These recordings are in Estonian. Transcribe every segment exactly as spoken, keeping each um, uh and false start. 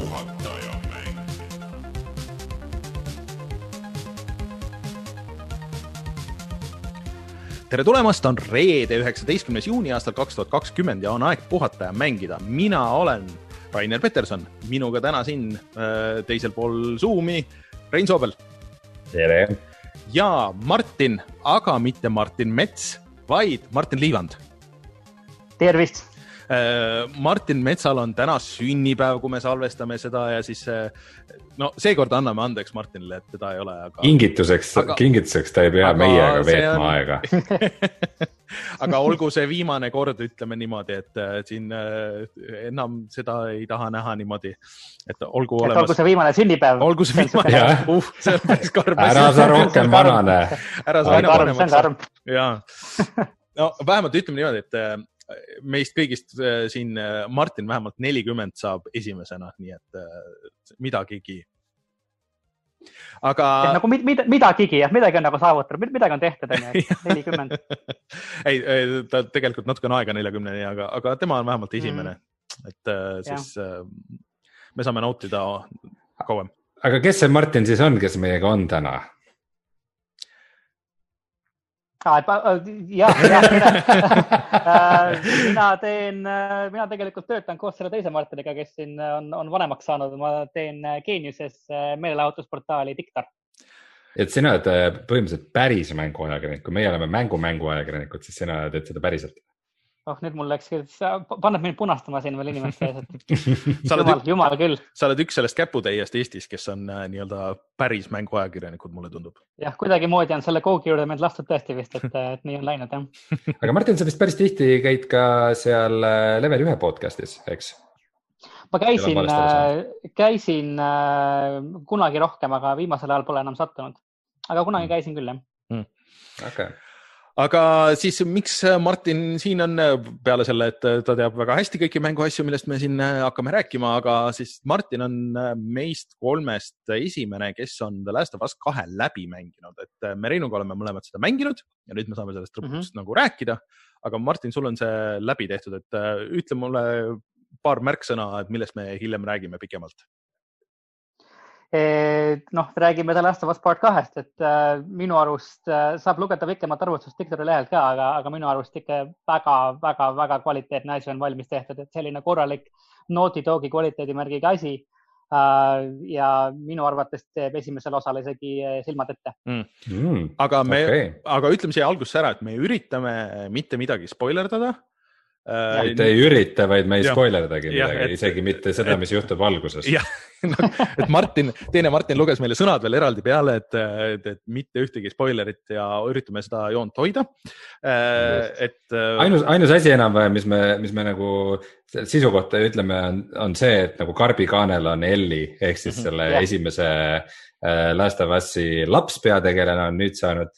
puhataja mäng. Tere tulemast, on reede üheksateistkümnes juuni aastal kaks tuhat kakskümmend ja on aeg puhata ja mängida. Mina olen Rainer Peterson, minuga täna siin äh, teisel pool Zoomi Rein Soobel. Tere. Ja Martin, aga mitte Martin Mets, vaid Martin Liivand. Tervist. Martin Metsal on täna sünnipäev, kui me salvestame seda ja siis no seekord anname andeks Martinile, et teda ei ole. Aga... Kingituseks, aga... kingituseks ta ei pea aga meiega veetma on... aega. Aga olgu see viimane kord, ütleme niimoodi, et siin enam seda ei taha näha niimoodi, et olgu olemas. Et olgu see viimane sünnipäev. Olgu see viimane, uh, see on päris karm. Ära sa rohkem vanane. Ära sa aina vanemaks. Jaa. No vähemalt ütleme niimoodi, et meist kõigist siin Martin vähemalt nelikümmend saab esimesena, nii et midagigi. Aga... Et nagu mid- midagigi, jah, midagi on nagu saavutanud, midagi on tehtud, nelikümmend. ei, ta tegelikult natuke on aega neljakümneni, aga, aga tema on vähemalt esimene, mm. et siis ja. Me saame nautida kauem. Aga kes see Martin siis on, kes meiega on täna? Ah, jah, jah, mina teen, mina tegelikult töötan koos selle teise Martiniga, kes siin on, on vanemaks saanud. Ma teen Geeniuses meelelahutusportaali Diktar. Et sina oled põhimõtteliselt päris mänguajakirjanik, kui meie oleme mängu-mänguajakirjanikud, siis sina teed seda päriselt. Oh, nüüd mul läks, paneb mind punastama siin veel inimeste ees. Jumal, jumal küll. Sa oled üks sellest käputäiest Eestis, kes on nii-öelda päris mänguajakirjanikud, mulle tundub. Jah, kuidagi moodi on selle koogi juurde meid lastud tõesti vist, et, et nii on läinud. Jah. Aga Martin, sa vist päris tihti käid ka seal Level ühe podcastis, eks? Ma käisin, käisin kunagi rohkem, aga viimasel ajal pole enam sattunud. Aga kunagi mm. käisin küll, jah. Mm. Okay. Aga siis miks Martin siin on peale selle, et ta teab väga hästi kõiki mänguasju, millest me siin hakkame rääkima, aga siis Martin on meist kolmest esimene, kes on The Last of Us kahe läbi mänginud. Et me Reinuga oleme mõlemad seda mänginud ja nüüd me saame sellest lõpuks mm-hmm. nagu rääkida. Aga Martin, sul on see läbi tehtud, et ütle mulle paar märksõna, et millest me hiljem räägime pikemalt. Noh, räägime The Last of Us part kahest, et äh, minu arust äh, saab lugeda pikemat arvustust Diktori lehelt ka, aga, aga minu arust ikka väga, väga, väga kvaliteetne asi on valmis tehtud, et selline korralik Naughty Dogi kvaliteedimärgiga asi äh, ja minu arvates teeb esimesel osal isegi silmad ette. Mm. Mm, aga, me, okay. aga ütleme siia alguses ära, et me üritame mitte midagi spoilerdada. Ja, mitte ei ürita, vaid me ei ja, spoilerdagi midagi, ja, et, isegi mitte seda, mis juhtub alguses. Jah, no, et Martin, teine Martin luges meile sõnad veel eraldi peale, et, et, et mitte ühtegi spoilerit ja üritame seda joont hoida. Et, ainus, ainus asi enam, mis me, mis me nagu sisu kohta ütleme, on, on see, et nagu Karbi kaanel on Elli, ehk siis selle ja. esimese Last of Us'i laps peategelane on nüüd saanud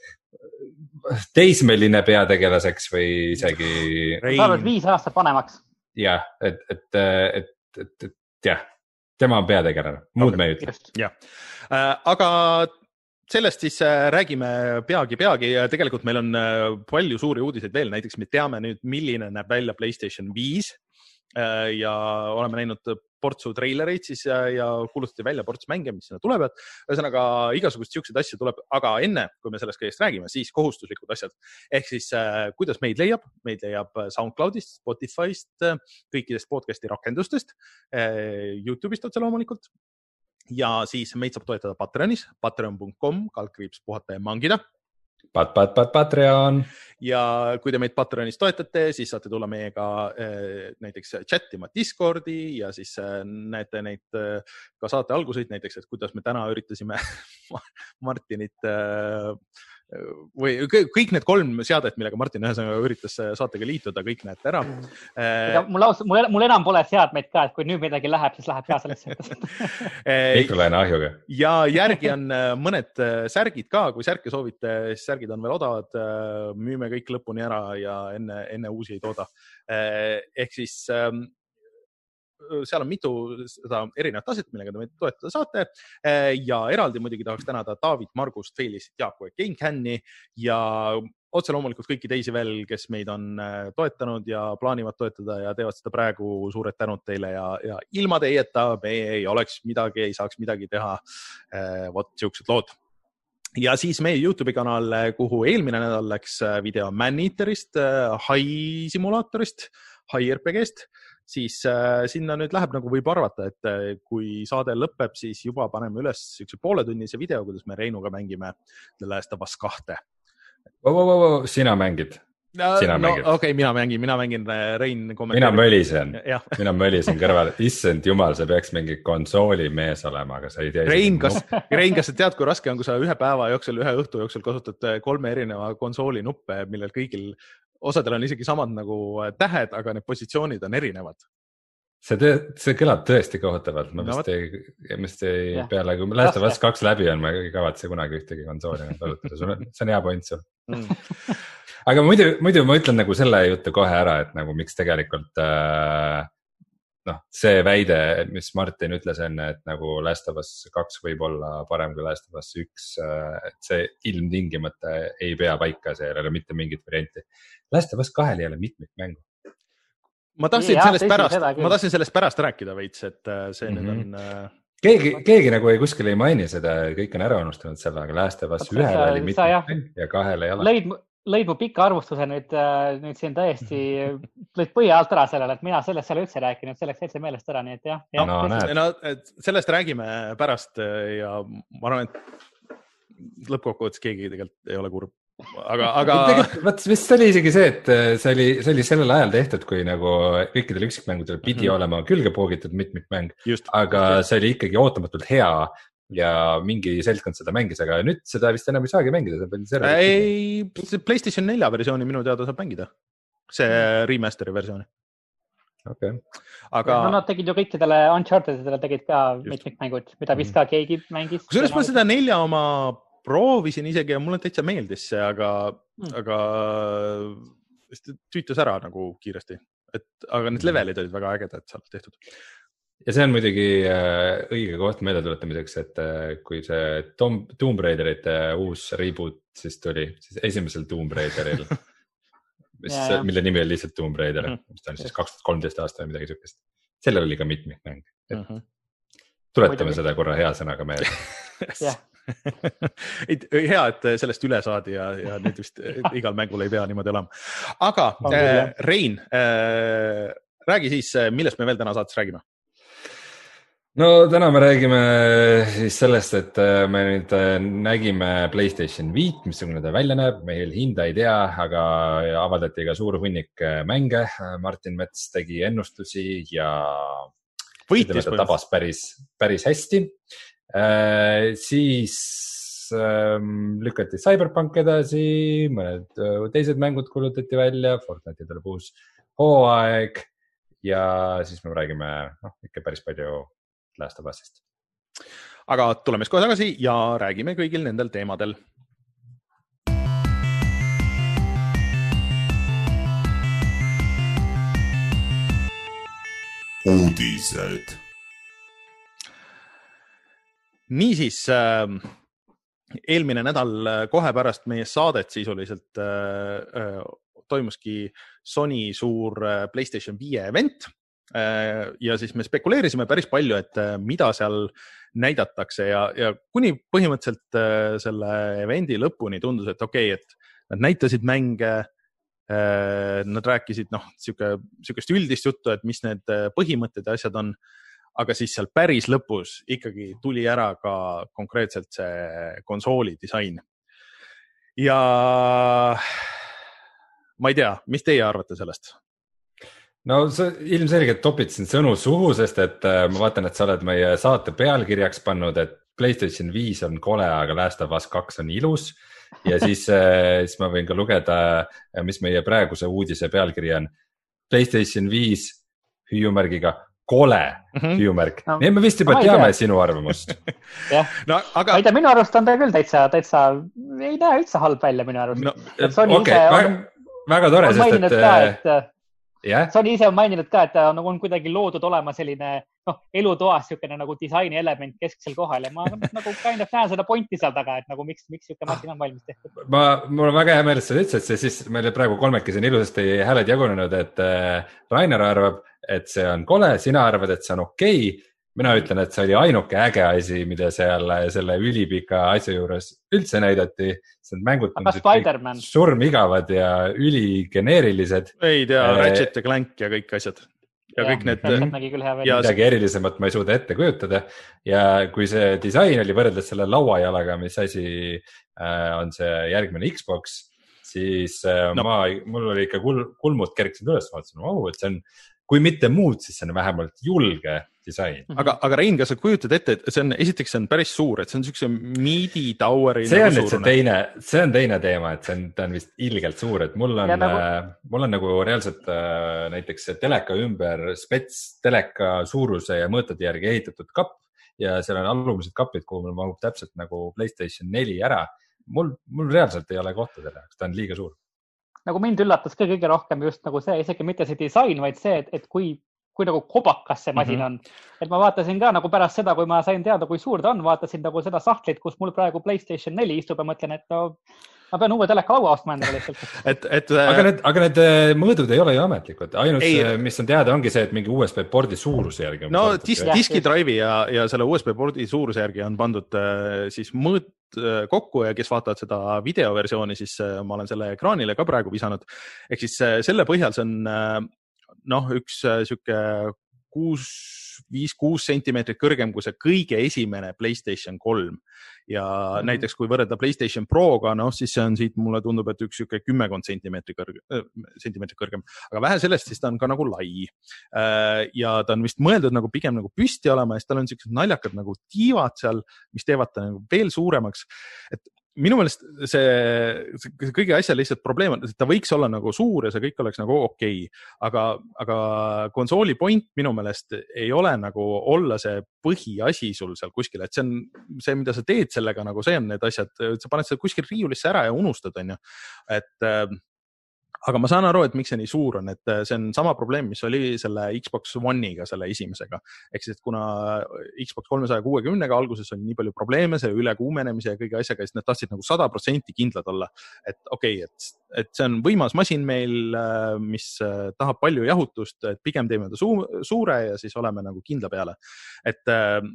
teismeline peategelaseks või isegi... Sa oled viis aastat vanemaks. Jah, et, et, et, et, et jah, tema on peategelane, muud okay. me ei ütle. Jah, aga sellest siis räägime peagi-peagi ja tegelikult meil on palju suuri uudiseid veel, näiteks me teame nüüd, milline näeb välja PlayStation viis ja oleme näinud portsu treilereid siis ja, ja kuulutati välja ports mänge, mis sinna tulevad. Ühesõnaga igasugust siukseid asju tuleb, aga enne, kui me sellest kõigest räägime, siis kohustuslikud asjad. Ehk siis äh, kuidas meid leiab? Meid leiab SoundCloudist, Spotify'st, kõikidest podcasti rakendustest, äh, YouTube'ist otse loomulikult. Ja siis meid saab toetada Patreonis, patreon punkt com, kaldkriips puhata ja mangida. Pat, pat, pat, Patreon. Ja kui te meid Patreonis toetate, siis saate tulla meiega eh, näiteks chatima Discordi ja siis eh, näete neid eh, ka saate alguseid näiteks, et kuidas me täna üritasime Martinit eh, või kõik need kolm seadet, millega Martin ühesõnaga üritas saatega liituda, kõik näete ära. Mm. Mul, mul, mul enam pole seadmeid ka, et kui nüüd midagi läheb, siis läheb ka sellesse. Ikka lähen ahjuga. Ja järgi on mõned särgid ka, kui särke soovite, siis särgid on veel odavad, müüme kõik lõpuni ära ja enne, enne uusi ei tooda. Ehk siis seal on mitu seda erinevat taset, millega te meid toetada saate ja eraldi muidugi tahaks tänada David, Margust, Felistit, Jaaku ja GameCami ja otse loomulikult kõiki teisi veel, kes meid on toetanud ja plaanivad toetada ja teevad seda praegu. Suured tänud teile ja, ja ilma teieta me ei oleks midagi, ei saaks midagi teha. Vot siuksed lood. Ja siis meie YouTube'i kanal, kuhu eelmine nädal läks video Man-Eaterist, Hai simulaatorist, Hai R P G-st, siis äh, sinna nüüd läheb, nagu võib arvata, et äh, kui saade lõpeb, siis juba paneme üles üks pooletunnise video, kuidas me Reinuga mängime The Last of Us kahte. Oh, oh, oh, sina mängid. Sina no, mängid. Okei, okay, mina mängin, mina mängin Rein kommenteerib. Mina mölisen, mina mölisen kõrval. Issand jumal, see peaks mingi konsooli mees olema, aga sa ei tea. Rein, kas, Rein, kas sa tead, kui raske on, kui sa ühe päeva jooksul, ühe õhtu jooksul kasutad kolme erineva konsooli nuppe, millel kõigil osadel on isegi samad nagu tähed, aga need positsioonid on erinevad. See, töö, see kõlab tõesti kohutavalt. Ma vist no, ei, vist ei yeah. peale, kui Last of Us kaks läbi on, ma ei kavatse kunagi ühtegi konsooli kasutada. See on hea point sul. Mm. Aga muidu, muidu ma ütlen nagu selle juttu kohe ära, et nagu miks tegelikult äh, noh, see väide, mis Martin ütles enne, et nagu Last of Us kaks võib olla parem kui Last of Us üks, äh, et see ilmtingimata ei pea paika, see ei ole mitte mingit varianti. Last of Us kahel ei ole mitmik mängu. Ma tahtsin, ja, sellest pärast, ma tahtsin sellest pärast rääkida veits, et see mm-hmm. nüüd on... Keegi, keegi nagu ei kuskil ei maini seda, kõik on ära unustanud selle, aga Last of Us ühel oli mitmik ja kahel ei ole. Lõid, lõid mu pika arvustuse nüüd, nüüd siin täiesti, lõid põhi alt ära sellele, et mina sellest seal üldse rääkinud, selleks täitsa meelest ära, nii et jah. jah no, no, sellest räägime pärast ja ma arvan, et lõppkokkuvõttes keegi tegelikult ei ole kurb. Aga, aga... Vaat, vist oli isegi see, et see oli, see oli sellel ajal tehtud, kui nagu kõikidel üksikmängudel pidi mm-hmm. olema külge poogitud mitmikmäng, just, aga just. See oli ikkagi ootamatult hea ja mingi seltskond seda mängis, aga nüüd seda vist enam ei saagi mängida. Ei, PlayStation nelja versiooni minu teada saab mängida, see remasteri versiooni. Okay. Aga... No nad tegid ju kõikidele Unchartedidele tegid ka mitmikmängud, mida vist ka keegi mängis. Kui sellest ma seda nelja oma proovisin isegi ja mulle täitsa meeldis see, aga, mm. aga tüütus ära nagu kiiresti. Et, aga need levelid olid väga ägedad sealt tehtud. Ja see on muidugi äh, õige koht meeldetuletamiseks, et äh, kui see Tom, Tomb Raiderite uus reboot siis tuli, siis esimesel Tomb Raideril, mis, yeah. mille nimi oli lihtsalt Tomb Raider, mm. mis ta on siis kaks tuhat kolmteist aasta või midagi sükest. Sellel oli ka mitmikmäng. Mm -hmm. Tuletame seda korra hea sõnaga meelde. Jah. Hea, et sellest üle saadi ja, ja nüüd vist igal mängul ei pea niimoodi olema. Aga äh, Rein, äh, räägi siis, millest me veel täna saates räägime? No täna me räägime siis sellest, et me nüüd nägime PlayStation viit, missugune ta välja näeb, meil hinda ei tea, aga avaldati ka suur hunnik mänge. Martin Mets tegi ennustusi ja võitis tabas päris, päris hästi. Äh, siis ähm, lükati Cyberpunk edasi, mõned äh, teised mängud kulutati välja, Fortnite'i tuleb uus hooaeg ja siis me räägime noh, ikka päris palju Last of Us'ist. Aga tuleme kohe tagasi ja räägime kõigil nendel teemadel. Uudised. Niisiis, äh, eelmine nädal kohe pärast meie saadet sisuliselt äh, toimuski Sony suur PlayStation viie event äh, ja siis me spekuleerisime päris palju, et äh, mida seal näidatakse ja, ja kuni põhimõtteliselt äh, selle evendi lõpuni tundus, et okei, okay, et nad näitasid mänge, äh, nad rääkisid noh, siuke, siukest üldist juttu, et mis need põhimõtted ja asjad on. Aga siis seal päris lõpus ikkagi tuli ära ka konkreetselt see konsooli disain. Ja ma ei tea, mis teie arvate sellest? No sa ilmselgelt topid siin sõnu suhu, sest et ma vaatan, et sa oled meie saate pealkirjaks pannud, et PlayStation viis on kole, aga Last of Us kaks on ilus. Ja siis, siis ma võin ka lugeda, mis meie praeguse uudise pealkiri on. PlayStation viis hüüumärgiga kole mm-hmm. hüüumärk. No, nii me vist juba no, teame sinu arvamust. jah, no, aga... ma ei tea, minu arvust on ta küll täitsa, täitsa, ei näe üldse halb välja minu arvust. No, okei, okay, väga, väga tore, sest et... Ka, et Yeah. Sony ise on maininud ka, et ta on, on kuidagi loodud olema selline noh, elutoas niisugune nagu disaini element kesksel kohal ja ma nagu kind of näen seda pointi seal taga, et nagu miks, miks niisugune masin on valmis tehtud. Ma, mul on väga hea meel, et sa ütlesid, et siis meil praegu kolmekesi on ilusasti hääled jagunenud, et Rainer arvab, et see on kole, sina arvad, et see on okei. Mina ütlen, et see oli ainuke äge asi, mida seal selle ülipika asja juures üldse näidati. See on mängud on surmigavad ja üligeneerilised. Ei tea, Ratchet ja Clank ja kõik asjad. Ja, ja kõik need... Ja midagi erilisemat ma ei suuda ette kujutada. Ja kui see disain oli võrreldes selle lauajalaga, mis asi on see järgmine Xbox, siis no. ma, mul oli ikka kul, kulmud kerksid üles. Ma mõtlesin, oh, et see on, kui mitte muud, siis see on vähemalt julge disain. Aga, aga Rein, kas sa kujutad ette, et see on, esiteks see on päris suur, et see on siukse midi toweri. See on, nagu see, teine, see on teine teema, et see on, ta on vist ilgelt suur, et mul on, nagu... äh, mul on nagu reaalselt äh, näiteks teleka ümber spets teleka suuruse ja mõõtade järgi ehitatud kapp ja seal on alumised kapid, kuhu mul mahub täpselt nagu PlayStation neli ära. Mul, mul reaalselt ei ole kohta selle, ta on liiga suur. Nagu mind üllatas ka kõige rohkem just nagu see, isegi mitte see disain, vaid see, et, et kui kui nagu kobakas see masin on. Et ma vaatasin ka nagu pärast seda, kui ma sain teada, kui suur ta on, vaatasin nagu seda sahtlit, kus mul praegu PlayStation neli istub ja mõtlen, et no, ma pean uue teleka laua ostma endale lihtsalt. et, et, aga, need, aga need mõõdud ei ole ju ametlikud. Ainus, ei, mis on teada, ongi see, et mingi U S B pordi suuruse järgi. No dis, diskidrive'i ja, ja selle U S B pordi suuruse järgi on pandud siis mõõt kokku ja kes vaatavad seda videoversiooni, siis ma olen selle ekraanile ka praegu visanud. Ehk siis selle põhjal see on noh, üks siuke kuus, viis, kuus sentimeetrit kõrgem kui see kõige esimene PlayStation kolm. Ja mm-hmm. näiteks kui võrrelda PlayStation Proga, noh, siis see on siit, mulle tundub, et üks siuke kümmekond sentimeetrit kõrgem, sentimeetrit kõrgem. Aga vähe sellest, siis ta on ka nagu lai. Ja ta on vist mõeldud nagu pigem nagu püsti olema, ja tal on siuksed naljakad nagu tiivad seal, mis teevad ta nagu veel suuremaks. Et minu meelest see, see kõige asja lihtsalt probleem on, et ta võiks olla nagu suur ja see kõik oleks nagu okei, aga, aga konsooli point minu meelest ei ole nagu olla see põhiasi sul seal kuskil, et see on see, mida sa teed sellega, nagu see on need asjad, sa paned seda kuskil riiulisse ära ja unustad, on ju. Et aga ma saan aru, et miks see nii suur on, et see on sama probleem, mis oli selle Xbox One'iga, selle esimesega. Ehk siis, et kuna Xbox kolmesaja kuuekümnega alguses oli nii palju probleeme, see ülekuumenemise ja kõige asjaga, siis nad tahtsid nagu sada protsenti kindlad olla. Et okei, okay, et, et see on võimas masin meil, mis tahab palju jahutust, et pigem teeme ta su- suure ja siis oleme nagu kindla peale. Et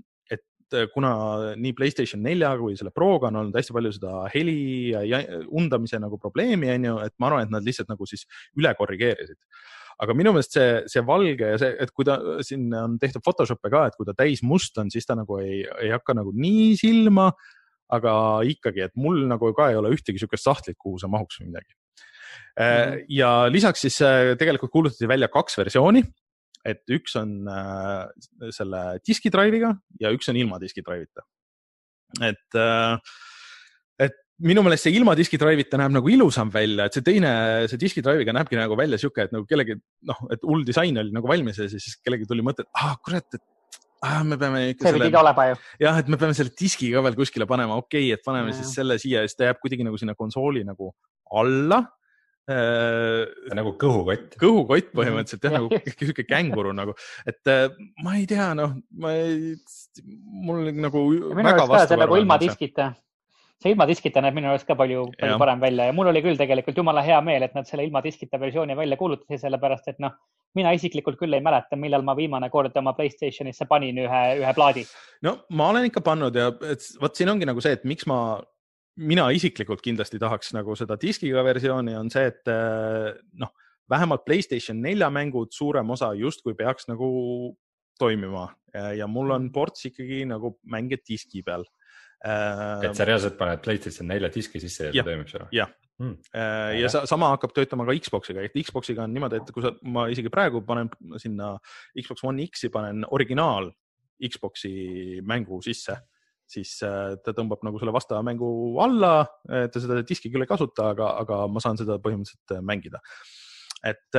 kuna nii PlayStation nelja kui selle Proga on olnud hästi palju seda heli ja undamise nagu probleemi, on ju, et ma arvan, et nad lihtsalt nagu siis üle korrigeerisid. Aga minu meelest see, see valge ja see, et kui ta siin on tehtud Photoshop'e ka, et kui ta täis must on, siis ta nagu ei, ei hakka nagu nii silma, aga ikkagi, et mul nagu ka ei ole ühtegi sükest sahtlit, kuhu see mahuks või midagi. Mm-hmm. Ja lisaks siis tegelikult kuulutati välja kaks versiooni. Et üks on äh, selle diskidrive'iga ja üks on ilma diskidrive'ita. Et, äh, et minu meelest see ilma diskidrive'ita näeb nagu ilusam välja, et see teine, see diskidrive'iga näebki nagu välja siuke, et nagu kellegi, noh, et hull disain oli nagu valmis ja siis kellegi tuli mõte, et ah, kurat, et ah, me peame ikka selle... jah, et me peame selle diski ka veel kuskile panema, okei, et paneme ja. Siis selle siia ja siis ta jääb kuidagi nagu sinna konsooli nagu alla. Nagu kõhukott. Kõhukott põhimõtteliselt, jah, nagu siuke känguru nagu, et ma ei tea, noh, ma ei, mul nagu väga vastu see nagu ilma diskita. See ilma diskita näeb minu arust ka palju, palju parem välja ja mul oli küll tegelikult jumala hea meel, et nad selle ilma diskita versiooni välja kuulutasid, sellepärast, et noh, mina isiklikult küll ei mäleta, millal ma viimane kord oma PlayStationisse panin ühe, ühe plaadi. No ma olen ikka pannud ja et, võt siin ongi nagu see, et miks ma mina isiklikult kindlasti tahaks nagu seda diskiga versiooni on see, et noh, vähemalt PlayStation nelja mängud suurem osa justkui peaks nagu toimima ja, ja mul on ports ikkagi nagu mänge diski peal. Et sa reaalselt paned PlayStation nelja diski sisse ja see toimib seda? Jah. Hmm. Ja sa, sama hakkab töötama ka Xboxiga, et Xboxiga on niimoodi, et kui sa, ma isegi praegu panen sinna Xbox One X-i panen originaal Xboxi mängu sisse, siis ta tõmbab nagu selle vastava mängu alla, ta seda diski küll ei kasuta, aga, aga ma saan seda põhimõtteliselt mängida. Et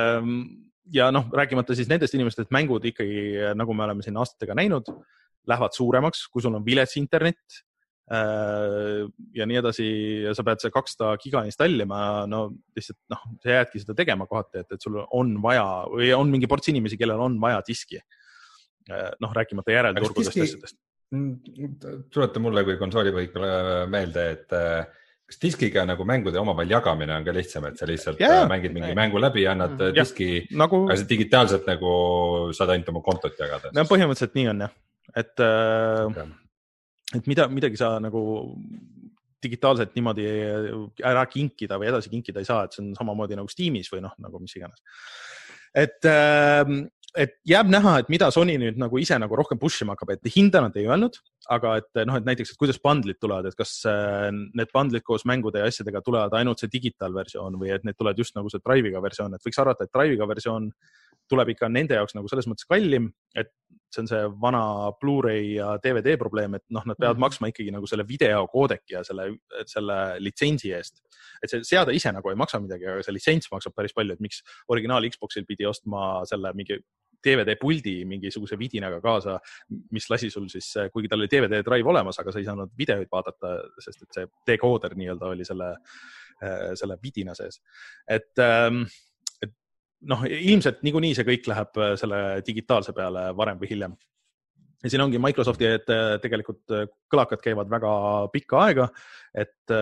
ja noh, räägimata siis nendest inimestest, et mängud ikkagi, nagu me oleme siin aastatega näinud, lähevad suuremaks, kui sul on vilets internet, ja nii edasi ja sa pead see kakssada giga installima, no lihtsalt noh, sa jäädki seda tegema kohati, et, et sul on vaja või on mingi ports inimesi, kellel on vaja diski. Noh, rääkimata järelturgudest asjadest. Tuleta mulle kui konsoolipõhikule meelde, et kas diskiga nagu mängude omavahel jagamine on ka lihtsam, et sa lihtsalt yeah, mängid mingi yeah. mängu läbi, annad mm, diski, nagu... aga sa digitaalselt nagu saad ainult oma kontot jagada. No põhimõtteliselt nii on jah, et okay. et mida, midagi sa nagu digitaalselt niimoodi ära kinkida või edasi kinkida ei saa, et see on samamoodi nagu Steamis või noh, nagu mis iganes. Et, et jääb näha, et mida Sony nüüd nagu ise nagu rohkem pushima hakkab, et hinda nad ei öelnud, aga et noh, et näiteks, et kuidas bundlid tulevad, et kas need bundlid koos mängude ja asjadega tulevad ainult see digitaalversioon või et need tulevad just nagu see Drive'iga versioon, et võiks arvata, et Drive'iga versioon tuleb ikka nende jaoks nagu selles mõttes kallim, et see on see vana Blu-ray ja D V D probleem, et noh, nad peavad mm-hmm. maksma ikkagi nagu selle videokoodeki ja selle, selle litsentsi eest. Et see seada ise nagu ei maksa midagi, aga see litsents maksab päris palju, et miks originaal Xboxil pidi ostma selle mingi D V D puldi mingisuguse vidinaga kaasa, mis lasi sul siis, kuigi tal oli D V D drive olemas, aga sa ei saanud videoid vaadata, sest et see dekooder nii-öelda oli selle, selle vidina sees. Et ähm, noh, ilmselt niikuinii see kõik läheb selle digitaalse peale varem või hiljem. Ja siin ongi Microsofti, et tegelikult kõlakad käivad väga pikka aega, et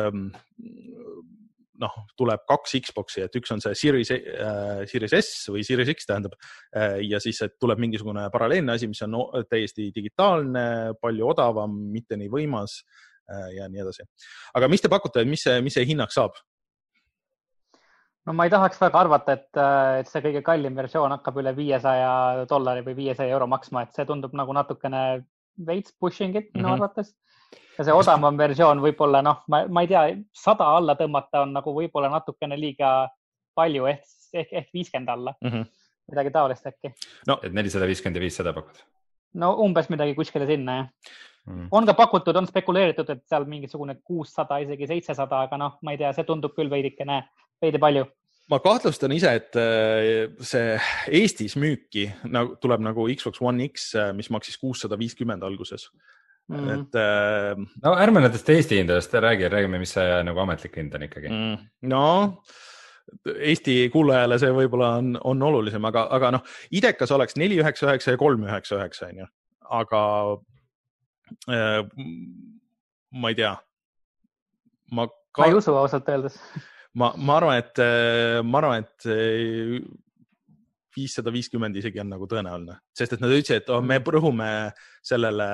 noh, tuleb kaks Xboxi, et üks on see Series, äh, Series S või Series X tähendab ja siis et tuleb mingisugune paralleelne asi, mis on täiesti digitaalne, palju odavam, mitte nii võimas ja nii edasi. Aga mis te pakute, et mis see, mis see hinnaks saab? No ma ei tahaks väga arvata, et, et see kõige kallim versioon hakkab üle viiesaja dollari või viiesaja euro maksma, et see tundub nagu natukene veits pushing it minu mm-hmm. arvates. Ja see odavam versioon võib-olla, noh, ma, ma ei tea, sada alla tõmmata on nagu võib-olla natukene liiga palju, ehk, ehk, ehk viiskümmend alla. Mm-hmm. Midagi taolist äkki. No, et nelisada viiskümmend ja viissada pakud. No umbes midagi kuskile sinna, jah. Mm. On ka pakutud, on spekuleeritud, et seal mingisugune kuussada, isegi seitsesada, aga noh, ma ei tea, see tundub küll veidikene veidi palju. Ma kahtlustan ise, et see Eestis müüki nagu, tuleb nagu Xbox One X, mis maksis kuussada viiskümmend alguses. Mm. Et, no ärme nendest Eesti hindadest räägi, räägime, mis see nagu ametlik hind on ikkagi. Mm. No, Eesti kuulajale see võib-olla on, on olulisem, aga, aga noh, idekas oleks neli üheksa üheksa ja kolm üheksa üheksa, aga äh, ma ei tea. Ma, ka... ma ei usu ausalt öeldes. Ma, ma arvan, et, ma arvan, et viissada viiskümmend isegi on nagu tõenäoline, sest et nad ütlesid, et oh, me rõhume sellele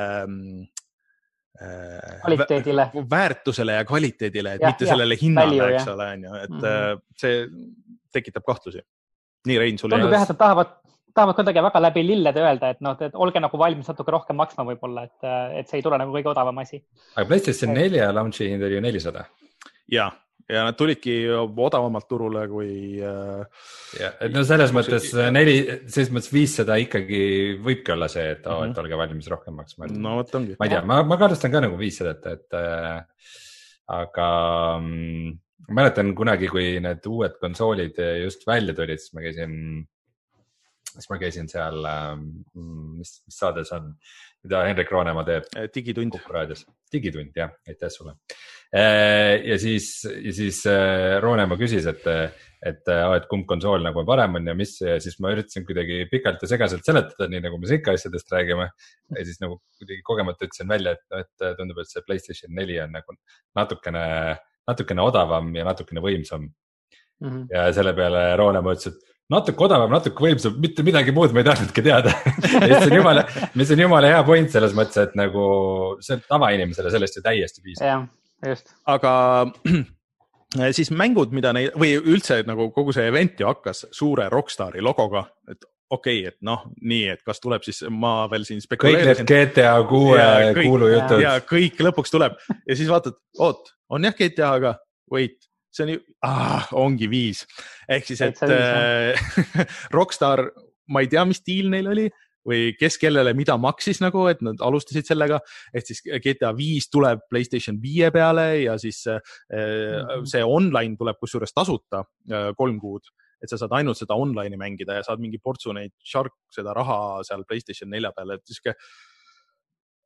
kvaliteedile. väärtusele ja kvaliteedile, et ja, mitte ja, sellele hinnale, value, eks ole, et mm-hmm. see tekitab kahtlusi. Nii, Rein, sulle tundub jah, et tahavad, tahavad kuidagi väga läbi lillede öelda, et, no, et olge nagu valmis natuke rohkem maksma võib-olla, et, et see ei tule nagu kõige odavam asi. Aga PlayStation nelja launchi hind oli ju nelisada. Jaa. Ja nad tulidki odavamalt turule kui... Ja, et no selles mõttes neli, selles mõttes viissada ikkagi võibki olla see, et, mm-hmm. et olge valmis rohkem maksma. No, võt ongi. Ma ei tea, ma, ma kaardustan ka nagu viissada, et, et äh, aga mm, mäletan kunagi, kui need uued konsoolid just välja tulid, siis ma käisin, siis ma käisin seal, äh, mis, mis saades on, mida Henrik Roonemaa teeb. Digitund. Digitund, jah, aitäh sulle. Ja siis, ja siis Roonemaa küsis, et, et, et kumb konsool nagu parem on ja mis, ja siis ma üritasin kuidagi pikalt ja segaselt seletada, nii nagu me ikka asjadest räägime. Ja siis nagu kuidagi kogemata ütlesin välja, et, et tundub, et see PlayStation neli on nagu natukene, natukene odavam ja natukene võimsam. Mm-hmm. Ja selle peale Roonemaa ütles, et natuke odavam, natuke võimsam, mitte midagi muud ma ei tahtnudki teada. mis, on jumala, mis on jumala hea point selles mõttes, et nagu see tavainimesele sellest ju täiesti piisab. Yeah. Just. Aga siis mängud, mida neid, või üldse nagu kogu see event ju hakkas suure Rockstari logoga, et okei, okay, et noh, nii, et kas tuleb siis, ma veel siin spekuleerisin. Kõik need G T A kuue kuulujutud. Ja kõik lõpuks tuleb ja siis vaatad, oot, on jah G T A, aga wait, see on ju, ah, ongi viis. Ehk siis, et äh, Rockstar, ma ei tea, mis diil neil oli, või kes kellele mida maksis nagu, et nad alustasid sellega, et siis G T A viis tuleb PlayStation viie peale ja siis mm-hmm. see online tuleb kusjuures tasuta kolm kuud, et sa saad ainult seda online'i mängida ja saad mingi portsu neid shark, seda raha seal PlayStation nelja peale, et siis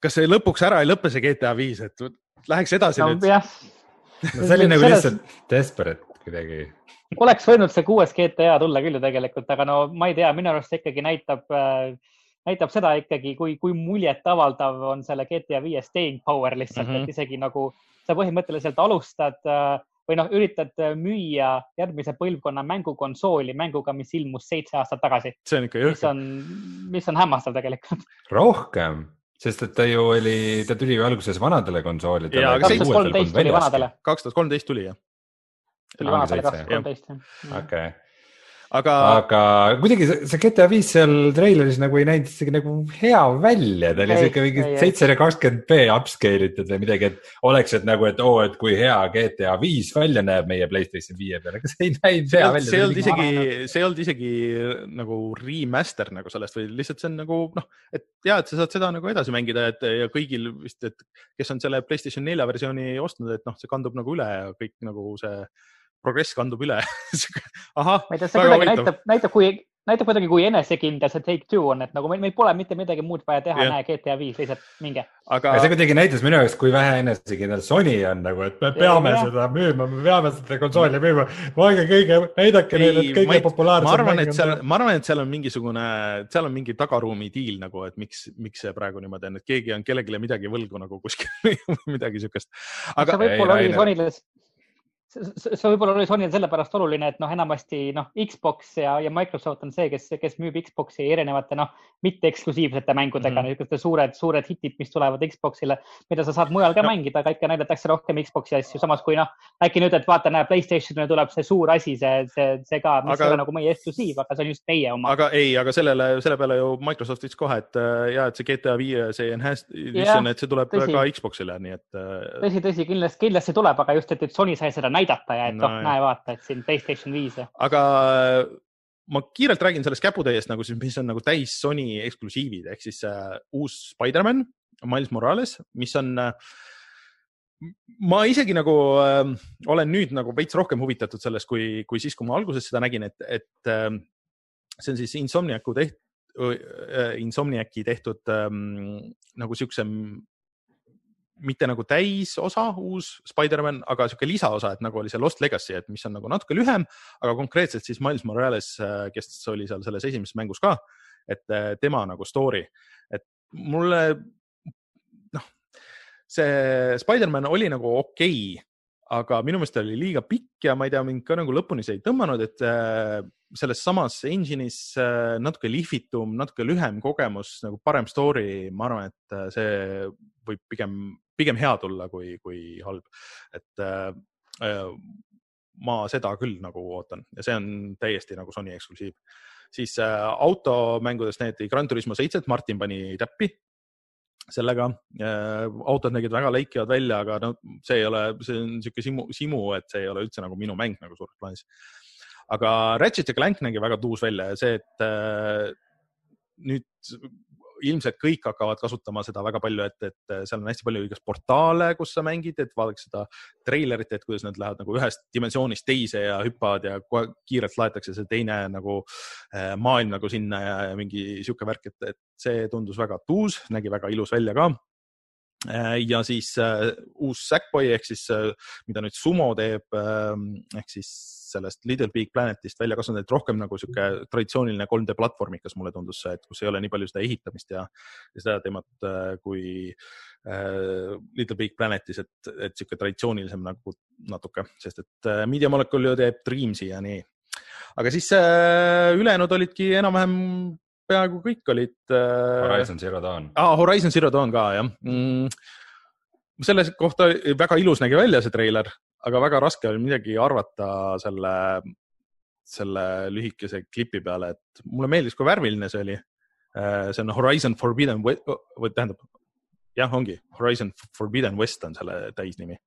kas see lõpuks ära ei lõppe see G T A viis, et läheks edasi no, nüüd? No, see oli nagu selles... lihtsalt desperate kuidagi. Oleks võinud see kuues G T A tulla küll ju tegelikult, aga no ma ei tea, minu arust ikkagi näitab, näitab seda ikkagi, kui, kui muljet avaldav on selle G T A viie staying power lihtsalt, mm -hmm. et isegi nagu sa põhimõtteliselt alustad või noh, üritad müüa järgmise põlvkonna mängukonsooli mänguga, mis ilmus seitse aastat tagasi. See on ikka jõhker. Mis on, mis on hämmastav tegelikult. Rohkem, sest et ta ju oli, ta tuli ju alguses vanadele konsoolidele. Ja, kaks tuhat kolmteist tuli vanadele. kaks tuhat kolmteist tuli, jah. Tuli vanadele kaks tuhat kolmteist, jah. Okei. Okay. Aga... aga kuidagi see G T A viis seal traileris nagu ei näinud isegi nagu hea välja, ta oli siuke mingi seitsesada kakskümmend p upscale itud või midagi, et oleks, et nagu, et oo, et kui hea G T A viis välja näeb meie PlayStation viie peale, aga see ei näinud hea välja. See ei olnud isegi, see ei olnud isegi nagu remaster nagu sellest või lihtsalt see on nagu, noh, et ja, et sa saad seda nagu edasi mängida, et ja kõigil vist, et kes on selle PlayStation nelja versiooni ostnud, et noh, see kandub nagu üle ja kõik nagu see progress kandub üle. Aha, ma ei tea, see kuidagi näitab, näitab, kui, näitab kuidagi, kui enesekindel see Take Two on, et nagu meil, meil pole mitte midagi muud vaja teha, yeah. Näe G T A viis, lihtsalt minge. Aga see kuidagi näitas minu jaoks, kui vähe enesekindel Sony on nagu, et me peame ja, seda müüma, me peame seda konsooli müüma. Vaige kõige, näidake neile, et kõige populaarsem. Ma arvan, et seal, ma arvan, et seal on mingisugune, seal on mingi tagaruumi diil nagu, et miks, miks see praegu niimoodi on, et keegi on kellegile midagi võlgu nagu kuskil midagi sükest. Aga see võib-olla oli Sonyles see võib-olla oli Sonyl sellepärast oluline, et noh, enamasti noh, Xbox ja, ja Microsoft on see, kes, kes müüb Xboxi erinevate noh, mitte eksklusiivsete mängudega, mm. niisugused suured, suured hitid, mis tulevad Xboxile, mida sa saad mujal ka no. mängida, aga ikka näidatakse rohkem Xboxi asju, samas kui noh, äkki nüüd, et vaata, näe, PlayStationile tuleb see suur asi, see, see, see ka, mis aga, ei ole nagu meie eksklusiiv, aga see on just meie oma. Aga ei, aga sellele, selle peale ju Microsoft ütles kohe, et ja, et see G T A viie, see enhanced edition, et see tuleb tõsi. Ka Xboxile, nii et tõsi, tõsi, kindlasti, kindlasti tuleb, aga just, et, et Sony sai seda näidata ja et no, oh, näe vaata, et siin PlayStation viis. Aga ma kiirelt räägin sellest käputäiest, nagu siis, mis on nagu täis Sony eksklusiivid, ehk siis uh, uus Spider-Man, Miles Morales, mis on, uh, ma isegi nagu uh, olen nüüd nagu veits rohkem huvitatud sellest, kui, kui siis, kui ma alguses seda nägin, et, et uh, see on siis Insomniacu teht, uh, Insomniaci tehtud um, nagu siukse mitte nagu täis osa uus Spider-Man, aga siuke lisaosa, et nagu oli see Lost Legacy, et mis on nagu natuke lühem, aga konkreetselt siis Miles Morales, kes oli seal selles esimeses mängus ka, et tema nagu story, et mulle noh, see Spider-Man oli nagu okei, aga minu meelest oli liiga pikk ja ma ei tea, mind ka nagu lõpuni see ei tõmmanud, et selles samas engine'is natuke lihvitum, natuke lühem kogemus, nagu parem story, ma arvan, et see võib pigem, pigem hea tulla kui, kui halb. Et äh, ma seda küll nagu ootan ja see on täiesti nagu Sony eksklusiiv. Siis äh, automängudest näeti Gran Turismo seitse, Martin pani täppi sellega. Äh, autod nägid väga leikivad välja, aga no, see ei ole, see on siuke simu, simu, et see ei ole üldse nagu minu mäng nagu suures plaanis. Aga Ratchet ja Clank nägi väga tuus välja ja see, et äh, nüüd ilmselt kõik hakkavad kasutama seda väga palju, et, et seal on hästi palju igast portaale, kus sa mängid, et vaadaks seda treilerit, et kuidas nad lähevad nagu ühest dimensioonist teise ja hüppavad ja kiirelt laetakse see teine nagu äh, maailm nagu sinna ja, ja mingi siuke värk, et, et see tundus väga tuus, nägi väga ilus välja ka. Äh, ja siis äh, uus Sackboy ehk siis, äh, mida nüüd Sumo teeb, äh, ehk siis sellest Little Big Planetist välja kasvanud, et rohkem nagu siuke traditsiooniline kolm D platvormikas mulle tundus see, et kus ei ole nii palju seda ehitamist ja, ja seda teemat kui äh, Little Big Planetis, et, et siuke traditsioonilisem nagu natuke, sest et äh, Media Molecule ju teeb Dreamsi ja nii. Aga siis äh, ülejäänud olidki enam-vähem peaaegu kõik olid äh... Horizon Zero Dawn. Ah, Horizon Zero Dawn ka, jah. Mm. Selle kohta väga ilus nägi välja see treiler, aga väga raske oli midagi arvata selle, selle lühikese klipi peale, et mulle meeldis, kui värviline see oli. See on Horizon Forbidden West, või tähendab, jah, ongi, Horizon Forbidden West on selle täisnimi.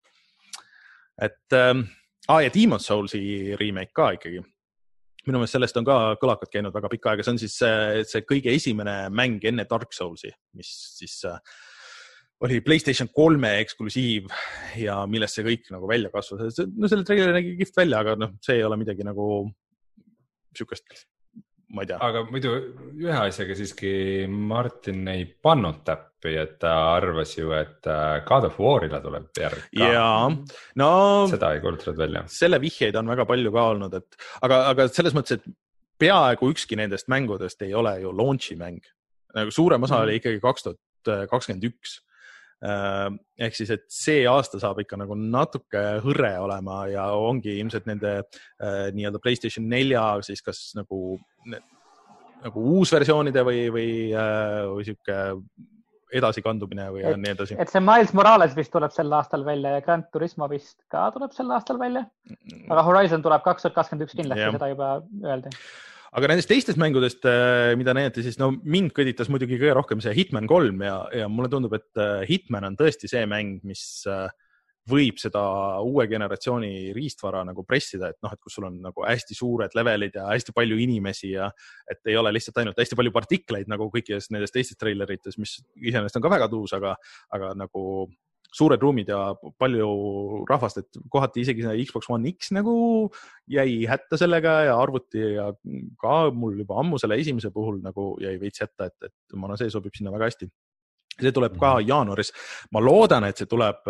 Et, ähm, ah, ja Demon's Soulsi remake ka ikkagi. Minu meelest sellest on ka kõlakad käinud väga pikka aega. See on siis see, see kõige esimene mäng enne Dark Soulsi, mis siis äh, oli PlayStation kolme eksklusiiv ja millest see kõik nagu välja kasvas. No selle trailer nägi kihvt välja, aga noh, see ei ole midagi nagu siukest ma ei tea. aga muidu ühe asjaga siiski Martin ei pannud täppi, et ta arvas ju, et God of War'ile tuleb järg ka. Jaa, no seda ei kuulutatud välja. Selle vihjeid on väga palju ka olnud, et aga, aga selles mõttes, et peaaegu ükski nendest mängudest ei ole ju launch'i mäng. Nagu suurem osa oli ikkagi kaks tuhat kakskümmend üks. Ehk siis, et see aasta saab ikka nagu natuke hõre olema ja ongi ilmselt nende äh, nii-öelda PlayStation nelja siis kas nagu, nagu uusversioonide või, või, äh, või siuke edasikandumine või et, nii edasi. Et see Miles Morales vist tuleb sel aastal välja ja Gran Turismo vist ka tuleb sel aastal välja. Aga Horizon tuleb kaks tuhat kakskümmend üks kindlasti, ja. Seda juba öeldi. Aga nendest teistest mängudest, mida näete, siis no mind kõditas muidugi kõige rohkem see Hitman kolm ja, ja mulle tundub, et Hitman on tõesti see mäng, mis võib seda uue generatsiooni riistvara nagu pressida, et noh, et kus sul on nagu hästi suured levelid ja hästi palju inimesi ja et ei ole lihtsalt ainult hästi palju partikleid nagu kõikides nendest teistes trailerites, mis iseenesest on ka väga tuus, aga, aga nagu suured ruumid ja palju rahvast, et kohati isegi Xbox One X nagu jäi hätta sellega ja arvuti ja ka mul juba ammu selle esimese puhul nagu jäi veits hätta, et, et ma no see sobib sinna väga hästi. See tuleb ka jaanuaris. Ma loodan, et see tuleb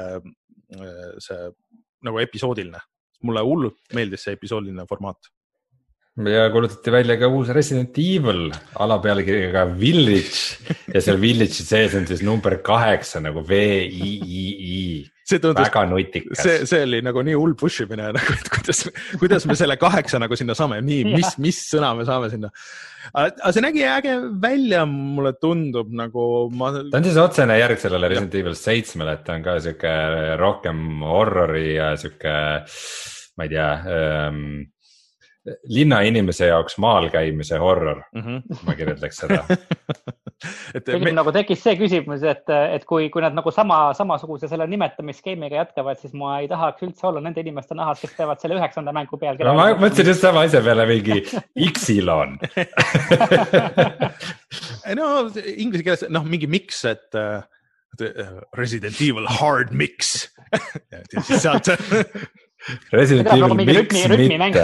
see nagu episoodiline. Mulle hullult meeldis see episoodiline formaat. Ja kuulutati välja ka uus Resident Evil alapealkirjaga Village ja seal Village'i sees on siis number kaheksa nagu V I I I. See tundus, väga nutikas. See, see oli nagu nii hull pushimine, nagu, et kuidas, kuidas me selle kaheksa nagu sinna saame, nii, mis, mis sõna me saame sinna. Aga see nägi äge välja, mulle tundub nagu... Ma... Ta on siis otsene järg sellele Resident Evil seitsmele, et ta on ka siuke rohkem horrori ja siuke, ma ei tea... Ähm... linna inimese jaoks maal käimise horror, mm-hmm. ma kirjeldaks seda. et me... nagu tekkis see küsimus, et, et kui, kui nad nagu sama, samasuguse selle nimetamisskeemiga jätkavad, siis ma ei tahaks üldse olla nende inimeste nahas, kes teevad selle üheksanda mängu peal. No, ma mõtlesin just sama asja peale mingi Xilon. no inglise keeles, noh, mingi mix, et uh, Resident Evil hard mix. ja siis sealt... Resident Evil Mix mitte.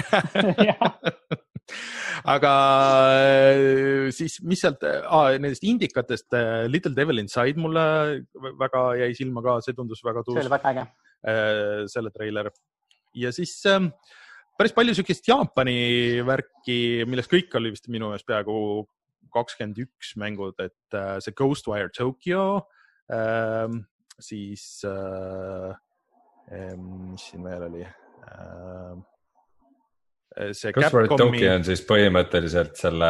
Aga siis, mis sealt, ah, nendest indikatest Little Devil Inside mulle väga jäi silma ka, see tundus väga tuus. See oli väga äge. Selle trailer. Ja siis päris palju sükest Jaapani värki, millest kõik oli vist minu eest peaaegu kakskümmend üks mängud, et see Ghostwire Tokyo, siis... mis siin veel oli see Ghostwire Tokyo on siis põhimõtteliselt selle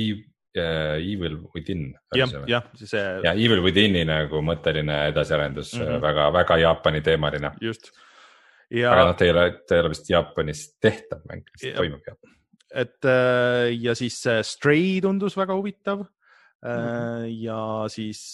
Evil Within jah, jah, see... ja Evil Withini nagu mõtteline edasiarendus mm-hmm. väga, väga Jaapani teemaline just ja... aga noh, te ei ole, te ei ole vist Jaapanis tehtav mäng, mis toimub jah. Et ja siis Stray tundus väga huvitav mm-hmm. ja siis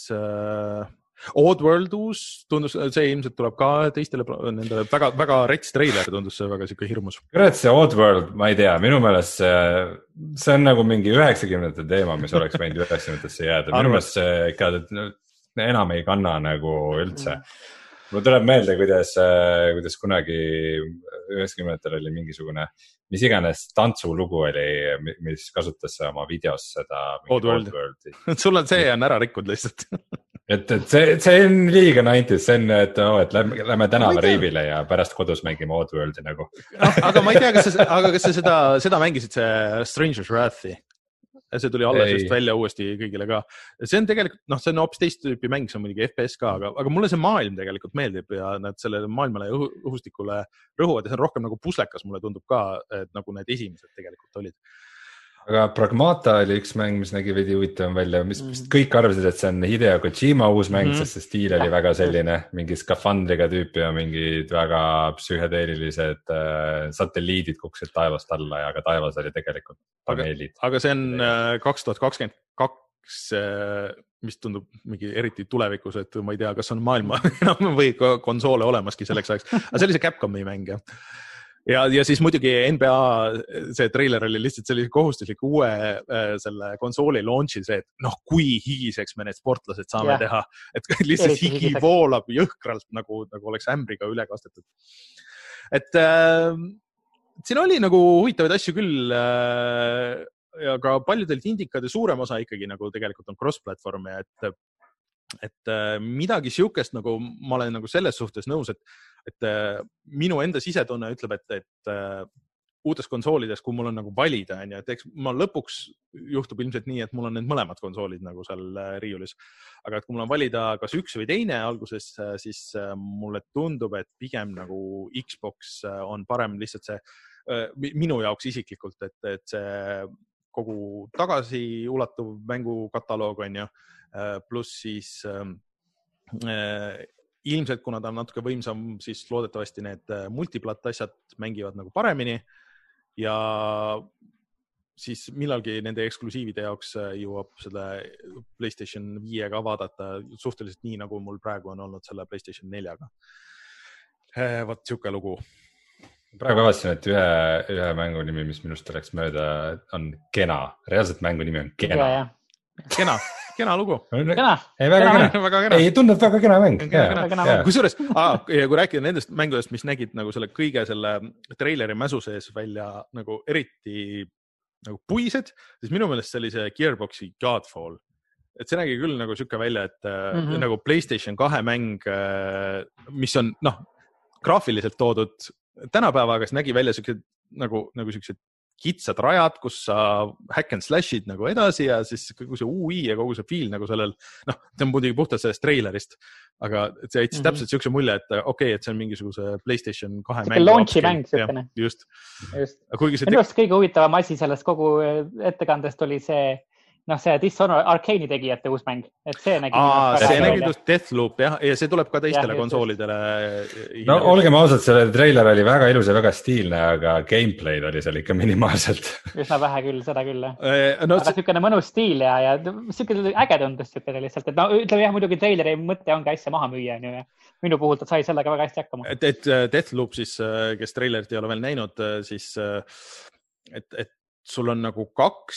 Oddworld uus tundus, see ilmselt tuleb ka teistele nendele väga, väga rets trailer tundus see väga siuke hirmus. Kurat, see Oddworld, ma ei tea, minu meelest see, see on nagu mingi üheksakümnendate teema, mis oleks võinud üheksakümnendatesse jääda. Minu meelest see ikka enam ei kanna nagu üldse. Mul tuleb meelde, kuidas, kuidas kunagi üheksakümnendatel oli mingisugune, mis iganes tantsulugu oli, mis kasutas oma videos seda Oddworld. Sul on see on ära rikkud lihtsalt. et, et see, see on liiga nineties, see on, et, oh, et lähme, lähme tänava riivile ja pärast kodus mängime Oddworldi nagu. aga ma ei tea, kas sa, aga kas sa seda, seda mängisid see Stranger's Wrathi? See tuli alles just välja uuesti kõigile ka. See on tegelikult, noh, see on hoopis teist tüüpi mäng, see on muidugi F P S ka, aga, aga mulle see maailm tegelikult meeldib ja nad sellele maailmale ja õhustikule rõhuvad ja see on rohkem nagu puslekas, mulle tundub ka, et nagu need esimesed tegelikult olid. Aga Pragmata oli üks mäng, mis nägi veidi huvitavam välja, mis mm. kõik arvasid, et see on Hideo Kojima uus mäng, mm. sest see stiil oli väga selline, mingi skafandriga tüüpi ja mingid väga psühhedeelilised äh, satelliidid kuksid taevast alla ja ka taevas oli tegelikult paneelid. Aga, aga see on äh, kaks tuhat kakskümmend kaks, äh, mis tundub mingi eriti tulevikus, et ma ei tea, kas on maailma enam või konsoole olemaski selleks ajaks. Aga see oli see Capcomi mäng, jah. Ja, ja siis muidugi N B A, see trailer oli lihtsalt sellise kohustuslik uue äh, selle konsooli launchi see, et noh, kui higiseks me need sportlased saame yeah. teha, et lihtsalt higi higiseks. Voolab jõhkralt, nagu, nagu oleks ämbriga üle kastetud. Et äh, siin oli nagu huvitavaid asju küll, äh, ja ka paljudelt indikad ja suurem osa ikkagi nagu tegelikult on cross-platvorm ja et, et midagi siukest nagu ma olen nagu selles suhtes nõus, et, et minu enda sisetunne ütleb, et, et uutes konsoolides, kui mul on nagu valida, on ju, et eks ma lõpuks juhtub ilmselt nii, et mul on need mõlemad konsoolid nagu seal riiulis. Aga et kui mul on valida kas üks või teine alguses, siis mulle tundub, et pigem nagu Xbox on parem lihtsalt see minu jaoks isiklikult, et, et see kogu tagasiulatuv mängukataloog on ju, pluss siis äh, ilmselt, kuna ta on natuke võimsam, siis loodetavasti need multiplat asjad mängivad nagu paremini. Ja siis millalgi nende eksklusiivide jaoks jõuab selle PlayStation viiega vaadata suhteliselt nii, nagu mul praegu on olnud selle PlayStation neljaga. Vot siuke lugu. Praegu avastasin, et ühe, ühe mängu nimi, mis minust oleks mööda, on Kena. Reaalselt mängu nimi on Kena. Ja, ja. Kena. Kena lugu. Kena. Ei, väga kena. kena. Väga kena. Ei, tundub väga kena mäng. Kusjuures, ja kui rääkida nendest mängudest, mis nägid nagu selle kõige selle traileri mäsu sees välja nagu eriti nagu puised, siis minu meelest see oli see Gearboxi Godfall. Et see nägi küll nagu siuke välja, et mm-hmm. nagu PlayStation kahe mäng, mis on noh, graafiliselt toodud tänapäevaga, siis nägi välja siuksed nagu, nagu siuksed kitsad rajad, kus sa hack and slashid nagu edasi ja siis kogu see U I ja kogu see feel nagu sellel, noh, see on muidugi puhtalt sellest trailerist, aga see jättis mm-hmm. täpselt siukse mulje, et okei, okay, et see on mingisuguse PlayStation kahe mäng. Launchi mäng, siukene. Just. just. Minu arust kõige huvitavam asi sellest kogu ettekandest oli see, noh, see Dishonored Arcane'i tegijate uus mäng, et see nägi... Aa, see nägi just Deathloop, jah, ja see tuleb ka teistele ja, konsoolidele. No olgem ausad, selle trailer oli väga ilus ja väga stiilne, aga gameplay'd oli seal ikka minimaalselt. Üsna vähe küll, seda küll. Eh, no, aga siukene mõnus stiil ja, ja siukene äge tundus siukene lihtsalt, et no ütleme jah, muidugi traileri mõte ongi asja maha müüa, ja minu puhul ta sai sellega väga hästi hakkama. Et, et Deathloop siis, kes trailerit ei ole veel näinud, siis et, et sul on nagu kaks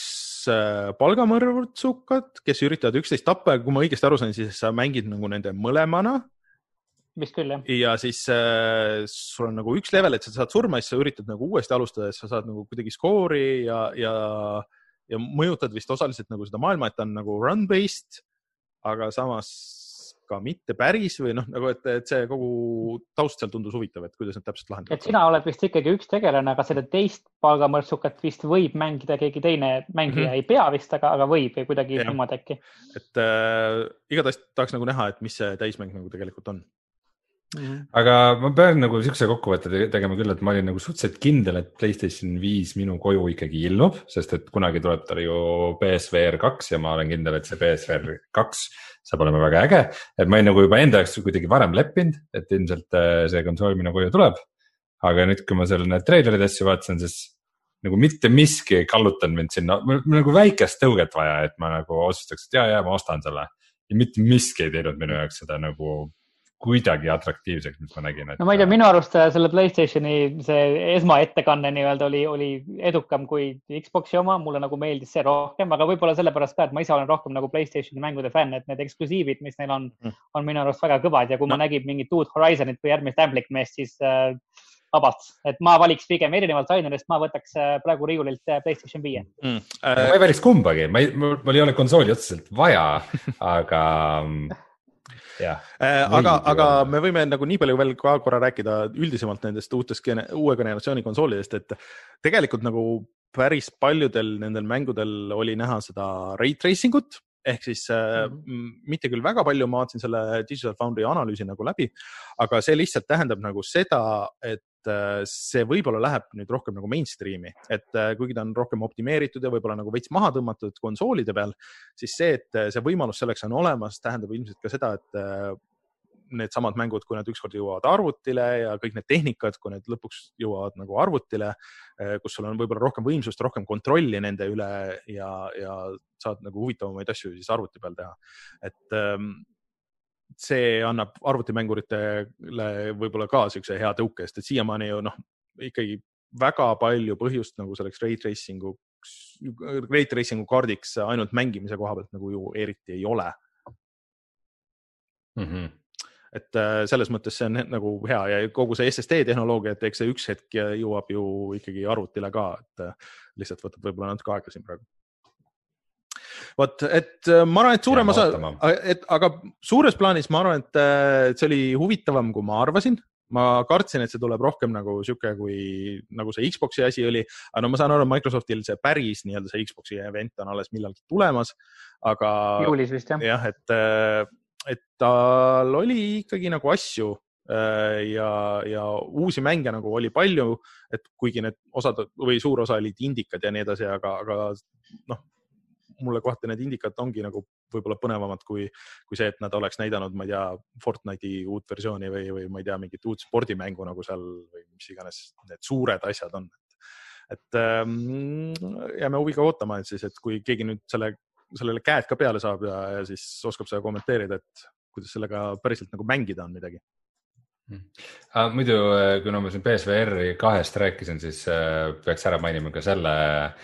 palgamõrvurtsukat, kes üritavad üksteist tappa ja kui ma õigesti aru sain, siis sa mängid nagu nende mõlemana. Vist küll, jah. Ja siis äh, sul on nagu üks level, et sa saad surma, siis sa üritad nagu uuesti alustada, sa saad nagu kuidagi skoori ja, ja, ja mõjutad vist osaliselt nagu seda maailma, et ta on nagu run-based, aga samas ka mitte päris või noh, nagu et, et see kogu taust seal tundus huvitav, et kuidas nad täpselt lahendavad. Et sina oled vist ikkagi üks tegelane, aga selle teist palgamõrtsukat vist võib mängida keegi teine mängija, mm-hmm. ei pea vist, aga, aga võib või kuidagi niimoodi äkki. Et äh, igatahes tahaks nagu näha, et mis see täismäng nagu tegelikult on. Mm-hmm. Aga ma pean nagu siukse kokkuvõtte tegema küll, et ma olin nagu suhteliselt kindel, et PlayStation viis minu koju ikkagi ilmub, sest et kunagi tuleb ta ju P S V R kaks ja ma olen kindel, et see P S V R kaks saab olema väga äge, et ma olen nagu juba enda jaoks kuidagi varem leppinud, et ilmselt see konsool minu koju tuleb. Aga nüüd, kui ma selle need trailerid asju vaatasin, siis nagu mitte miski ei kallutanud mind sinna, mul nagu väikest tõuget vaja, et ma nagu otsustaks, et jaa, jaa, ma ostan selle. Ja mitte miski ei teinud minu jaoks seda nagu kuidagi atraktiivseks, mis ma nägin. Et... No ma ei tea, minu arust selle PlayStationi see esmaettekanne nii-öelda oli, oli edukam kui Xboxi oma, mulle nagu meeldis see rohkem, aga võib-olla sellepärast ka, et ma ise olen rohkem nagu PlayStationi mängude fänn, et need eksklusiivid, mis neil on, on minu arust väga kõvad ja kui no. ma nägin mingit uut Horizonit või järgmist Amblikmeest, siis äh, vabalt, et ma valiks pigem erinevalt Rainerist, ma võtaks praegu riiulilt PlayStation viie. Mm. Äh... ma ei valiks kumbagi, ma ei, mul ei ole konsooli otseselt vaja, aga... Ja, äh, aga, aga me võime nagu nii palju veel ka korra rääkida üldisemalt nendest uutest uue generatsiooni konsoolidest, et tegelikult nagu päris paljudel nendel mängudel oli näha seda ray tracing ut, ehk siis mm-hmm. äh, mitte küll väga palju, ma vaatasin selle Digital Foundry analüüsi nagu läbi, aga see lihtsalt tähendab nagu seda, et see võib-olla läheb nüüd rohkem nagu mainstreami, et kuigi ta on rohkem optimeeritud ja võib-olla nagu veits maha tõmmatud konsoolide peal, siis see, et see võimalus selleks on olemas, tähendab ilmselt ka seda, et need samad mängud, kui nad ükskord jõuavad arvutile ja kõik need tehnikad, kui need lõpuks jõuavad nagu arvutile, kus sul on võib-olla rohkem võimsust, rohkem kontrolli nende üle ja, ja saad nagu huvitavamaid asju siis arvuti peal teha. Et see annab arvutimänguritele võib-olla ka siukse hea tõuke, sest et siiamaani ju noh, ikkagi väga palju põhjust nagu selleks ray tracingu, ray tracingu kaardiks ainult mängimise koha pealt nagu ju eriti ei ole. Mm-hmm. et selles mõttes see on nagu hea ja kogu see S S D tehnoloogia, et eks see üks hetk jõuab ju ikkagi arvutile ka, et lihtsalt võtab võib-olla natuke aega siin praegu. Vot, et ma arvan, et suurem osa, et, aga suures plaanis ma arvan, et see oli huvitavam, kui ma arvasin. Ma kartsin, et see tuleb rohkem nagu siuke, kui nagu see Xboxi asi oli, aga no ma saan aru, Microsoftil see päris nii-öelda see Xboxi event on alles millalgi tulemas, aga juulis vist, jah. jah, et, et tal oli ikkagi nagu asju ja, ja uusi mänge nagu oli palju, et kuigi need osad või suur osa olid indikad ja nii edasi, aga, aga noh, mulle kohati need indikad ongi nagu võib-olla põnevamad kui, kui see, et nad oleks näidanud, ma ei tea, Fortnite'i uut versiooni või, või ma ei tea, mingit uut spordimängu nagu seal või mis iganes need suured asjad on. Et ähm, jääme huviga ootama, et siis, et kui keegi nüüd selle, sellele käed ka peale saab ja, ja siis oskab seda kommenteerida, et kuidas sellega päriselt nagu mängida on midagi. Ah, muidu, kui no ma siin P S V R kahest rääkisin, siis peaks ära mainima ka selle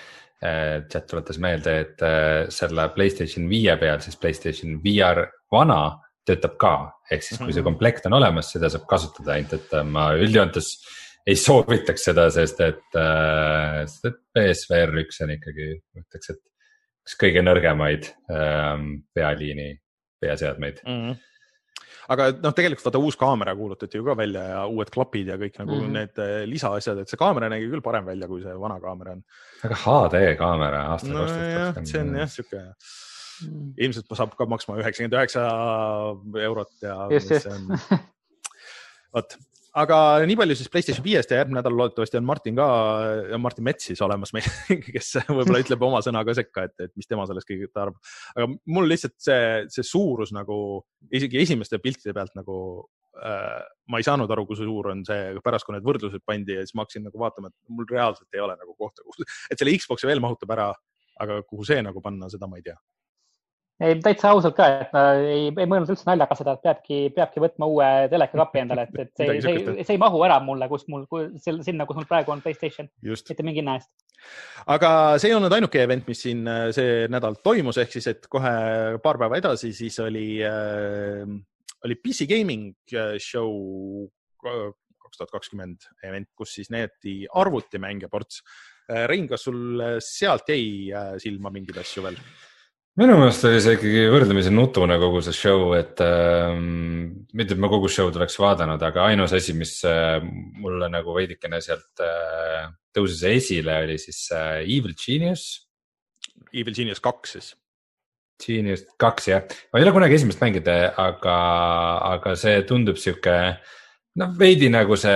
chat tuletas meelde, et selle PlayStation viie peal, siis PlayStation V R vana töötab ka, ehk siis kui see komplekt on olemas, seda saab kasutada ainult, et ma üldjoontes ei soovitaks seda, sest et, sest et P S V R üks on ikkagi, mõtleks, et üks kõige nõrgemaid pealiini peaseadmeid. Mm-hmm. Aga noh, tegelikult vaata uus kaamera kuulutati ju ka välja ja uued klapid ja kõik nagu mm-hmm. need lisaasjad, et see kaamera nägi küll parem välja, kui see vana kaamera on. Aga H D kaamera aastal no, jah, see on jah, siuke mm. ilmselt saab ka maksma üheksakümmend üheksa eurot ja just, just. See on... Võt. Aga nii palju siis PlayStation viiest ja järgmine nädal loodetavasti on Martin ka ja Martin Mets siis olemas meil, kes võib-olla ütleb oma sõna ka sekka, et, et mis tema sellest kõigit arvab. Aga mul lihtsalt see, see suurus nagu isegi esimeste piltide pealt nagu äh, ma ei saanud aru, kui suur on see pärast, kui need võrdlused pandi ja siis ma hakkasin nagu vaatama, et mul reaalselt ei ole nagu kohta, et selle Xboxi veel mahutab ära, aga kuhu see nagu panna, seda ma ei tea. Ei, täitsa ausalt ka, et ei, ei mõelnud üldse naljaga seda, et peabki, peabki võtma uue telekakapi endale, et, et see, see, see ei mahu ära mulle, kus mul, sinna, kus mul praegu on PlayStation. Mitte mingi näest. Aga see ei olnud ainuke event, mis siin see nädal toimus, ehk siis, et kohe paar päeva edasi, siis oli, äh, oli P C Gaming Show kaks tuhat kakskümmend event, kus siis neeti arvutimänge ports. Rein, kas sul sealt jäi silma mingid asju veel? Minu mõelest oli see ikkagi võrdlemisi nutune kogu see show, et ähm, mitte, et ma kogu show'd oleks vaadanud, aga ainus asi, mis äh, mulle nagu veidikene sealt äh, tõuses esile, oli siis äh, Evil Genius. Evil Genius kaks siis. Genius kaks, jah. Ma ei ole kunagi esimest mängida, aga, aga see tundub siuke, no veidi nagu see,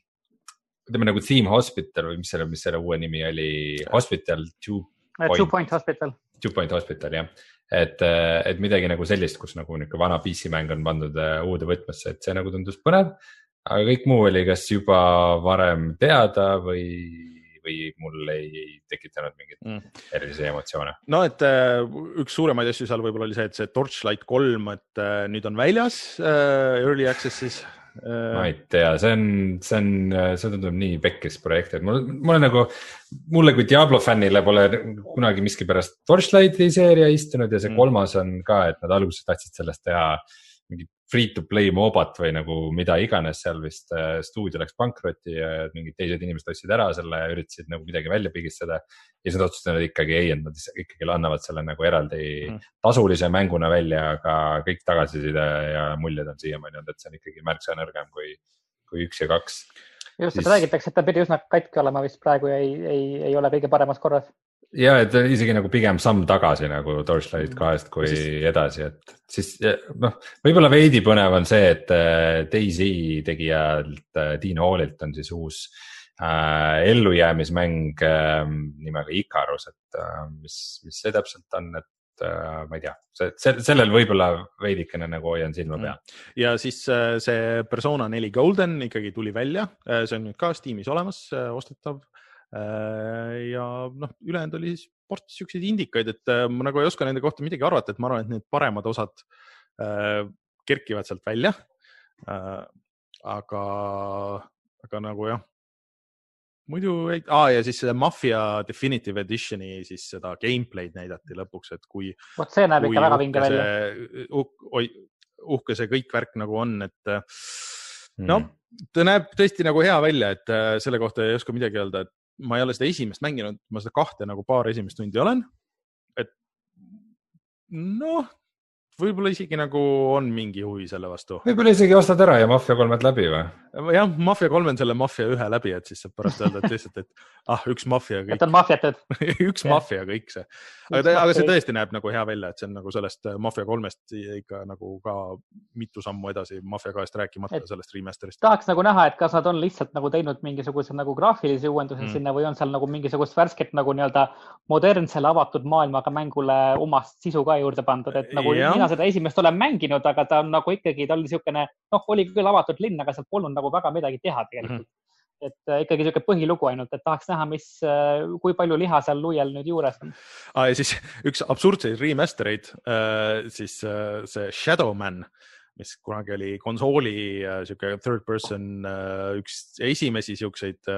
ütleme nagu Theme Hospital või mis selle, mis selle uue nimi oli, Hospital Two Point. Two Point Hospital. Two Point Hospital, jah. Et, et midagi nagu sellist, kus nagu niisugune vana P C mäng on pandud uude võtmesse, et see nagu tundus põnev, aga kõik muu oli kas juba varem teada või, või mul ei, ei tekitanud mingit mm. erilisi emotsioone. No, et üks suuremaid asju seal võib-olla oli see, et see Torchlight kolm, et nüüd on väljas Early Access'is. Ma ei tea, see on, see on, see tundub nii pekkis projekt, et mul, mul on nagu, mulle kui Diablo fännile pole kunagi miski pärast Torchlighti seeria istunud ja see mm. kolmas on ka, et nad alguses tahtsid sellest teha mingi free-to-play mobat või nagu mida iganes, seal vist stuudio läks pankrotti ja mingid teised inimesed ostsid ära selle ja üritasid nagu midagi välja pigistada ja siis nad otsustasid ikkagi ei, et nad ikkagi annavad selle nagu eraldi mm. tasulise mänguna välja, aga kõik tagasiside ja muljed on siiamaani olnud, et see on ikkagi märksa nõrgem kui, kui üks ja kaks. Just, et räägitakse, et ta pidi üsna katki olema vist praegu ja ei, ei, ei ole kõige paremas korras. Ja, et isegi nagu pigem samm tagasi nagu Torchlight kahest kui siis... edasi, et siis noh, võib-olla veidi põnev on see, et DayZ tegijalt Dean Hallilt on siis uus äh, ellujäämismäng äh, nimega Icarus, et äh, mis, mis see täpselt on, et äh, ma ei tea, see, sellel võib-olla veidikene nagu hoian silma pea. Ja siis äh, see Persona neli Golden ikkagi tuli välja, see on nüüd ka Steamis olemas, äh, ostetav. Ja noh, ülejäänud oli siis ports siukseid indikaid, et ma nagu ei oska nende kohta midagi arvata, et ma arvan, et need paremad osad äh, kerkivad sealt välja. Äh, aga, aga nagu jah, muidu ei, ah, ja siis see Mafia Definitive Editioni siis seda gameplay'd näidati lõpuks, et kui... Vot see näeb ikka väga vinge välja. Oi, uhke see kõik värk nagu on, et no ta näeb tõesti nagu hea välja, et selle kohta ei oska midagi öelda, et ma ei ole seda esimest mänginud, ma seda kahte nagu paar esimest tundi olen, et noh, võib-olla isegi nagu on mingi huvi selle vastu. Võib-olla isegi ostad ära ja Mafia kolmed läbi või? Jah, Mafia kolm on selle Mafia ühe läbi, et siis saab pärast öelda, et lihtsalt, et ah, üks Mafia kõik. Et on mafiatud. üks yeah. Mafia kõik see. Aga, ta, aga see tõesti näeb nagu hea välja, et see on nagu sellest Mafia kolmest ikka nagu ka mitu sammu edasi Mafia kahest rääkimata et sellest remasterist. Tahaks nagu näha, et kas nad on lihtsalt nagu teinud mingisuguse nagu graafilisi uuenduse mm. sinna või on seal nagu mingisugust värsket nagu nii-öelda modernsele avatud maailmaga mängule omast sisu ka juurde pandud, et nagu ja. mina seda esimest olen mänginud, aga ta on nagu ikkagi, ta oli niisugune, noh, oli küll avatud linn, aga sealt polnud nagu väga midagi teha tegelikult. Mm-hmm. Et ikkagi niisugune põhilugu ainult, et tahaks näha, mis, kui palju liha seal luiel nüüd juures on. Ah, ja siis üks absurdseid remastereid, siis see Shadowman, mis kunagi oli konsooli siuke third person, üks esimesi siukseid,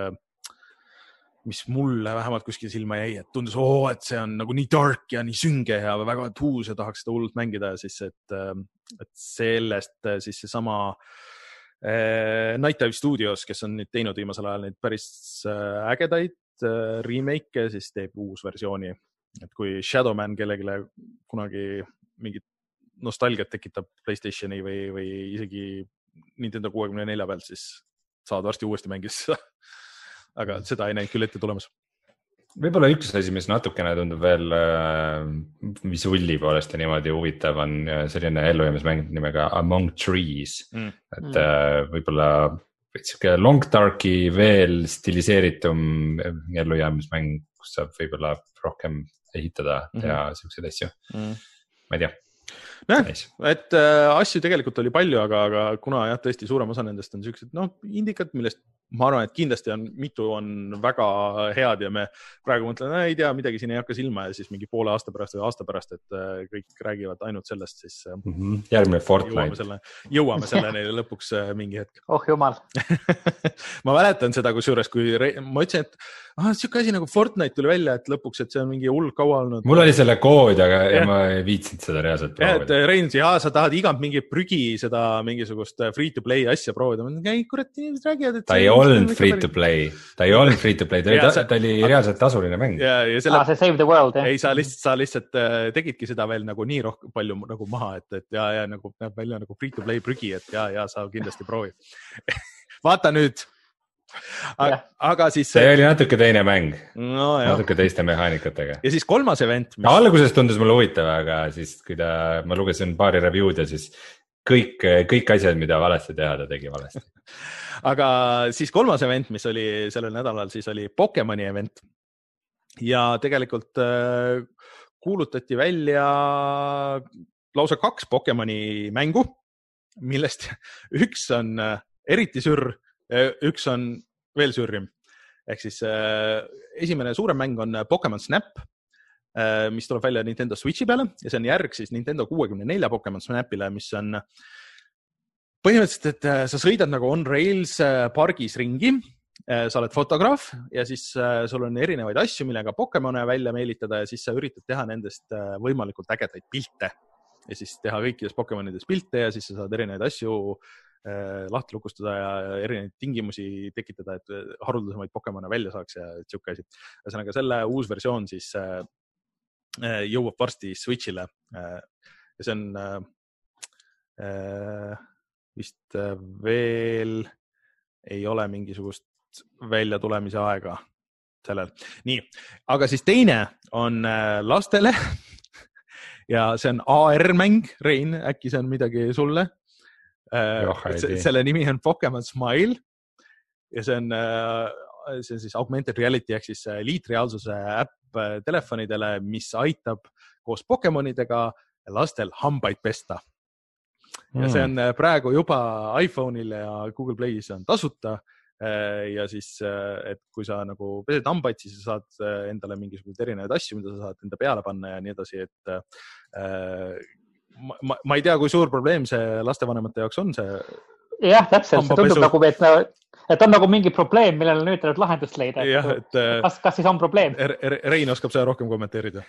mis mulle vähemalt kuskil silma jäi, et tundus, oo, et see on nagu nii dark ja nii sünge ja väga tuus ja tahaks seda hullult mängida ja siis, et, et sellest siis see sama äh, Night Dive Studios, kes on nüüd teinud viimasel ajal neid päris äh, ägedaid äh, remake, siis teeb uus versiooni. Et kui Shadowman kellegile kunagi mingit nostalgiat tekitab PlayStationi või, või isegi Nintendo kuuekümne nelja pealt, siis saad varsti uuesti mängida seda. Aga seda ei näinud küll ette tulemas. Võib-olla üks asi, mis natukene tundub veel visulli poolest ja niimoodi huvitav on selline ellujäämismäng nimega Among Trees. Mm. Et mm. võib-olla siuke Long Darki veel stiliseeritum ellujäämismäng, kus saab võib-olla rohkem ehitada mm. ja siukseid asju. Mm. Ma ei tea. Näh, nice. Et äh, asju tegelikult oli palju, aga, aga kuna jah, tõesti suurem osa nendest on siuksed, noh, indikad, millest ma arvan, et kindlasti on, mitu on väga head ja me praegu mõtlen, ei tea, midagi siin ei hakka silma ja siis mingi poole aasta pärast või aasta pärast, et äh, kõik räägivad ainult sellest, siis äh, mm-hmm. järgmine Fortnite. Jõuame, selle, jõuame selleni lõpuks äh, mingi hetk. Oh jumal. Ma mäletan seda, kusjuures, kui re... ma ütlesin, et ah, siuke asi nagu Fortnite tuli välja, et lõpuks, et see on mingi hull kaua olnud. Mul oli selle kood, aga ja. ma ei viitsinud seda reaalselt proovida. Et Reins, jaa, sa tahad igalt mingi prügi seda mingisugust free-to-play asja proovida. Ma ei, kurat, inimesed räägivad, et ta ei olnud free-to-play. Ta ei olnud free-to-play. Ta, sa... ta oli reaalselt tasuline mäng. Ja, ja selle... ah, see Save the World, jah. Ei, sa lihtsalt, sa lihtsalt tegidki seda veel nagu nii rohkem palju nagu maha, et, et ja, ja nagu näeb välja nagu free-to-play prügi, et ja, ja sa kindlasti proovi. Vaata nüüd. Aga, aga siis see oli natuke teine mäng, no, natuke teiste mehaanikatega. Ja siis kolmas event mis... alguses tundus mulle huvitav, aga siis kui ta, ma lugesin paari review'd ja siis kõik, kõik asjad, mida valesti teha, ta tegi valesti. Aga siis kolmas event, mis oli sellel nädalal, siis oli Pokemoni event ja tegelikult äh, kuulutati välja lausa kaks Pokemoni mängu, millest üks on äh, eriti sürr, üks on veel sürrim. Ehk siis äh, esimene suurem mäng on Pokemon Snap, äh, mis tuleb välja Nintendo Switchi peale ja see on järg siis Nintendo kuuekümne nelja Pokemon Snapile, mis on põhimõtteliselt, et äh, sa sõidad nagu on rails äh, pargis ringi, äh, sa oled fotograaf ja siis äh, sul on erinevaid asju, millega Pokemone välja meelitada ja siis sa üritad teha nendest äh, võimalikult ägedaid pilte ja siis teha kõikides Pokemonides pilte ja siis sa saad erinevaid asju lahti lukustada ja erinevaid tingimusi tekitada, et haruldasemaid Pokemone välja saaks ja siuke asi. Ühesõnaga selle uus versioon siis äh, jõuab varsti Switchile äh, ja see on äh, vist veel ei ole mingisugust välja tulemise aega sellel. Nii, aga siis teine on äh, lastele ja see on A R-mäng, Rein, äkki see on midagi sulle? Joh, selle nimi on Pokemon Smile ja see on, see on siis augmented reality ehk siis liitreaalsuse äpp telefonidele, mis aitab koos Pokemonidega lastel hambaid pesta. Ja see on praegu juba iPhone'il ja Google Play's on tasuta ja siis, et kui sa nagu pesed hambaid, siis sa saad endale mingisugused erinevaid asju, mida sa saad enda peale panna ja nii edasi, et äh, Ma, ma, ma ei tea, kui suur probleem see lastevanemate jaoks on see. Jah, täpselt, see tundub nagu, et, et on nagu mingi probleem, millele nüüd tuleb lahendust leida. Ja, et, kas, kas siis on probleem? Rein oskab seda rohkem kommenteerida.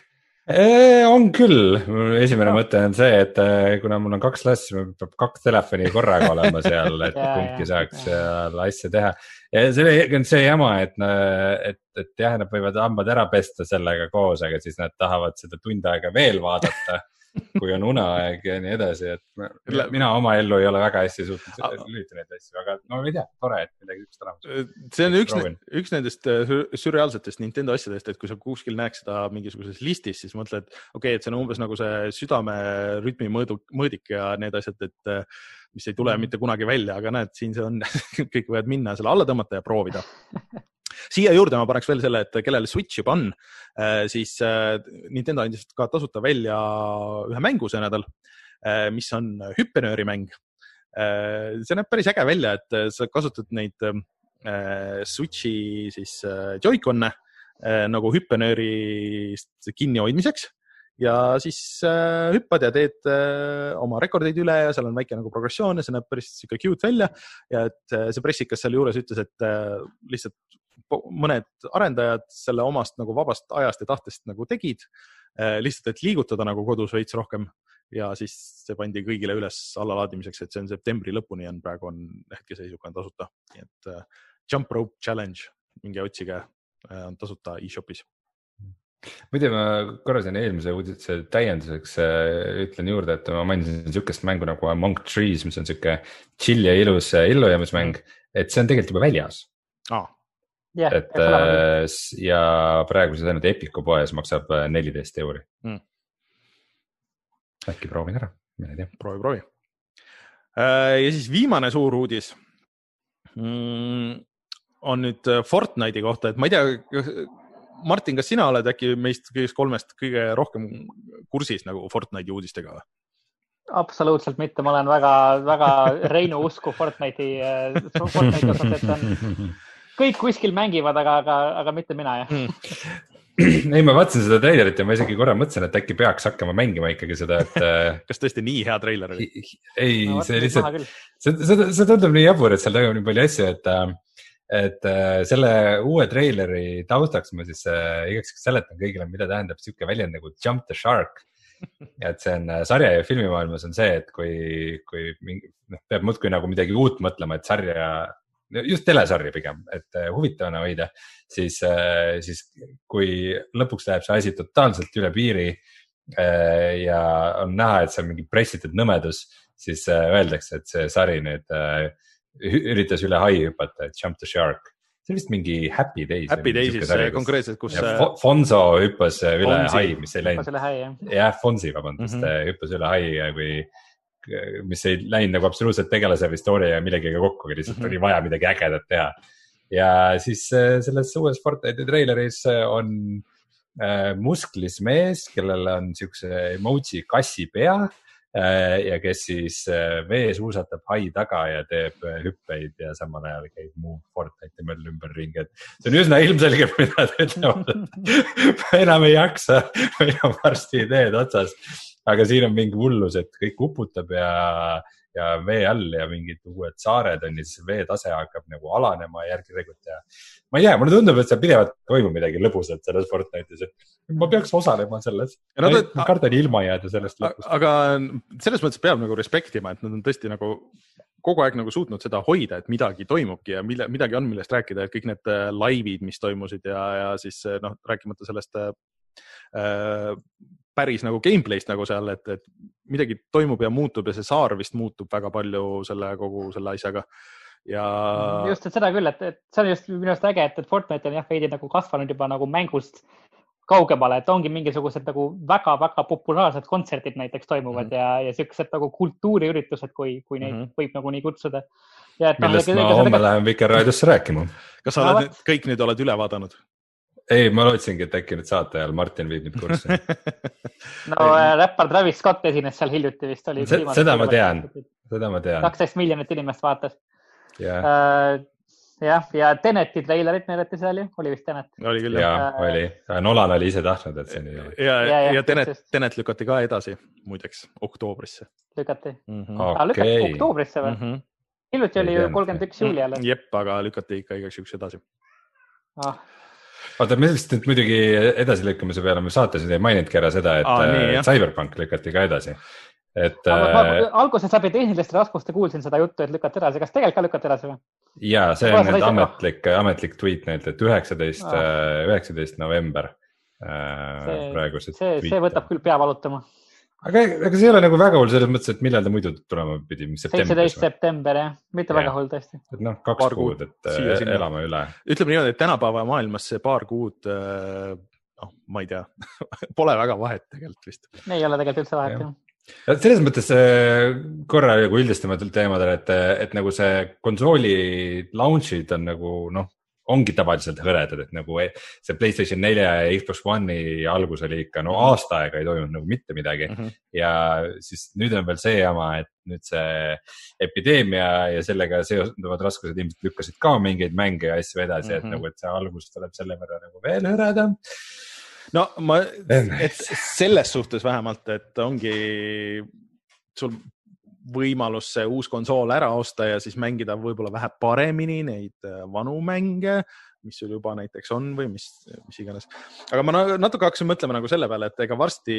on küll, esimene no. mõte on see, et kuna mul on kaks last, siis peab kaks telefoni korraga olema seal, et ja, kumbki ja, saaks seal asja teha. Ja see on see jama, et, et, et jah, nad võivad hambad ära pesta sellega koos, aga siis nad tahavad seda tund aega veel vaadata, kui on uneaeg ja nii edasi, et mina oma ellu ei ole väga hästi suutnud lüüta neid asju, aga no ei tea, tore, et midagi üks olemas. See on üks, üks nendest sürreaalsetest Nintendo asjadest, et kui sa kuskil näeks seda mingisuguses listis, siis mõtled, et okei, okay, et see on umbes nagu see südame rütmi mõõduk, mõõdik ja need asjad, et mis ei tule mitte kunagi välja, aga näed, siin see on, kõik võivad minna selle alla tõmmata ja proovida. Siia juurde ma paneks veel selle, et kellele Switch juba on, siis Nintendo andis ka tasuta välja ühe mängu see nädal, mis on hüppenööri mäng. See näeb päris äge välja, et sa kasutad neid Switchi siis Joy-Con'e nagu hüppenöörist kinni hoidmiseks ja siis hüppad ja teed oma rekordeid üle ja seal on väike nagu progressioon ja see näeb päris siuke cute välja ja et see pressikas seal juures ütles, et lihtsalt mõned arendajad selle omast nagu vabast ajast ja tahtest nagu tegid, lihtsalt, et liigutada nagu kodus veits rohkem ja siis see pandi kõigile üles allalaadimiseks, et see on septembri lõpuni on praegu on hetkeseisuga on tasuta. Nii et Jump Rope Challenge, mingi otsige, on tasuta e-shopis. Muide, ma korra siin eelmise uudise täienduseks ütlen juurde, et ma mainisin niisugust mängu nagu Among Trees, mis on niisugune chill ja ilus illujäämismäng, et see on tegelikult juba väljas. Ah. Yeah, et ja praegu see ainult Epiku poes maksab neliteist euri. Mm. Äkki proovin ära, mina ei tea. Proovi, proovi. Ja siis viimane suur uudis on nüüd Fortnite'i kohta, et ma ei tea, Martin, kas sina oled äkki meist kõigest kolmest kõige rohkem kursis nagu Fortnite'i uudistega? Absoluutselt mitte, ma olen väga, väga Reinu usku Fortnite'i, Fortnite'i osas, et on kõik kuskil mängivad, aga, aga, aga mitte mina, jah. Ei, ma vaatasin seda treilerit ja ma isegi korra mõtlesin, et äkki peaks hakkama mängima ikkagi seda, et kas tõesti nii hea treiler oli? Ei, no, see lihtsalt, see, see, see tundub nii jabur, et seal toimub nii palju asju, et, et selle uue treileri taustaks ma siis igaks seletan kõigile, mida tähendab siuke väljend nagu Jump the Shark. Ja et see on sarja ja filmimaailmas on see, et kui, kui mingi, peab muudkui nagu midagi uut mõtlema, et sarja just telesarja pigem, et huvitavana hoida, siis, siis kui lõpuks läheb see asi totaalselt üle piiri ja on näha, et see on mingi pressitud nõmedus, siis öeldakse, et see sari nüüd üritas üle hai hüpata, et Jump the Shark. See on vist mingi Happy Days. Happy Daysis konkreetselt, kus... Fonzo hüppas üle Fonsi. hai, mis ei läinud. Jah, Fonsi, vabandust, mm-hmm. hüppas üle hai ja kui... mis ei läinud nagu absoluutselt tegelase või story ja millegiga kokku, lihtsalt mm-hmm. oli vaja midagi ägedat teha. Ja siis selles uues Fortnite'i traileris on äh, musklis mees, kellel on siukse emoji kassi pea äh, ja kes siis äh, vees uusatab hai taga ja teeb äh, hüppeid ja samal ajal käib muu Fortnite'i möll ümber ringi. Et see on üsna ilmselge, mida te ütlevad, et ma enam ei jaksa, meil on varsti ideed otsas. Aga siin on mingi hullus, et kõik uputab ja, ja vee all ja mingid uued saared on ja siis vee tase hakkab nagu alanema järgi-regut ja ma ei tea, mulle tundub, et see pidevalt toimub midagi lõbusat selles Fortnite'is, et ma peaks osalema selles. No, ma, ma kardan ilma jääda sellest lõpust. Aga selles mõttes peab nagu respektima, et nad on tõesti nagu kogu aeg nagu suutnud seda hoida, et midagi toimubki ja mille, midagi on, millest rääkida, et kõik need laivid, mis toimusid ja, ja siis noh, rääkimata sellest äh, päris nagu gameplayst nagu seal, et, et midagi toimub ja muutub ja see saar vist muutub väga palju selle kogu selle asjaga. Ja... Just, et seda küll, et, et see on just minu arust äge, et, et Fortnite on jah veidi nagu kasvanud juba nagu mängust kaugemale, et ongi mingisugused nagu väga-väga populaarsed kontserdid näiteks toimuvad mm -hmm. ja, ja siuksed nagu kultuuriüritused, kui, kui neid mm -hmm. võib nagu nii kutsuda. Ja, et, millest no, ma homme lähen Vikerraadiosse rääkima. Kas sa oled, kõik nüüd oled üle vaadanud? Ei, ma lootsingi, et äkki nüüd saate ajal Martin viib nüüd kurssi. no räppar Travis Scott esines seal hiljuti vist. Oli Se, seda ma tean, seda ma tean. kaksteist miljonit inimest vaatas. Yeah. Uh, jah, ja Teneti trailerit näidati seal ju, oli vist Tenet. Oli küll, jah. Ja, uh, oli. Nolan oli ise tahtnud, et see nii oli. Ja, ja, ja, ja Tenet, Tenet lükati ka edasi, muideks, oktoobrisse. Lükati? Mm -hmm. ah, lükati okay. Oktoobrisse või? Mm -hmm. Hiljuti oli ju kolmkümmend üks juuli alles. Jep, aga lükati ikka igaks üks edasi. Ah. Oota, me lihtsalt nüüd muidugi edasilükkamise peale me saates ei mainitki ära seda, et Aa, nii, Cyberpunk lükati ka edasi. Et, ma, ma, alguses läbi tehniliste raskuste kuulsin seda juttu, et lükati edasi. Kas tegelikult ka lükati edasi või? Jaa, see on nüüd ametlik, ametlik tweet neilt, et üheksateist, üheksateist november see, praegu see see, see võtab küll pea valutama. Aga, aga see ei ole nagu väga hull selles mõttes, et millal ta muidu tulema pidi? seitseteist september, jah. Mitte ja. Väga hull tõesti. Et noh, kaks paar kuud, et siia, elame üle. Ütleme niimoodi, et tänapäeva maailmas see paar kuud, noh, ma ei tea, pole väga vahet tegelikult vist. Ei ole tegelikult üldse vahet, jah. Ja selles mõttes korra nagu üldistamatul teemadel, et, et nagu see konsooli launch'id on nagu, noh, ongi tavaliselt hõredad, et nagu see PlayStation neli ja Xbox One'i algus oli ikka, no aasta aega ei toimunud nagu mitte midagi. Mm -hmm. Ja siis nüüd on veel see jama, et nüüd see epideemia ja sellega seonduvad raskused ilmselt lükkasid ka mingeid mänge ja asju edasi, mm -hmm. et nagu, et see algus tuleb selle võrra nagu veel hõredam. No ma, et selles suhtes vähemalt, et ongi sul võimalus see uus konsool ära osta ja siis mängida võib-olla vähe paremini neid vanu mänge, mis sul juba näiteks on või mis, mis iganes. Aga ma natuke hakkasin mõtlema nagu selle peale, et ega varsti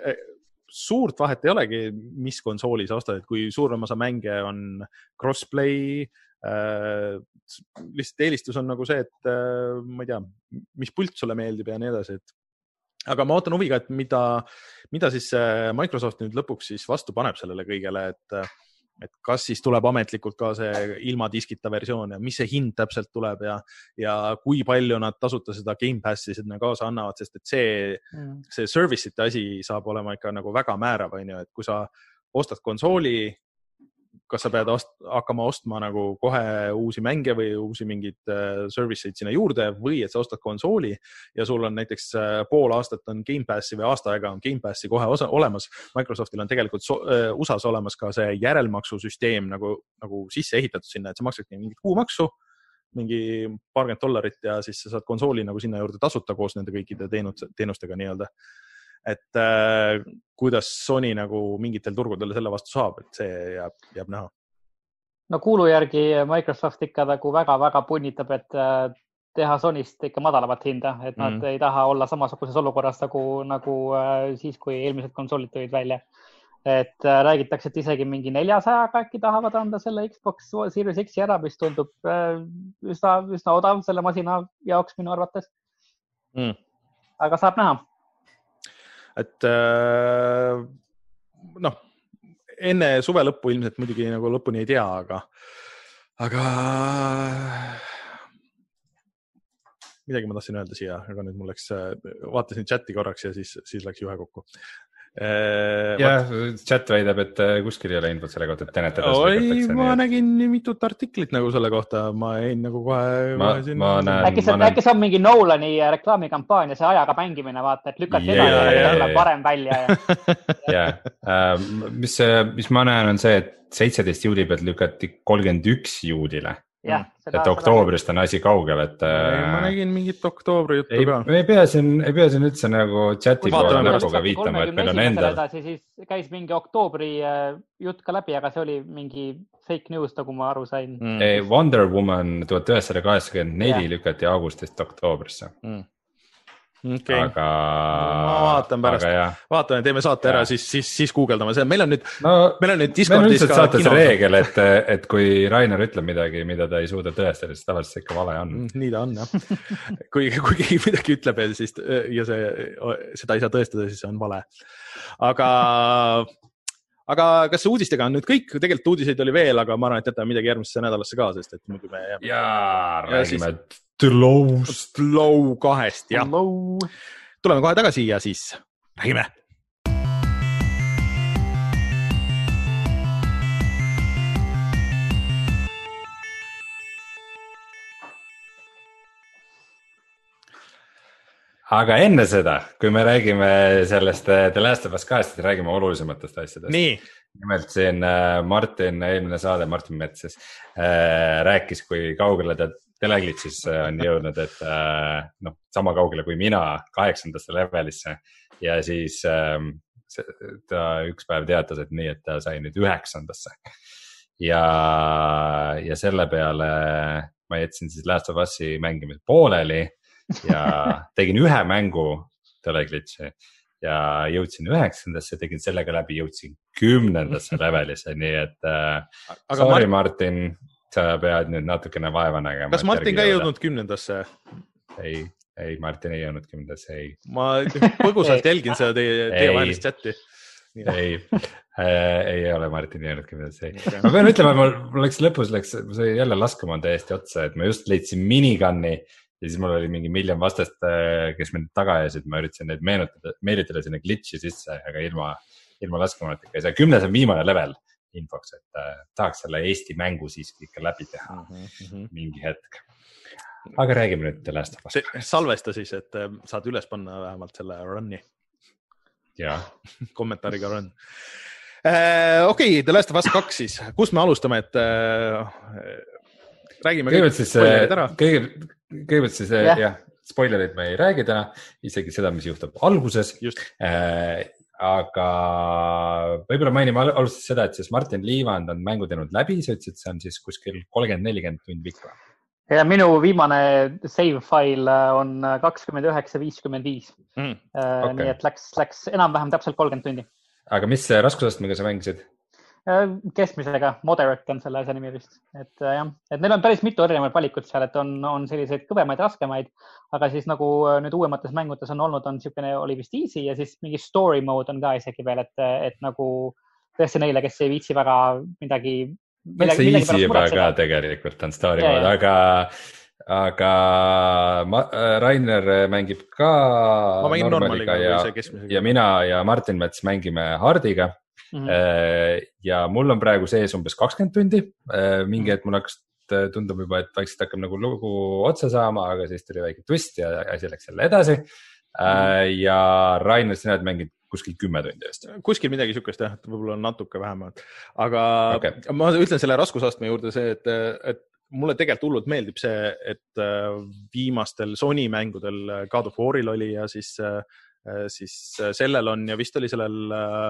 suurt vahet ei olegi, mis konsooli sa ostad, et kui suurem osa mänge on crossplay, äh, lihtsalt eelistus on nagu see, et äh, ma ei tea, mis pult sulle meeldib ja nii edasi, et aga ma ootan huviga, et mida, mida siis Microsoft nüüd lõpuks siis vastu paneb sellele kõigele, et, et kas siis tuleb ametlikult ka see ilma diskita versioon ja mis see hind täpselt tuleb ja, ja kui palju nad tasuta seda Game Passi sinna kaasa annavad, sest et see, mm. see service'ite asi saab olema ikka nagu väga määrav, on ju, et kui sa ostad konsooli, kas sa pead ost, hakkama ostma nagu kohe uusi mänge või uusi mingid uh, service'id sinna juurde või et sa ostad konsooli ja sul on näiteks uh, pool aastat on Game Passi või aasta aega on Game Passi kohe osa, olemas. Microsoftil on tegelikult so, uh, U S A-s olemas ka see järelmaksusüsteem nagu, nagu sisse ehitatud sinna, et sa maksadki mingit kuumaksu, mingi paarkümmend dollarit ja siis sa saad konsooli nagu sinna juurde tasuta koos nende kõikide teenust, teenustega nii-öelda. Et äh, kuidas Sony nagu mingitel turgudel selle vastu saab, et see jääb, jääb näha. No kuulu järgi Microsoft ikka nagu väga-väga punnitab, et teha Sonyst ikka madalamat hinda, et nad mm. ei taha olla samasuguses olukorras nagu, nagu siis, kui eelmised konsoolid tulid välja. Et räägitakse, et isegi mingi neljasajaga äkki tahavad anda selle Xbox Series X ära, mis tundub üsna, üsna odav selle masina jaoks minu arvates. Mm. Aga saab näha. Et noh, enne suve lõppu ilmselt muidugi nagu lõpuni ei tea, aga, aga midagi ma tahtsin öelda siia, aga nüüd mul läks, vaatasin chati korraks ja siis, siis läks juhe kokku. Jah, chat väidab, et kuskil ei ole infot selle kohta, et Tenet edasi lükatakse. Oi, ma nii, nägin mitut artiklit nagu selle kohta, ma ei nagu kohe... Ma, siin... ma näen, äkki, see, äkki see on mingi Nolani reklaamikampaania, see ajaga mängimine, vaata, et lükati yeah, edasi yeah, ja tuleb yeah. parem välja. Ja, ja. mis, mis ma näen on see, et seitseteist juuli pealt lükati kolmkümmend üks juulile. Ja, et oktoobrist on asi kaugel, et ma nägin mingit oktoobri juttu ei, ka. Me ei pea siin, ei pea siin üldse nagu chati poole näpuga viitama, et meil on endal. Edasi, siis käis mingi oktoobri jutt ka läbi, aga see oli mingi fake news, nagu ma aru sain. Mm. Wonder Woman tuhat üheksasada kaheksakümmend neli yeah. lükati augustist oktoobrisse. Mm. Okay. Aga ma vaatan pärast, vaatame, teeme saate ära, siis, siis, siis guugeldame see. Meil on nüüd, no, meil on nüüd Discordis ka saates reegel, et, et kui Rainer ütleb midagi, mida ta ei suuda tõestada, siis tavaliselt ikka vale on. Nii ta on, jah. kui, kui keegi midagi ütleb ja, siis, ja see, seda ei saa tõestada, siis see on vale. Aga, aga kas uudistega on nüüd kõik? Tegelikult uudiseid oli veel, aga ma arvan, et jätame midagi järgmisse nädalasse ka, sest et muidu me jääme. Jaa, räägime Tlow'st. Tlow kahest, jah. Tuleme kohe tagasi ja siis räägime. Aga enne seda, kui me räägime sellest The Last of Us kahest, siis räägime olulisematest asjadest. Nii. Nimelt siin Martin, eelmine saade, Martin Mets siis, äh, rääkis, kui kaugele ta teleglitsis on jõudnud, et äh, noh, sama kaugele kui mina kaheksandasse levelisse ja siis äh, ta üks päev teatas, et nii, et ta sai nüüd üheksandasse ja, ja selle peale ma jätsin siis Last of Us'i mängimise pooleli ja tegin ühe mängu teleglitši ja jõudsin üheksandasse, tegin sellega läbi, jõudsin kümnendasse levelisse, nii et äh, sorry Mart... Martin, sa pead nüüd natukene vaeva nägema. Kas Martin ka ei jõudnud kümnendasse? Ei, ei, Martin ei jõudnud kümnendasse, ei. Ma põgusalt jälgin seda teie, teie vahelist chati. Ei, äh, ei ole Martin jõudnud kümnendasse, ei. Okay. Ma pean ütlema, mul, mul läks lõpus, läks, sai jälle laskuma täiesti otsa, et ma just leidsin minigunni. Ja siis mul oli mingi miljon vastast, kes mind taga jäsid, ma üritasin neid meenutada, meelitada sinna glitchi sisse, aga ilma, ilma laskemonatika ei saa. Kümnes on viimane level infoks, et äh, tahaks selle Eesti mängu siiski ikka läbi teha mm -hmm. mingi hetk. Aga räägime nüüd The Last of Us. Salvesta siis, et äh, saad üles panna vähemalt selle run'i. Jaa. Kommentaariga run. Äh, Okei, okay, The Last of Us kaks siis. Kus me alustame, et äh, räägime kõigepealt siis, kõigepealt, kõigepealt siis yeah. jah, spoilerid me ei räägi täna, isegi seda, mis juhtub alguses. Äh, aga võib-olla mainime alustas seda, et siis Martin Liivand on mängu teinud läbi, sa ütlesid, see on siis kuskil kolmkümmend nelikümmend tundi pikk. Ja minu viimane save file on kakskümmend üheksa viiskümmend viis. Mm, okay. Nii et läks, läks enam-vähem täpselt kolmkümmend tundi. Aga mis raskusastmega sa mängisid? Keskmisega, moderate on selle asja nimi vist, et jah, et neil on päris mitu erinevaid valikut seal, et on, on selliseid kõvemaid, raskemaid, aga siis nagu nüüd uuemates mängutes on olnud, on niisugune oli vist easy ja siis mingi story mode on ka isegi veel, et, et nagu tõesti neile, kes ei viitsi väga midagi millegi, see easy juba ka tegelikult on story yeah, mode, aga aga ma, Rainer mängib ka normaliga ja, ja mina ja Martin Mets mängime hardiga. Mm-hmm. Ja mul on praegu sees umbes kakskümmend tundi, mingi hetk mul hakkas tundub juba, et vaikselt hakkab nagu lugu otsa saama, aga siis tuli väike twist ja asi läks jälle edasi. Mm-hmm. Ja Rainer, sina oled mängid kuskil kümme tundi just. Kuskil midagi sükest jah, võib-olla natuke vähemalt, aga okay. Ma ütlen selle raskusastme juurde see, et, et mulle tegelikult hullult meeldib see, et viimastel Sony mängudel God of War'il oli ja siis siis sellel on ja vist oli sellel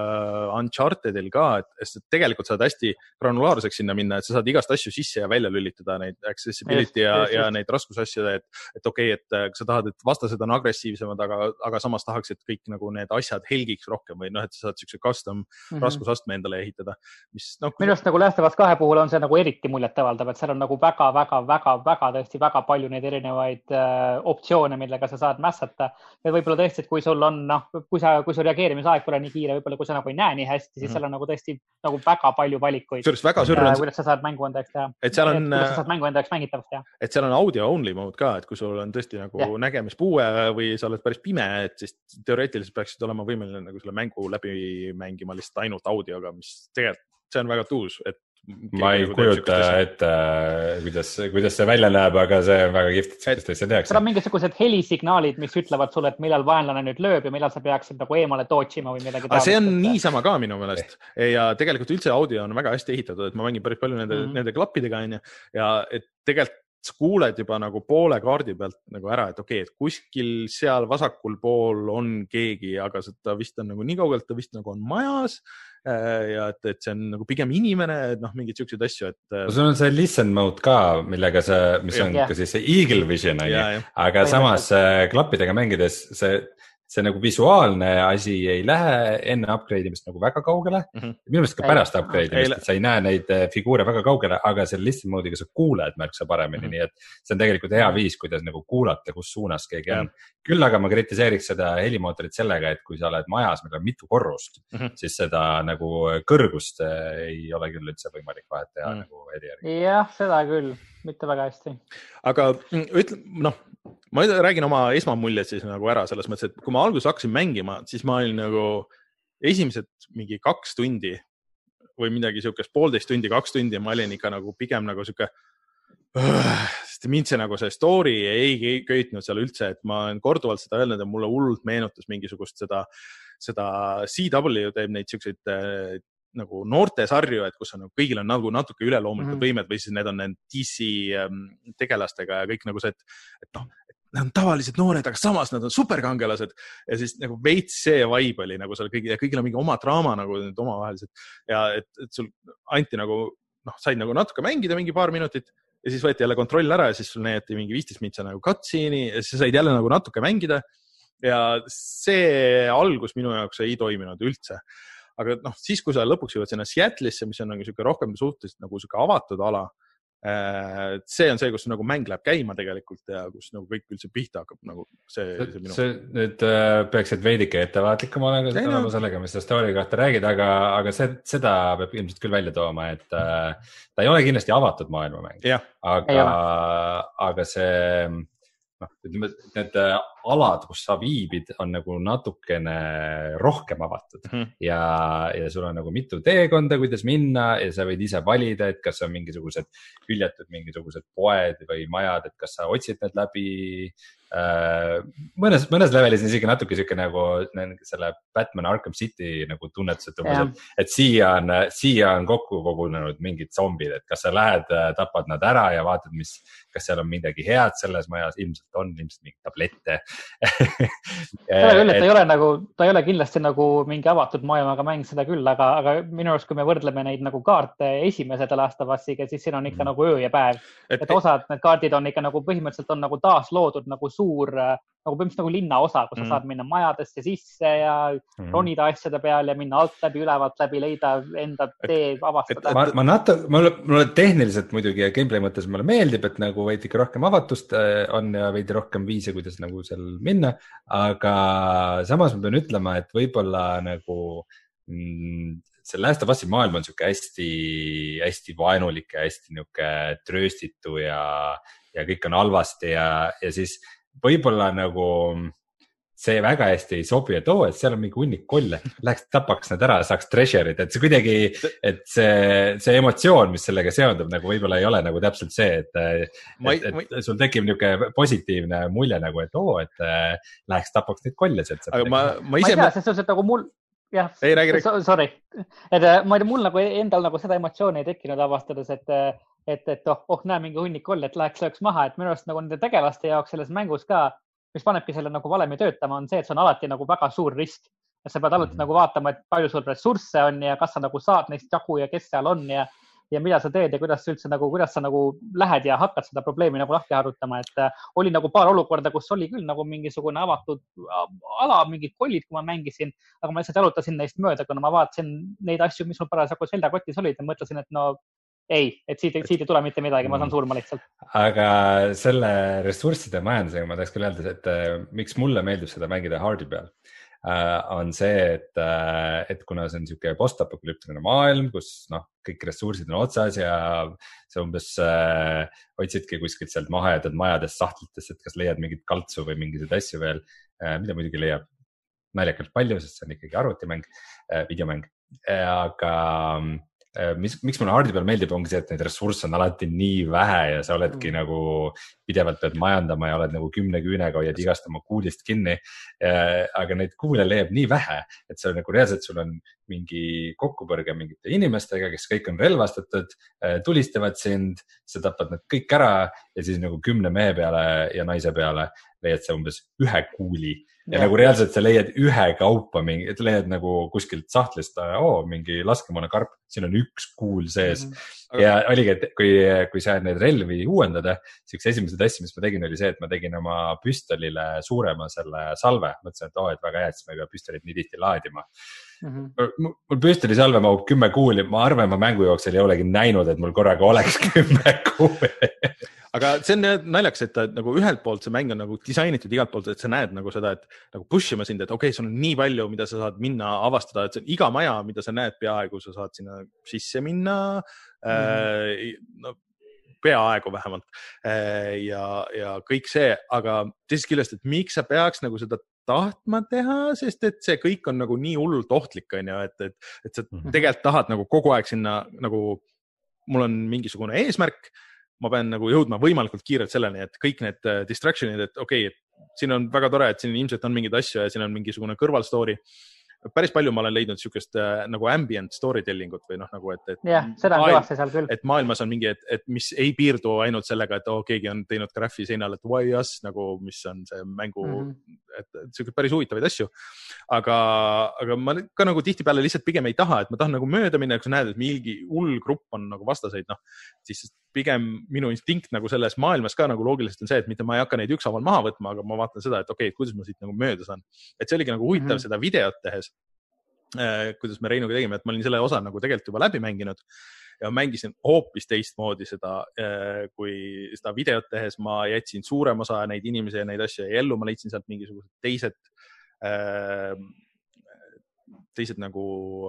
Unchartedil ka, et tegelikult saad hästi granulaarseks sinna minna, et sa saad igast asju sisse ja välja lülitada, neid accessibility ja, ja neid raskusasjade, et, et okei, okay, et sa tahad, et vastased on agressiivsemad, aga, aga samas tahaks, et kõik nagu need asjad helgiks rohkem või noh, et sa saad siukse custom mm-hmm. raskusastme endale ehitada. Mis, no, minu arust nagu Last of Us kahe puhul on see nagu eriti muljetavaldav, et seal on nagu väga, väga, väga, väga tõesti väga palju neid erinevaid äh, optsioone, millega sa saad mässata ja võib-olla tõesti, et kui sul on, noh, kui sa, kui su reageerimisaeg pole nii kiire, võib-olla kui sa nagu ei näe nii hästi, siis mm-hmm. seal on nagu tõesti nagu väga palju valikuid. Sürst väga sürr on. Kuidas sa saad mängu enda jaoks teha. Et seal on, kuidas sa saad mängu enda jaoks mängitavast teha. Et seal on audio only mode ka, et kui sul on tõesti nagu yeah. nägemispuue või sa oled päris pime, et siis teoreetiliselt peaksid olema võimeline nagu selle mängu läbi mängima lihtsalt ainult audioga, mis tegelikult see on väga tuus, et ma ei kujuta ette, kuidas, kuidas see välja näeb, aga see on väga kihvt, sest see tehakse. Seal on mingisugused helisignaalid, mis ütlevad sulle, et millal vaenlane nüüd lööb ja millal sa peaksid nagu eemale tootsima või midagi. Aga see on niisama ka minu meelest ja tegelikult üldse audio on väga hästi ehitatud, et ma mängin päris palju nende, mm-hmm. nende klappidega on ja et tegelikult kuuled juba nagu poole kaardi pealt nagu ära, et okei, okay, et kuskil seal vasakul pool on keegi, aga ta vist on nagu nii kaugelt, ta vist nagu on majas ja et, et see on nagu pigem inimene, et noh, mingid siuksed asju, et sul on see listen mode ka, millega see, mis on yeah. ka siis see Eagle Vision, yeah, yeah. aga samas klappidega mängides see see nagu visuaalne asi ei lähe enne upgrade imist nagu väga kaugele. Mm-hmm. Minu meelest ka pärast upgrade imist, et sa ei näe neid figuure väga kaugele, aga selle listen mode'iga sa kuuled märksa paremini, mm-hmm. nii et see on tegelikult hea viis, kuidas nagu kuulata, kus suunas keegi on. Mm-hmm. Küll aga ma kritiseeriks seda helimootorit sellega, et kui sa oled majas, meil on mitu korrust, mm-hmm. siis seda nagu kõrgust ei ole küll üldse võimalik vahet teha mm-hmm. nagu edijärgi. Jah, seda küll, mitte väga hästi. Aga ütle, noh, ma räägin oma esmamuljed siis nagu ära selles mõttes, et kui ma alguses hakkasin mängima, siis ma olin nagu esimesed mingi kaks tundi või midagi siukest, poolteist tundi, kaks tundi, ma olin ikka nagu pigem nagu siuke, sest mind see nagu see story ei köitnud seal üldse, et ma olen korduvalt seda öelnud ja mulle hullult meenutas mingisugust seda, seda C W teeb neid siukseid nagu noorte sarju, et kus on nagu kõigil on nagu natuke üleloomulikud mm-hmm. võimed või siis need on need D C tegelastega ja kõik nagu see, et, et noh, nad on tavalised noored, aga samas nad on superkangelased ja siis nagu veits see vibe oli nagu seal kõigil ja kõigil on mingi oma draama nagu need omavahelised ja et, et sul anti nagu, noh, said nagu natuke mängida mingi paar minutit ja siis võeti jälle kontroll ära ja siis sul näidati mingi viisteist mintsa nagu cutscene'i ja siis said jälle nagu natuke mängida ja see algus minu jaoks ei toiminud üldse. Aga noh, siis kui sa lõpuks jõuad sinna Seattle'isse, mis on nagu siuke rohkem suhteliselt nagu siuke avatud ala, see on see, kus nagu mäng läheb käima tegelikult ja kus nagu kõik üldse pihta hakkab. Nagu see, see, minu... see nüüd äh, peaksid veidike ettevaatlikum olema no. sellega, mis seda story kohta räägid, aga, aga see, seda peab ilmselt küll välja tooma, et äh, ta ei ole kindlasti avatud maailmamäng, aga, aga see noh, ütleme, need alad, kus sa viibid, on nagu natukene rohkem avatud mm-hmm. ja, ja sul on nagu mitu teekonda, kuidas minna ja sa võid ise valida, et kas on mingisugused hüljatud mingisugused poed või majad, et kas sa otsid need läbi. Mõnes, mõnes levelis on isegi natuke siuke nagu selle Batman Arkham City nagu tunnetus, et, umbes, et, et siia on, siia on kokku kogunenud mingid zombid, et kas sa lähed, tapad nad ära ja vaatad, mis, kas seal on midagi head selles majas, ilmselt on, ilmselt mingi tablette. Seda küll, et ta ei ole nagu, ta ei ole kindlasti nagu mingi avatud maailmaga mäng seda küll, aga, aga minu arust, kui me võrdleme neid nagu kaarte esimese The Last of Usiga, siis siin on ikka mm. nagu öö ja päev. Et, et osad need kaardid on ikka nagu põhimõtteliselt on nagu taas loodud nagu suur, nagu põhimõtteliselt nagu linna osa, kus mm. sa saad minna majadesse sisse ja mm. ronida asjade peal ja minna alt läbi, ülevalt läbi, leida enda tee, avastada. Ma, ma natu, mulle, mulle tehniliselt muidugi ja gameplay mõttes mulle meeldib, et nagu veidi rohkem avatust on ja veidi rohkem viise, kuidas nagu seal minna, aga samas ma pean ütlema, et võib-olla nagu mm, see Last of Usi maailm on siuke hästi, hästi vaenulik ja hästi niuke trööstitu ja, ja kõik on halvasti ja, ja siis võib-olla nagu see väga hästi ei sobi, et oo, et seal on mingi hunnik kolle, läheks tapaks nad ära, saaks treasure'id, et see kuidagi, et see, see emotsioon, mis sellega seondub, nagu võib-olla ei ole nagu täpselt see, et, et, et, et sul tekib niuke positiivne mulje nagu, et oo, et läheks tapaks neid kolle sealt. Aga ma, ma ise... Ma ei tea, sest see nagu mul... jah, ei, räägi, räägi. Sorry. Et ma ei tea, mul nagu endal nagu seda emotsiooni ei tekkinud avastades, et, et, et oh, oh, näe mingi hunnik kolle, et läheks lööks maha, et minu arust nagu nende tegelaste jaoks selles mängus ka, mis panebki selle nagu valemi töötama, on see, et see on alati nagu väga suur risk. Et sa pead alati mm-hmm. nagu vaatama, et palju sul ressursse on ja kas sa nagu saad neist jagu ja kes seal on ja, ja mida sa teed ja kuidas üldse nagu, kuidas sa nagu lähed ja hakkad seda probleemi nagu lahti harutama. Et äh, oli nagu paar olukorda, kus oli küll nagu mingisugune avatud ala, mingid kollid, kui ma mängisin, aga ma lihtsalt jalutasin neist mööda, kuna ma vaatasin neid asju, mis mul parasjagu seljakotis olid ja mõtlesin, et no ei, et siit, siit ei tule mitte midagi, ma saan surma lihtsalt. Aga selle ressursside majandusega ma tahaks küll öelda, et äh, miks mulle meeldib seda mängida hardi peal, äh, on see, et, äh, et kuna see on siuke post-apokalyptiline maailm, kus noh, kõik ressursid on otsas ja sa umbes äh, otsidki kuskilt sealt mahajäetud majadest sahtlitest, et kas leiad mingit kaltsu või mingiseid asju veel, äh, mida muidugi leiab naljakalt palju, sest see on ikkagi arvutimäng, äh, videomäng, aga Mis, miks mulle hardi peal meeldib, ongi see, et neid ressursse on alati nii vähe ja sa oledki mm. nagu pidevalt pead majandama ja oled nagu kümne küünega hoiad igast oma kuulist kinni. Aga neid kuule leiab nii vähe, et see on nagu reaalselt, sul on mingi kokkupõrge mingite inimestega, kes kõik on relvastatud, tulistavad sind, sa tapad nad kõik ära ja siis nagu kümne mehe peale ja naise peale leiad sa umbes ühe kuuli. Ja, ja nagu reaalselt sa leiad ühe kaupa, mingi, et leiad nagu kuskilt sahtlist, oo, mingi laskemoona karp, siin on üks kuul sees. Mm-hmm. Ja oligi, et kui, kui sa neid relvi uuendada, siis esimesed asja, mis ma tegin, oli see, et ma tegin oma püstolile suurema selle salve. Mõtlesin, et oo, et väga hea, et ma ei pea püstolit nii tihti laadima. Mm-hmm. Mul püstoli salve mahub kümme kuuli, ma arvan, ma mängu jooksul ei olegi näinud, et mul korraga oleks kümme kuuli. Aga see on naljaks, et nagu ühelt poolt see mäng on nagu disainitud igalt poolt, et sa näed nagu seda, et nagu push ima sind, et okei, okay, sul on nii palju, mida sa saad minna avastada, et see on iga maja, mida sa näed peaaegu, sa saad sinna sisse minna, mm-hmm. äh, no, peaaegu vähemalt äh, ja, ja kõik see, aga teisest küljest, et miks sa peaks nagu seda tahtma teha, sest et see kõik on nagu nii hullult ohtlik, on ju, et, et, et sa mm-hmm. tegelikult tahad nagu kogu aeg sinna nagu, mul on mingisugune eesmärk, ma pean nagu jõudma võimalikult kiirelt selleni, et kõik need distractionid, et okei, okay, siin on väga tore, et siin ilmselt on mingid asju ja siin on mingisugune kõrvalstory. Päris palju ma olen leidnud siukest äh, nagu ambient storytellingut või noh, nagu, et, et, yeah, seda on kõvasti seal küll. Et maailmas on mingi, et, et mis ei piirdu ainult sellega, et oh, keegi on teinud graffi seinal, et why us, nagu mis on see mängu, mm-hmm. et, et siuke päris huvitavaid asju. Aga, aga ma ka nagu tihtipeale lihtsalt pigem ei taha, et ma tahan nagu mööda minna, kui sa näed, et mingi hull grupp on nagu vastaseid, noh, siis pigem minu instinkt nagu selles maailmas ka nagu loogiliselt on see, et mitte ma ei hakka neid ükshaaval maha võtma, aga ma vaatan seda, et okei, okay, kuidas ma siit nagu mööda saan. Et see oligi nagu huvitav mm -hmm. seda videot tehes, kuidas me Reinuga tegime, et ma olin selle osa nagu tegelikult juba läbi mänginud ja mängisin hoopis teistmoodi seda, kui seda videot tehes ma jätsin suurem osa neid inimesi ja neid asju ja ellu, ma leidsin sealt mingisugused teised, teised nagu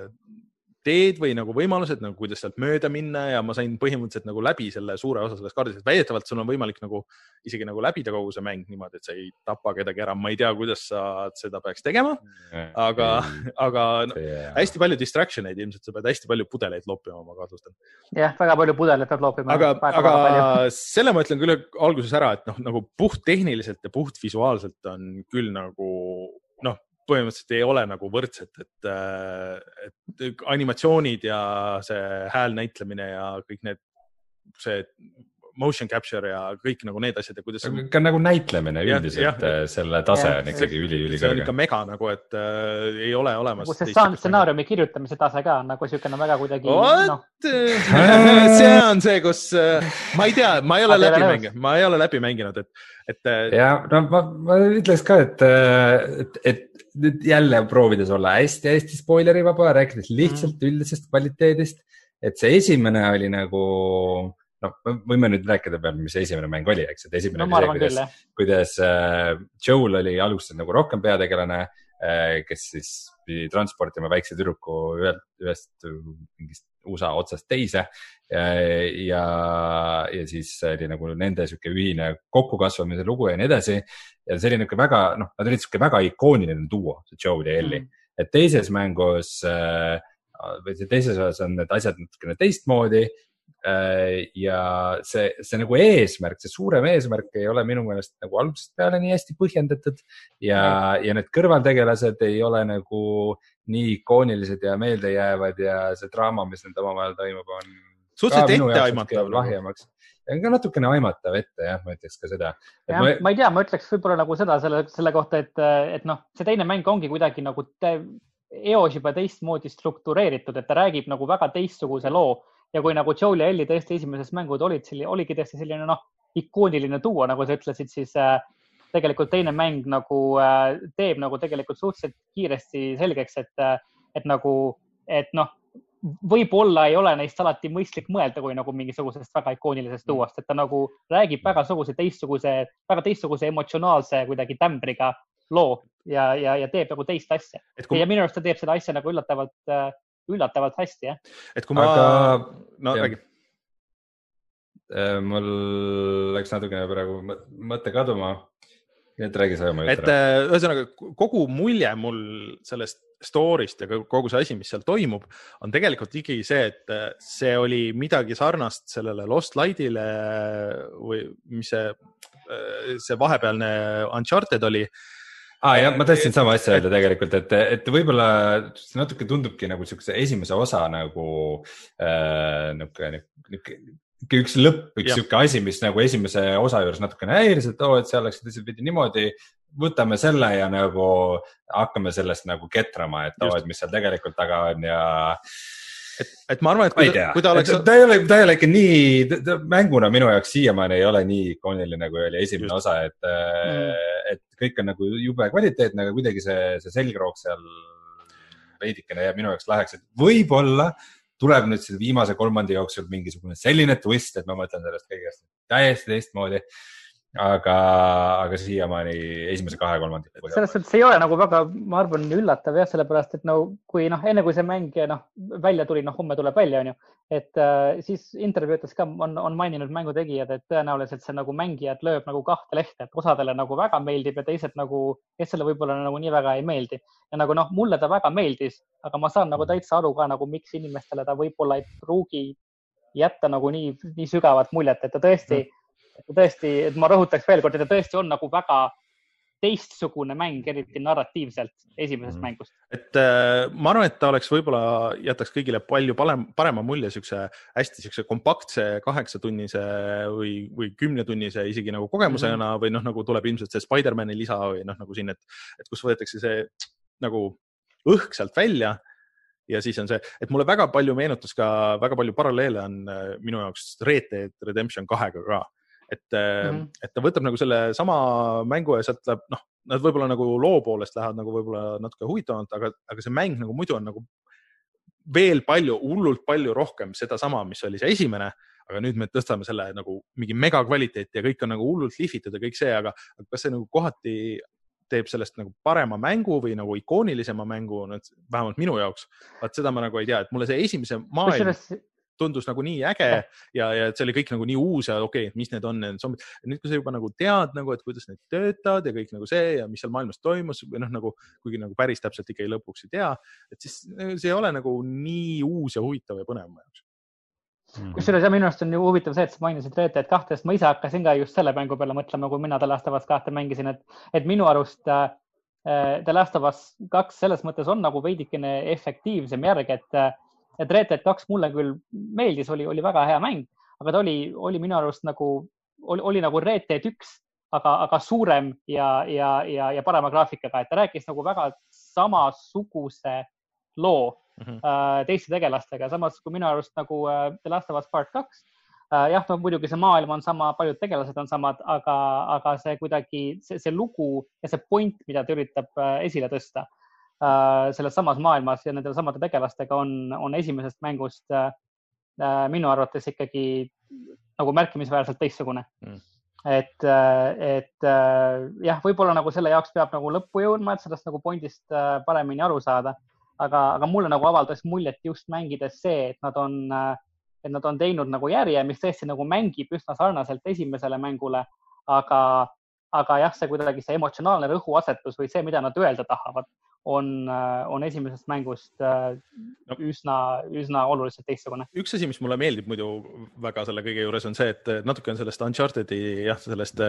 teed või nagu võimalused, nagu kuidas sealt mööda minna ja ma sain põhimõtteliselt nagu läbi selle suure osa sellest kaardist, et väidetavalt sul on võimalik nagu isegi nagu läbida kogu see mäng niimoodi, et sa ei tapa kedagi ära. Ma ei tea, kuidas sa seda peaks tegema, aga, aga no, hästi palju distractioneid ilmselt sa pead hästi palju pudeleid loopima oma kahtlustel. Jah, väga palju pudeleid peab loopima. Aga, aga selle ma ütlen küll alguses ära, et noh, nagu puht tehniliselt ja puht visuaalselt on küll nagu noh, põhimõtteliselt ei ole nagu võrdset, et, et animatsioonid ja see hääl näitlemine ja kõik need, see motion capture ja kõik nagu need asjad ja kuidas... Ka nagu näitlemine üldiselt, ja, selle tase on ikkagi üli-üli kõrge. See on ikka mega nagu, et äh, ei ole olemas... Nagu see stsenaariumi kirjutamise tase ka nagu siukene väga kuidagi... No. see on see, kus... Ma ei tea, ma ei ole läbi mänginud, ma ei ole läbi mänginud, et... et ja no ma, ma ütleks ka, et, et, et nüüd jälle proovides olla hästi-hästi spoilerivaba, rääkides lihtsalt mm. üldisest kvaliteedist, et see esimene oli nagu... No, võime nüüd rääkida peal, mis esimene mäng oli, eks, et esimene no, oli see, kuidas, kuidas uh, Joel oli alguses nagu rohkem peategelane, uh, kes siis pidi transportima väikse tüdruku ühelt, ühest mingist U S A otsast teise ja, ja, ja siis oli nagu nende siuke ühine kokkukasvamise lugu ja nii edasi. Ja see oli nagu väga, noh, nad olid siuke väga ikooniline duo, see Joel ja Ellie. Mm. Et teises mängus, uh, või see teises osas on need asjad natukene teistmoodi. Ja see, see nagu eesmärk, see suurem eesmärk ei ole minu meelest nagu algusest peale nii hästi põhjendatud ja, ja need kõrvaltegelased ei ole nagu nii ikoonilised ja meeldejäävad ja see draama, mis nende omavahel toimub, on suhteliselt ette aimatav. Lahjemaks. Ja ka natukene aimatav ette, jah, ma ütleks ka seda. Ja, ma... ma ei tea, ma ütleks võib-olla nagu seda selle, selle kohta, et, et noh, see teine mäng ongi kuidagi nagu te, eos juba teistmoodi struktureeritud, et ta räägib nagu väga teistsuguse loo. Ja kui nagu Joel ja Ellie tõesti esimeses mängud olid, oligi tõesti selline noh, ikooniline duo, nagu sa ütlesid, siis äh, tegelikult teine mäng nagu äh, teeb nagu tegelikult suhteliselt kiiresti selgeks, et, äh, et nagu, et noh, võib-olla ei ole neist alati mõistlik mõelda kui nagu mingisugusest väga ikoonilisest duost, et ta nagu räägib väga suguse teistsuguse, väga teistsuguse emotsionaalse kuidagi tämbriga loo ja, ja, ja teeb nagu teist asja. Kui... Ja minu arust ta teeb seda asja nagu üllatavalt äh, üllatavalt hästi, jah. Et kui ma... Aga... No, räägi. Mul läks natukene praegu mõtte kaduma. Nii et räägi sa oma ütlema. Et ühesõnaga, kogu mulje mul sellest story'st ja kogu see asi, mis seal toimub, on tegelikult ikkagi see, et see oli midagi sarnast sellele Lost Light'ile või mis see, see vahepealne Uncharted oli. Ah, jah, ma tahtsin sama asja öelda tegelikult, et, et võib-olla see natuke tundubki nagu siukse esimese osa nagu äh, niuke, niuke, üks lõpp, üks siuke asi, mis nagu esimese osa juures natukene häiris, et oo, et see oleks pidi niimoodi, võtame selle ja nagu hakkame sellest nagu ketrama, et oo, et mis seal tegelikult taga on ja Et, et ma arvan, et kui, ta, kui ta oleks... Ta ei ole, ta ei ole ikka nii, ta, mänguna minu jaoks siiamaani ei ole nii ikooniline, kui oli esimene Just. Osa, et, mm. et kõik on nagu jube kvaliteetne, aga kuidagi see, see selgroog seal veidikene jääb minu jaoks laheks, et võib-olla tuleb nüüd selle viimase kolmandi jooksul mingisugune selline twist, et ma mõtlen sellest kõigest täiesti teistmoodi. Aga, aga siiamaani esimese kahe kolmandi. Selles suhtes ei ole nagu väga, ma arvan, üllatav jah, sellepärast, et no, kui noh, enne kui see mäng noh, välja tuli, noh, homme tuleb välja, on ju, et äh, siis intervjuutas ka on, on maininud mängutegijad, et tõenäoliselt see nagu mängijad lööb nagu kahte lehte, et osadele nagu väga meeldib ja teised nagu, kes selle võib-olla nagu nii väga ei meeldi. Ja nagu noh, mulle ta väga meeldis, aga ma saan nagu täitsa aru ka nagu, miks inimestele ta võib-olla ei pruugi jätta nagu nii, nii sügavat muljet, et ta tõesti mm. tõesti, et ma rõhutaks veel kord, et ta tõesti on nagu väga teistsugune mäng, eriti narratiivselt esimesest mm. mängust. Et äh, ma arvan, et ta oleks võib-olla jätaks kõigile palju parema mulje siukse hästi siukse kompaktse kaheksatunnise või, või kümnetunnise isegi nagu kogemusena mm. või noh, nagu tuleb ilmselt see Spider-Mani lisa või noh, nagu siin, et, et kus võetakse see nagu õhk sealt välja ja siis on see, et mulle väga palju meenutas ka, väga palju paralleele on minu jaoks Red Dead Redemption kahega ka. Et, mm-hmm. et ta võtab nagu selle sama mängu ja sealt läheb, noh, nad võib-olla nagu loo poolest lähevad nagu võib-olla natuke huvitavalt, aga, aga see mäng nagu muidu on nagu veel palju, hullult palju rohkem seda sama, mis oli see esimene, aga nüüd me tõstame selle nagu mingi mega kvaliteeti ja kõik on nagu hullult lihvitud ja kõik see, aga, aga kas see nagu kohati teeb sellest nagu parema mängu või nagu ikoonilisema mängu, vähemalt minu jaoks, vaat seda ma nagu ei tea, et mulle see esimese maailm tundus nagu nii äge ja, ja et see oli kõik nagu nii uus ja okei, okay, mis need on, need zombid. Nüüd, kui sa juba nagu tead, nagu, et kuidas need töötavad ja kõik nagu see ja mis seal maailmas toimus või noh, nagu, kuigi nagu päris täpselt ikka ei lõpuks ei tea, et siis see ei ole nagu nii uus ja huvitav ja põnev jaoks. Mm-hmm. Kusjuures ja minu arust on ju huvitav see, et sa mainisid Red Dead kahte, sest ma ise hakkasin ka just selle mängu peale mõtlema, kui mina The Last of Us kahte mängisin, et, et minu arust äh, The Last of Us kaks selles mõttes on nagu veidikene efektiivsem järg, et et Red Dead kaks mulle küll meeldis, oli, oli väga hea mäng, aga ta oli, oli minu arust nagu, oli, oli nagu Red Dead üks, aga, aga suurem ja, ja, ja, ja parema graafikaga, et ta rääkis nagu väga samasuguse loo mm-hmm. äh, teiste tegelastega, samas kui minu arust nagu äh, The Last of Us Part kaks, äh, jah, no muidugi see maailm on sama, paljud tegelased on samad, aga, aga see kuidagi, see, see lugu ja see point, mida ta üritab äh, esile tõsta, selles samas maailmas ja nendel samade tegelastega on, on esimesest mängust äh, minu arvates ikkagi nagu märkimisväärselt teistsugune. Mm. Et, et jah, võib-olla nagu selle jaoks peab nagu lõppu jõudma, et sellest nagu pointist paremini aru saada, aga, aga mulle nagu avaldas muljet just mängides see, et nad on, et nad on teinud nagu järje, mis tõesti nagu mängib üsna sarnaselt esimesele mängule, aga, aga jah, see kuidagi see emotsionaalne rõhuasetus või see, mida nad öelda tahavad, on, on esimesest mängust üsna, üsna oluliselt teistsugune. Üks asi, mis mulle meeldib muidu väga selle kõige juures on see, et natuke on sellest Unchartedi, jah, sellest,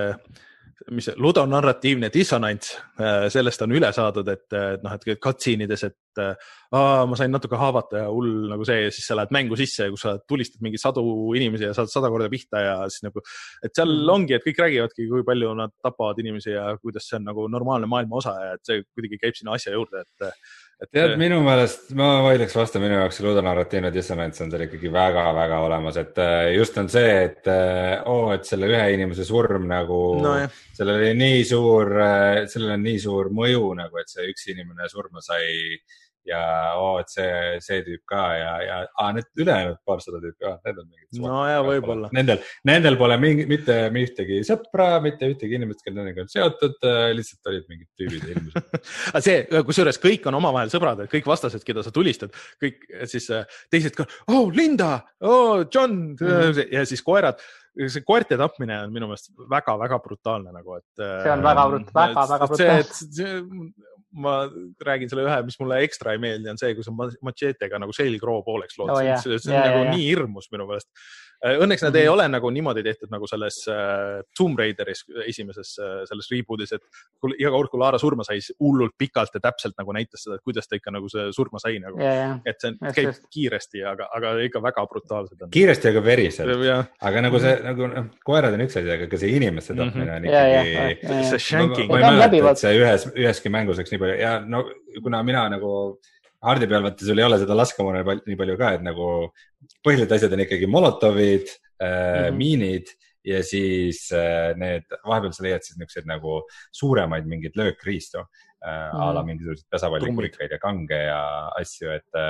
mis ludonarratiivne dissonants, sellest on üle saadud, et, et noh, et cutsceenides, et aa, ma sain natuke haavata ja hull nagu see, ja siis sa lähed mängu sisse, kus sa tulistad mingi sadu inimesi ja saad sada korda pihta ja siis nagu, et seal mm. ongi, et kõik räägivadki, kui palju nad tapavad inimesi ja kuidas see on nagu normaalne maailma osa ja et see kuidagi käib sinna asja juurde, et Et, Tead, minu meelest, ma vaidleks vastu, minu jaoks ludonarratiivne dissonants on seal ikkagi väga-väga olemas, et just on see, et oo, et selle ühe inimese surm nagu, no, sellel oli nii suur, sellel on nii suur mõju nagu, et see üks inimene surma sai ja oo, et see, see tüüp ka ja, ja aa, need ülejäänud paarsada tüüpi, aa, need on mingid no ja võib-olla. Nendel, nendel pole mingi, mitte ühtegi sõpra, mitte ühtegi inimest, kelle nendega on seotud, lihtsalt olid mingid tüübid ilmselt. see, kusjuures kõik on omavahel sõbrad, kõik vastased, keda sa tulistad, kõik siis teised ka, oh, Linda, oh, John mm. ja siis koerad. See koerte tapmine on minu meelest väga-väga brutaalne nagu, et see on väga, brut, väga, väga brutaalne. Ma räägin selle ühe, mis mulle ekstra ei meeldi, on see, kui sa machetega nagu selgroo pooleks lood. Oh, yeah. see, see on yeah, nagu yeah, nii hirmus minu meelest. Õnneks nad mm-hmm. ei ole nagu niimoodi tehtud nagu selles uh, Tomb Raideris esimeses uh, selles rebootis, et iga kord, kui Lara surma sai, hullult pikalt ja täpselt nagu näitas seda, et kuidas ta ikka nagu see surma sai nagu. Yeah, yeah. Et see just, käib just. kiiresti, aga, aga ikka väga brutaalselt on. Kiiresti, aga veriselt. Ja. Aga nagu see, nagu koerad on üks asi, aga ka see inimeste tapmine on ikkagi... Yeah, yeah, yeah. See shanking. Ma, ma ei mäleta, et see ühes, üheski mängus oleks nii palju. Ja no, kuna mina nagu... Hardi peal, vaata, sul ei ole seda laskemoona nii palju ka, et nagu põhilised asjad on ikkagi molotovid, mm-hmm. miinid ja siis need, vahepeal sa leiad siis niisugused nagu suuremaid mingid löökriistu, mm-hmm. ala mingisugused pesapallikurikaid ja kange ja asju, et,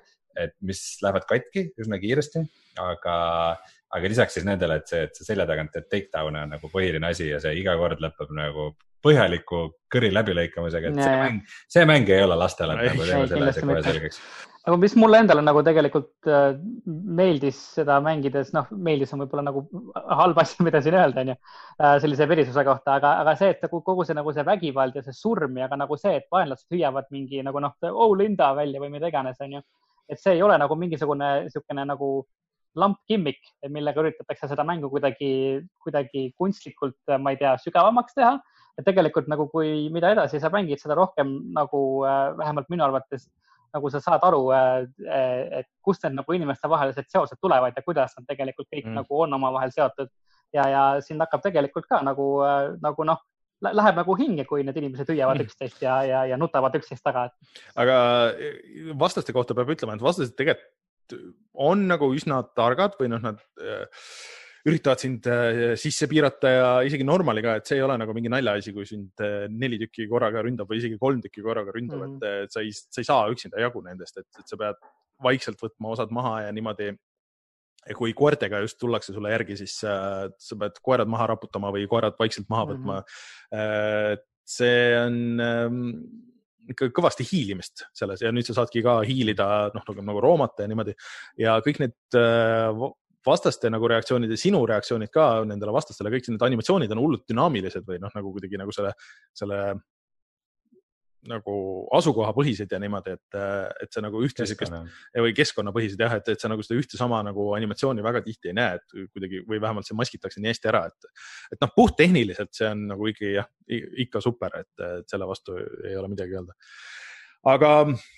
et mis lähevad katki üsna kiiresti, aga, aga lisaks siis nendele, et see, et see selja tagant, et takedown on nagu põhiline asi ja see iga kord lõpeb nagu põhjaliku kõri läbilõikamisega, et see mäng, see mäng ei ole lastele nagu teeme selle asja kohe selgeks. Aga mis mulle endale nagu tegelikult äh, meeldis seda mängides, noh, meeldis on võib-olla nagu halb asja, mida siin öelda, on ju, äh, sellise verisuse kohta, aga, aga see, et kogu see, nagu see vägivald ja see surm ja ka nagu see, et vaenlased hüüavad mingi nagu noh, oh, Linda välja või mida iganes, on ju, et see ei ole nagu mingisugune niisugune nagu lamp gimmick, millega üritatakse seda mängu kuidagi, kuidagi kunstlikult, ma ei tea, sügavamaks teha. Et tegelikult nagu kui mida edasi sa mängid, seda rohkem nagu äh, vähemalt minu arvates nagu sa saad aru, äh, et kust need nagu inimeste vahelised seosed tulevad ja kuidas nad tegelikult kõik mm. nagu on omavahel seotud. Ja, ja siin hakkab tegelikult ka nagu, äh, nagu noh, läheb nagu hinge, kui need inimesed hüüavad üksteist ja, ja, ja nutavad üksteist taga. Aga vastaste kohta peab ütlema, et vastased tegelikult on nagu üsna targad või noh, nad üritavad sind sisse piirata ja isegi normali ka, et see ei ole nagu mingi naljaasi, kui sind neli tükki korraga ründab või isegi kolm tükki korraga ründab, mm -hmm. et sa ei, sa ei saa üksinda jagu nendest, et, et sa pead vaikselt võtma osad maha ja niimoodi, kui koertega just tullakse sulle järgi, siis äh, sa pead koerad maha raputama või koerad vaikselt maha võtma. Mm -hmm. äh, see on äh, ikka kõvasti hiilimist selles ja nüüd sa saadki ka hiilida noh, nagu, nagu roomata ja niimoodi ja kõik need äh, vastaste nagu reaktsioonid ja sinu reaktsioonid ka nendele vastastele, kõik need animatsioonid on hullult dünaamilised või noh, nagu kuidagi nagu selle, selle nagu asukohapõhised ja niimoodi, et, et see nagu ühte keskkonna. või keskkonnapõhised jah, et, et see nagu seda ühte sama nagu animatsiooni väga tihti ei näe, et kuidagi või vähemalt see maskitakse nii hästi ära, et, et noh, puht tehniliselt see on nagu ikkagi jah, ikka super, et, et selle vastu ei ole midagi öelda. Aga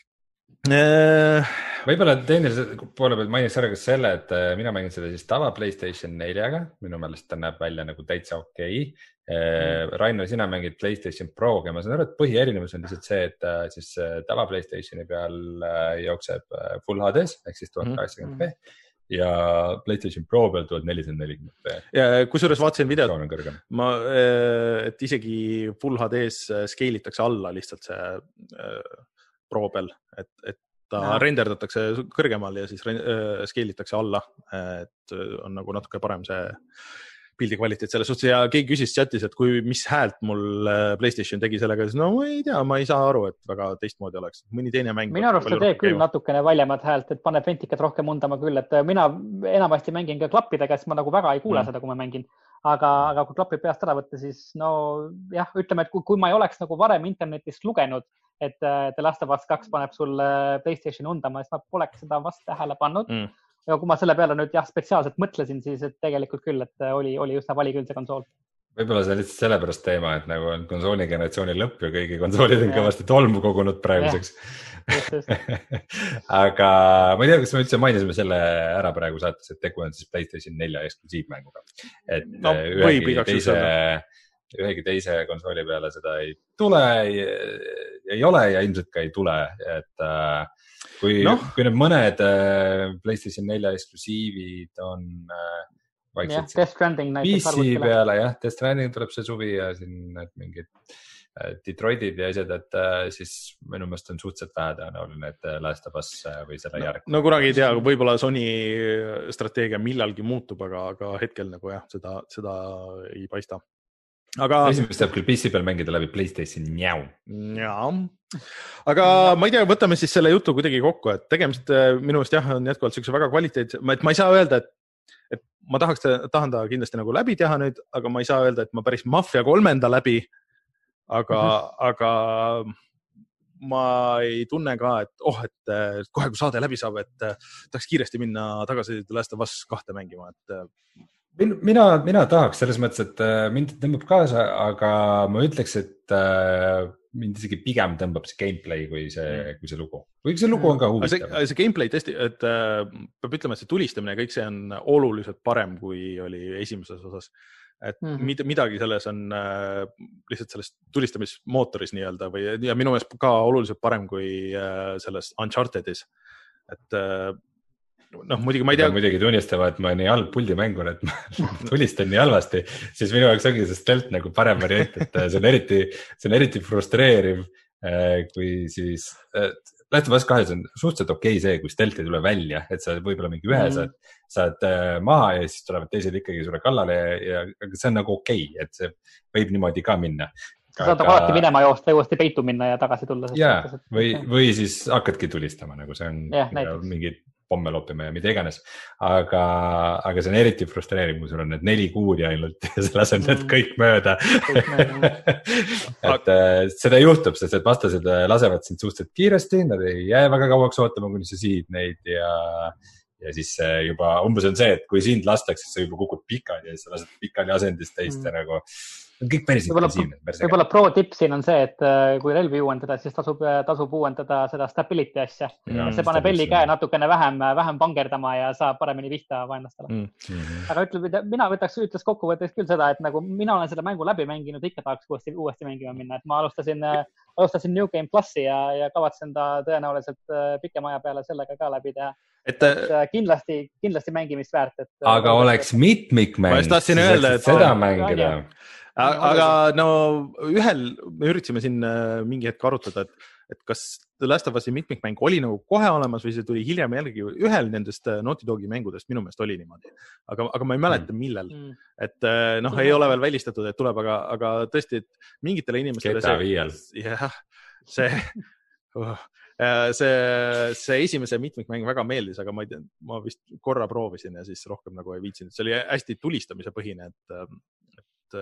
võib-olla tehnilise poole pealt mainiks ära ka selle, et mina mängin seda siis tava PlayStation neljaga, minu meelest ta näeb välja nagu täitsa okei okay. Rainer, sina mängid PlayStation Proga ja ma saan aru, et põhierinevus on lihtsalt see, et siis tava PlayStationi peal jookseb Full H D-s ehk siis tuhat kaheksakümmend p ja PlayStation Pro peal tuhat nelisada nelikümmend p. Ja kusjuures vaatasin videot, ma, et isegi Full H D-s scale itakse alla lihtsalt see Pro peal, et, et ta no. renderdatakse kõrgemal ja siis äh, scale itakse alla, et on nagu natuke parem see pildi kvaliteet selles suhtes ja keegi küsis chatis, et kui, mis häält mul PlayStation tegi sellega, siis no ma ei tea, ma ei saa aru, et väga teistmoodi oleks. Mõni teine mäng. Minu arust ta teeb küll keema. Natukene valjemad häält, et paneb ventikad rohkem undama küll, et mina enamasti mängin ka klappidega, siis ma nagu väga ei kuule mm. seda, kui ma mängin. Aga, aga kui klapid peast ära võtta, siis no jah, ütleme, et kui, kui ma ei oleks nagu varem internetist lugenud, et The Last of Us kaks paneb sulle PlayStation undama, siis ma poleks seda vast tähele pannud. Mm. Ja kui ma selle peale nüüd jah, spetsiaalselt mõtlesin, siis et tegelikult küll, et oli, oli just vali küll see konsool. Võib-olla see on lihtsalt sellepärast teema, et nagu on konsooli generatsiooni lõpp ja kõigi konsoolid on kõvasti tolmu kogunud praeguseks. Just, just. Aga ma ei tea, kas me üldse mainisime selle ära praegu saates, et tegu on siis PlayStation nelja eksklusiivmänguga. Et no, ühegi, teise, ühegi teise konsooli peale seda ei tule, ei, ei ole ja ilmselt ka ei tule. Et kui, no. kui need mõned PlayStation nelja eksklusiivid on vaikselt yeah, Death Stranding P C peale, jah, Death Stranding tuleb see suvi ja siin need mingid Detroitid ja asjad, et siis minu meelest on suhteliselt vähe tõenäoline, et Last of Us või selle järg. No kunagi ei tea, võib-olla Sony strateegia millalgi muutub, aga, aga hetkel nagu jah, seda, seda ei paista. Aga... Esimest saab küll P C peal mängida läbi PlayStation njau. Jaa. Aga ma ei tea, võtame siis selle jutu kuidagi kokku, et tegemist minu meelest jah, on jätkuvalt sellise väga kvaliteetse, et ma ei saa öelda, et et ma tahaks, tahan ta kindlasti nagu läbi teha nüüd, aga ma ei saa öelda, et ma päris Mafia kolmenda läbi, aga, mm-hmm. aga ma ei tunne ka, et oh, et kohe kui saade läbi saab, et tahaks kiiresti minna tagasi The Last of Us kahte mängima, et mina, mina tahaks selles mõttes, et mind tõmbab kaasa, aga ma ütleks, et mind isegi pigem tõmbab see gameplay kui see, mm. kui see lugu. Või see lugu on ka huvitav. See, see gameplay tõesti, et äh, peab ütlema, et see tulistamine ja kõik see on oluliselt parem, kui oli esimeses osas. Et mm. midagi selles on äh, lihtsalt selles tulistamismootoris nii-öelda või, ja minu meelest ka oluliselt parem kui äh, selles Unchartedis. Et äh, noh, muidugi ma ei tea. Muidugi tunnistama, et ma nii halb puldimängur, et ma tulistan nii halvasti, siis minu jaoks ongi see stealth nagu parem variant, et see on eriti, see on eriti frustreeriv, kui siis Last of Us kahes on suhteliselt okei see, kui stealth ei tule välja, et sa võib-olla mingi ühe mm. saad, saad maha ja siis tulevad teised ikkagi sulle kallale ja, ja see on nagu okei, et see võib niimoodi ka minna. Sa saad aga... alati minema joosta ja uuesti peitu minna ja tagasi tulla. Jaa, või, või siis hakkadki tulistama, nagu see on ja, mingi pomme loppima ja mida iganes, aga, aga see on eriti frustreeriv, kui sul on need neli kuuri ainult ja sa lased need kõik mööda. et seda juhtub, sest et vastased lasevad sind suhteliselt kiiresti, nad ei jää väga kauaks ootama, kuni sa siid neid ja, ja siis juba umbes on see, et kui sind lastakse, sa juba kukud pikali ja sa lased pikali asendist teist ja nagu kõik päris intensiivne. Võib-olla pro tipp siin on see, et kui relvi uuendada, siis tasub, tasub uuendada seda stability asja. Ja, see paneb Elli käe natukene vähem, vähem pangerdama ja saab paremini vihta vaenlastele. Mm. Mm-hmm. Aga ütle, mina võtaks, ütles kokkuvõtteks küll seda, et nagu mina olen seda mängu läbi mänginud, ikka tahaks uuesti, uuesti mängima minna. Et ma alustasin, alustasin New Game Plussi ja, ja kavatsen ta tõenäoliselt pikema aja peale sellega ka läbi teha. Et, et kindlasti, kindlasti mängimist väärt. Et, aga et, oleks mitmikmäng, siis öelda, et seda mängida. Aga no ühel me üritasime siin mingi hetk arutada, et, et kas The Last of Us'i mitmikmäng oli nagu kohe olemas või see tuli hiljem jälgi ühel nendest Naughty Dogi mängudest, minu meelest oli niimoodi. Aga, aga ma ei mäleta, millel. Mm. Et noh, mm. ei ole veel välistatud, et tuleb, aga, aga tõesti, et mingitele inimestele G T A viiel. Jah, see... Oh. See, see esimese mitmikmäng väga meeldis, aga ma, ei tea, ma vist korra proovisin ja siis rohkem nagu ei viitsinud. See oli hästi tulistamise põhine, et, et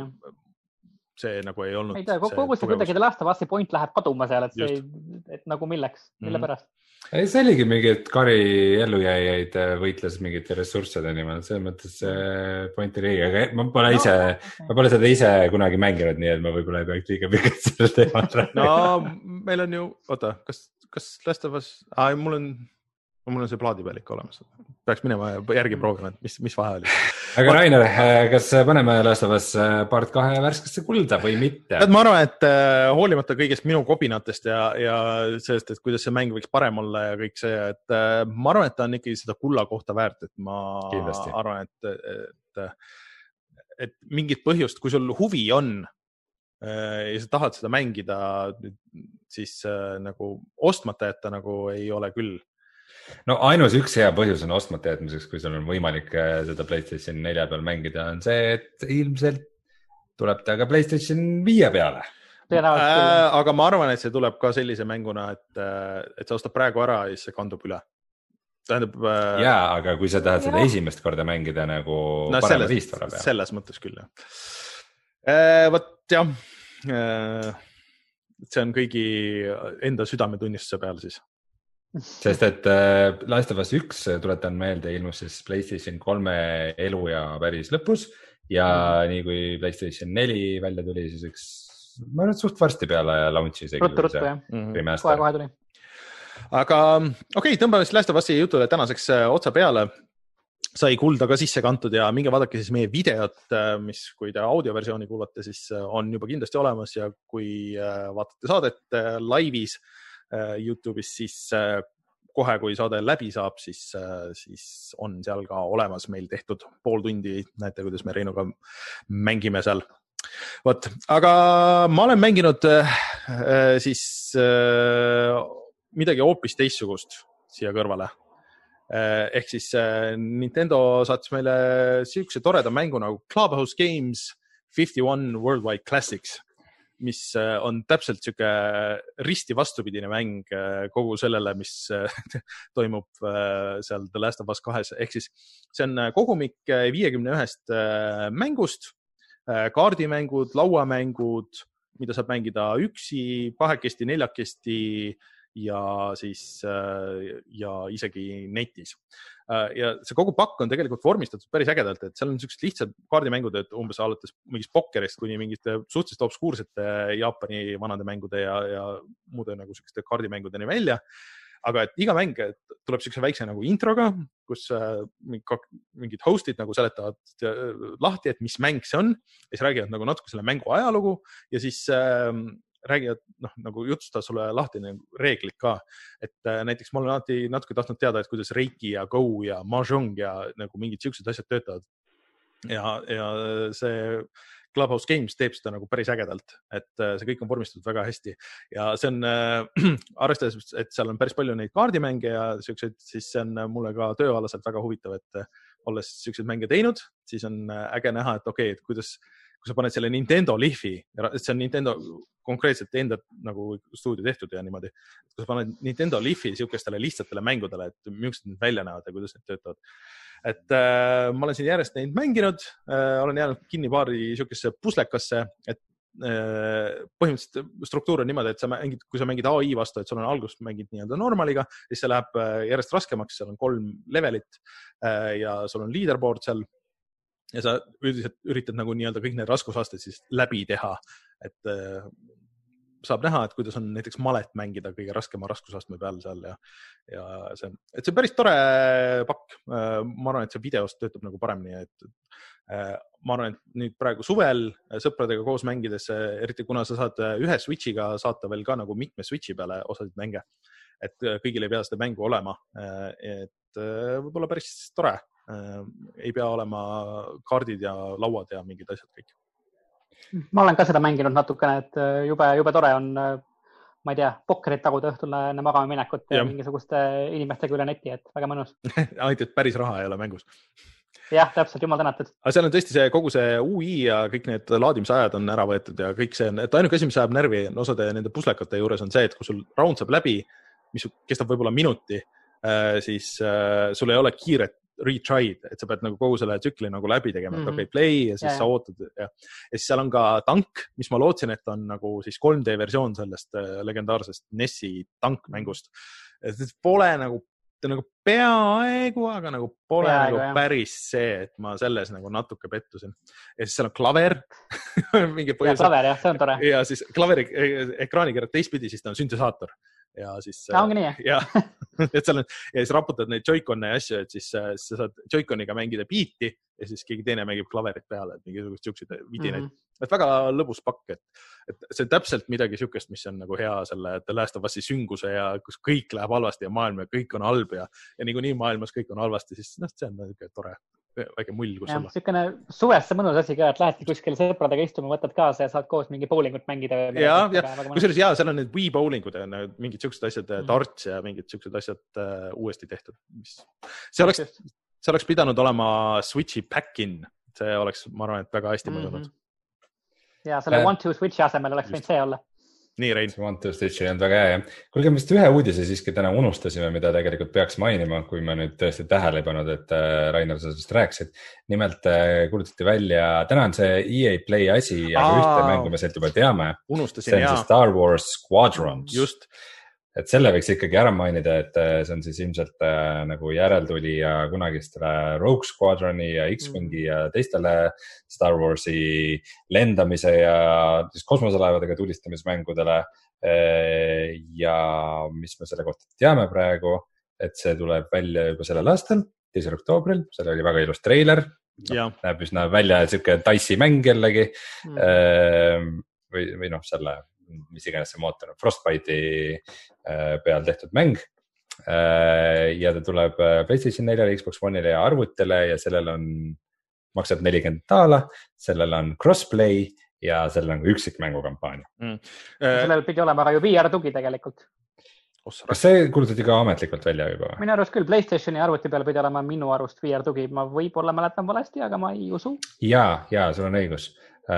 see nagu ei olnud... Ei tea, kogu see kuidagi The Last of Us'i point läheb kaduma seal, et, see, et nagu milleks, mille mm-hmm. pärast? Ei, see oligi mingi, et Kari ellujääjaid võitles mingite ressursside nimel, selles mõttes see point oli õige, aga ma pole ise, no, okay. ma pole seda ise kunagi mänginud, nii et ma võib-olla ei peaks liiga pikalt selle teemal rääkida. No, meil on ju, oota, kas, kas Last of Us, aa, mul on, mul on see plaadi peal ikka olemas. Peaks minema järgi proovima, et mis, mis vahe oli. Aga Rainer, kas paneme Last of Us part kahe värskesse kulda või mitte? Ma arvan, et hoolimata kõigest minu kobinatest ja, ja sellest, et kuidas see mäng võiks parem olla ja kõik see, et ma arvan, et ta on ikkagi seda kulla kohta väärt, et ma Kindlasti. arvan, et, et, et mingit põhjust, kui sul huvi on ja sa tahad seda mängida, siis nagu ostmata jätta nagu ei ole küll. No ainus üks hea põhjus on ostmata jätmiseks, kui sul on võimalik seda PlayStation nelja peal mängida, on see, et ilmselt tuleb ta ka PlayStation viie peale. Äh, aga ma arvan, et see tuleb ka sellise mänguna, et, et sa ostad praegu ära ja siis see kandub üle. Tähendab... Äh... Jaa, aga kui sa tahad seda ja. esimest korda mängida nagu no, parema riistvara peale. Selles mõttes küll, jah. Äh, võt, jah. Äh, see on kõigi enda südametunnistuse peal siis. Sest et äh, Last of Us üks, tuletan meelde, ilmus siis PlayStation kolme eluja päris lõpus ja mm. nii kui PlayStation neli välja tuli, siis üks, ma arvan, suht varsti peale launchi isegi. Ruttu, ruttu, jah. Kohe, kohe tuli. Aga okei, okay, tõmbame siis Last of Us'i jutule tänaseks otsa peale. Sai kulda ka sisse kantud ja minge vaadake siis meie videot, mis kui te audioversiooni kuulate, siis on juba kindlasti olemas ja kui vaatate saadet laivis YouTube'is, siis kohe, kui saade läbi saab, siis, siis on seal ka olemas meil tehtud pool tundi. Näete, kuidas me Reinuga mängime seal. Võt, aga ma olen mänginud siis midagi hoopis teissugust siia kõrvale. Ehk siis Nintendo saatis meile siukse toreda mängu nagu Clubhouse Games fifty-one Worldwide Classics, mis on täpselt siuke risti vastupidine mäng kogu sellele, mis toimub seal The Last of Us kahes. Ehk siis see on kogumik viiekümne ühest mängust, kaardimängud, lauamängud, mida saab mängida üksi, kahekesti, neljakesti ja siis ja isegi netis. Ja see kogu pakk on tegelikult vormistatud päris ägedalt, et seal on sellised lihtsad kaardimängud, et umbes alates mingist pokkerist kuni mingite suhteliselt obskuursete Jaapani vanade mängude ja, ja muude nagu sellised kaardimängudeni välja. Aga et iga mäng tuleb selline väikse nagu introga, kus mingid hostid nagu seletavad lahti, et mis mäng see on. Ja siis räägivad nagu natuke selle mängu ajalugu ja siis räägivad, noh, nagu jutustada sulle lahti reeglid ka. Et äh, näiteks ma olen alati natuke tahtnud teada, et kuidas Reiki ja Go ja Mahjong ja nagu mingid siuksed asjad töötavad. Ja, ja see Clubhouse Games teeb seda nagu päris ägedalt, et äh, see kõik on vormistatud väga hästi. Ja see on, äh, arvestades, et seal on päris palju neid kaardimänge ja siukseid, siis see on mulle ka tööalaselt väga huvitav, et äh, olles siukseid mänge teinud, siis on äh, äge näha, et okei, et kuidas kui sa paned selle Nintendo Leafi, see on Nintendo konkreetselt enda nagu stuudio tehtud ja niimoodi, kui sa paned Nintendo Leafi siukestele lihtsatele mängudele, et millised need välja näevad ja kuidas need töötavad. Et äh, ma olen siin järjest neid mänginud, äh, olen jäänud kinni paari siukesse puslekasse, et äh, põhimõtteliselt struktuur on niimoodi, et sa mängid, kui sa mängid A I vastu, et sul on alguses mängid nii-öelda normaliga, siis see läheb järjest raskemaks, seal on kolm levelit äh, ja sul on leaderboard seal. ja sa üldiselt üritad nagu nii-öelda kõik need raskusasted siis läbi teha, et saab näha, et kuidas on näiteks malet mängida kõige raskema raskusastme peal seal ja, ja see, et see päris tore pakk. Ma arvan, et see videost töötab nagu paremini, et ma arvan, et nüüd praegu suvel sõpradega koos mängides, eriti kuna sa saad ühe Switchiga saata veel ka nagu mitme Switchi peale osasid mänge, et kõigil ei pea seda mängu olema, et võib-olla päris tore. Ei pea olema kaardid ja lauad ja mingid asjad kõik. Ma olen ka seda mänginud natukene, et jube, jube tore on, ma ei tea, pokkerit taguda õhtul enne magama minekut ja mingisuguste inimestega üle neti, et väga mõnus. Ainult, et päris raha ei ole mängus. Jah, täpselt, jumal tänatud. Aga seal on tõesti see, kogu see U I ja kõik need laadimisajad on ära võetud ja kõik see on, et ainuke asi, mis ajab närvi osade nende puslekate juures on see, et kui sul round saab läbi, mis kestab võib-olla minuti, siis sul ei ole kiiret retry'd, et sa pead nagu kogu selle tsükli nagu läbi tegema, et mm -hmm. okei, okay, play ja siis yeah. sa ootad ja, ja siis seal on ka tank, mis ma lootsin, et on nagu siis kolm D versioon sellest legendaarsest Nessi tankmängust. Et pole nagu, ta nagu peaaegu, aga nagu pole peaaegu, nagu päris see, et ma selles nagu natuke pettusin. Ja siis seal on klaver. mingi ja klaver, jah, see on tore. Ja siis klaveri ekraani keerad teistpidi, siis ta on süntesaator. Ja siis, ja, ongi nii, ja, et seal on, ja siis raputad neid Joy-Con'e ja asju, et siis sa saad Joy-Con'iga mängida biiti ja siis keegi teine mängib klaverit peale, et mingisugust siukseid vidinaid. Mm -hmm. Et väga lõbus pakk, et, et see on täpselt midagi siukest, mis on nagu hea selle The Last of Us'i sünguse ja kus kõik läheb halvasti ja maailm ja kõik on halb ja, ja niikuinii maailmas kõik on halvasti, siis noh, see on niisugune tore väike mull, kus olla. Siukene suvesse mõnus asi ka, et lähedki kuskil sõpradega istuma, võtad kaasa ja saad koos mingi bowlingut mängida. Ja, ja kusjuures jaa, seal on need Wii bowlingud ja mingid siuksed asjad, mm -hmm. darts ja mingid siuksed asjad uh, uuesti tehtud. See oleks, see oleks pidanud olema Switchi back-in. See oleks, ma arvan, et väga hästi mõjunud. Mm -hmm. Ja selle one two Switchi asemel oleks võinud see olla. Nii, Rein. One two Switchi on väga hea, jah. Kuulge, me vist ühe uudise siiski täna unustasime, mida tegelikult peaks mainima, kui me nüüd tõesti tähele ei pannud, et Rainer, sa sellest rääkisid. Nimelt kuulutati välja, täna on see E A Play asi, aga Aa, ühte mängu me sealt juba teame. Unustasin, see on see Star Wars Squadrons. Just. Et selle võiks ikkagi ära mainida, et see on siis ilmselt äh, nagu järeltuli ja kunagistele Rogue Squadroni ja X-Wingi ja teistele Star Warsi lendamise ja siis kosmoselaevadega tulistamismängudele. Äh, ja mis me selle kohta teame praegu, et see tuleb välja juba sellel aastal, teisel oktoobril, selle oli väga ilus treiler. No, näeb üsna välja siuke Dice'i mäng jällegi mm. äh, või, või noh, selle mis iganes see mootor on, Frostbite'i peal tehtud mäng ja ta tuleb PlayStation neljale, Xbox One'ile ja arvutile ja sellel on, maksab nelikümmend daala, sellel on crossplay ja sellel on üksikmängukampaania. Mm. Sellel pidi olema aga ju V R tugi tegelikult. Kas see kuulutati ka ametlikult välja juba? Minu arust küll, PlayStationi arvuti peal pidi olema minu arust V R tugi, ma võib-olla mäletan valesti, aga ma ei usu. Jaa, jaa, sul on õigus.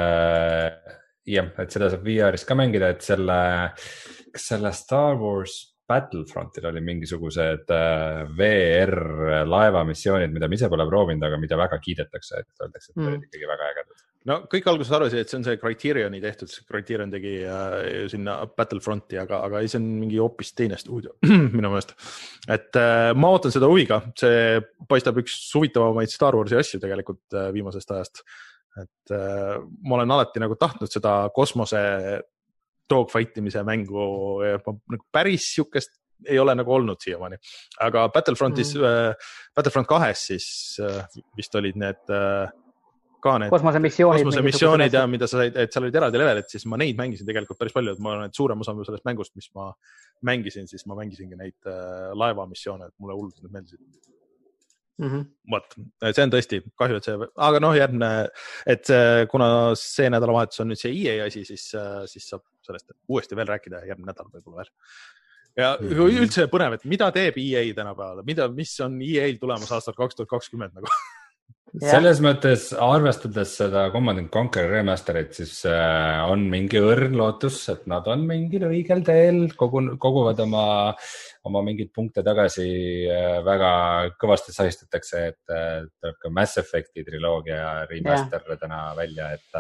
Äh, jah, et seda saab V R-is ka mängida, et selle, kas selle Star Wars Battlefrontil oli mingisugused V R laevamissioonid, mida ma ise pole proovinud, aga mida väga kiidetakse, et öeldakse, et mm. olid ikkagi väga ägedad. No kõik alguses arvasid, et see on see Criterioni tehtud, Criterion tegi äh, sinna Battlefronti, aga, aga ei, see on mingi hoopis teine stuudio minu meelest. Et äh, ma ootan seda huviga, see paistab üks huvitavamaid Star Warsi asju tegelikult äh, viimasest ajast. Et äh, ma olen alati nagu tahtnud seda kosmose dogfight imise mängu ja nagu päris siukest ei ole nagu olnud siiamaani. Aga Battlefrontis, mm. äh, Battlefront kahes siis äh, vist olid need äh, ka need kosmosemissioonid, kosmosemissioonid ja mida sa said, et seal olid eraldi levelid, siis ma neid mängisin tegelikult päris palju, et ma olen suurem osa sellest mängust, mis ma mängisin, siis ma mängisingi neid äh, laevamissioone, et mulle hullult need meeldisid. Mm-hmm. What? See on tõesti kahju, et see, aga noh, järgmine, et kuna see nädalavahetus on nüüd see E A asi, siis, siis saab sellest uuesti veel rääkida järgmine nädal võib-olla veel. Ja mm-hmm. üldse põnev, et mida teeb E A tänapäeval, mida, mis on E A tulemas aastal kaks tuhat kakskümmend nagu? Selles mõttes arvestades seda Command and Conquer remasterit, siis on mingi õrn lootus, et nad on mingil õigel teel, kogu, koguvad oma, oma mingid punkte tagasi, väga kõvasti sahistatakse, et tuleb ka Mass Effecti triloogia remaster yeah. täna välja, et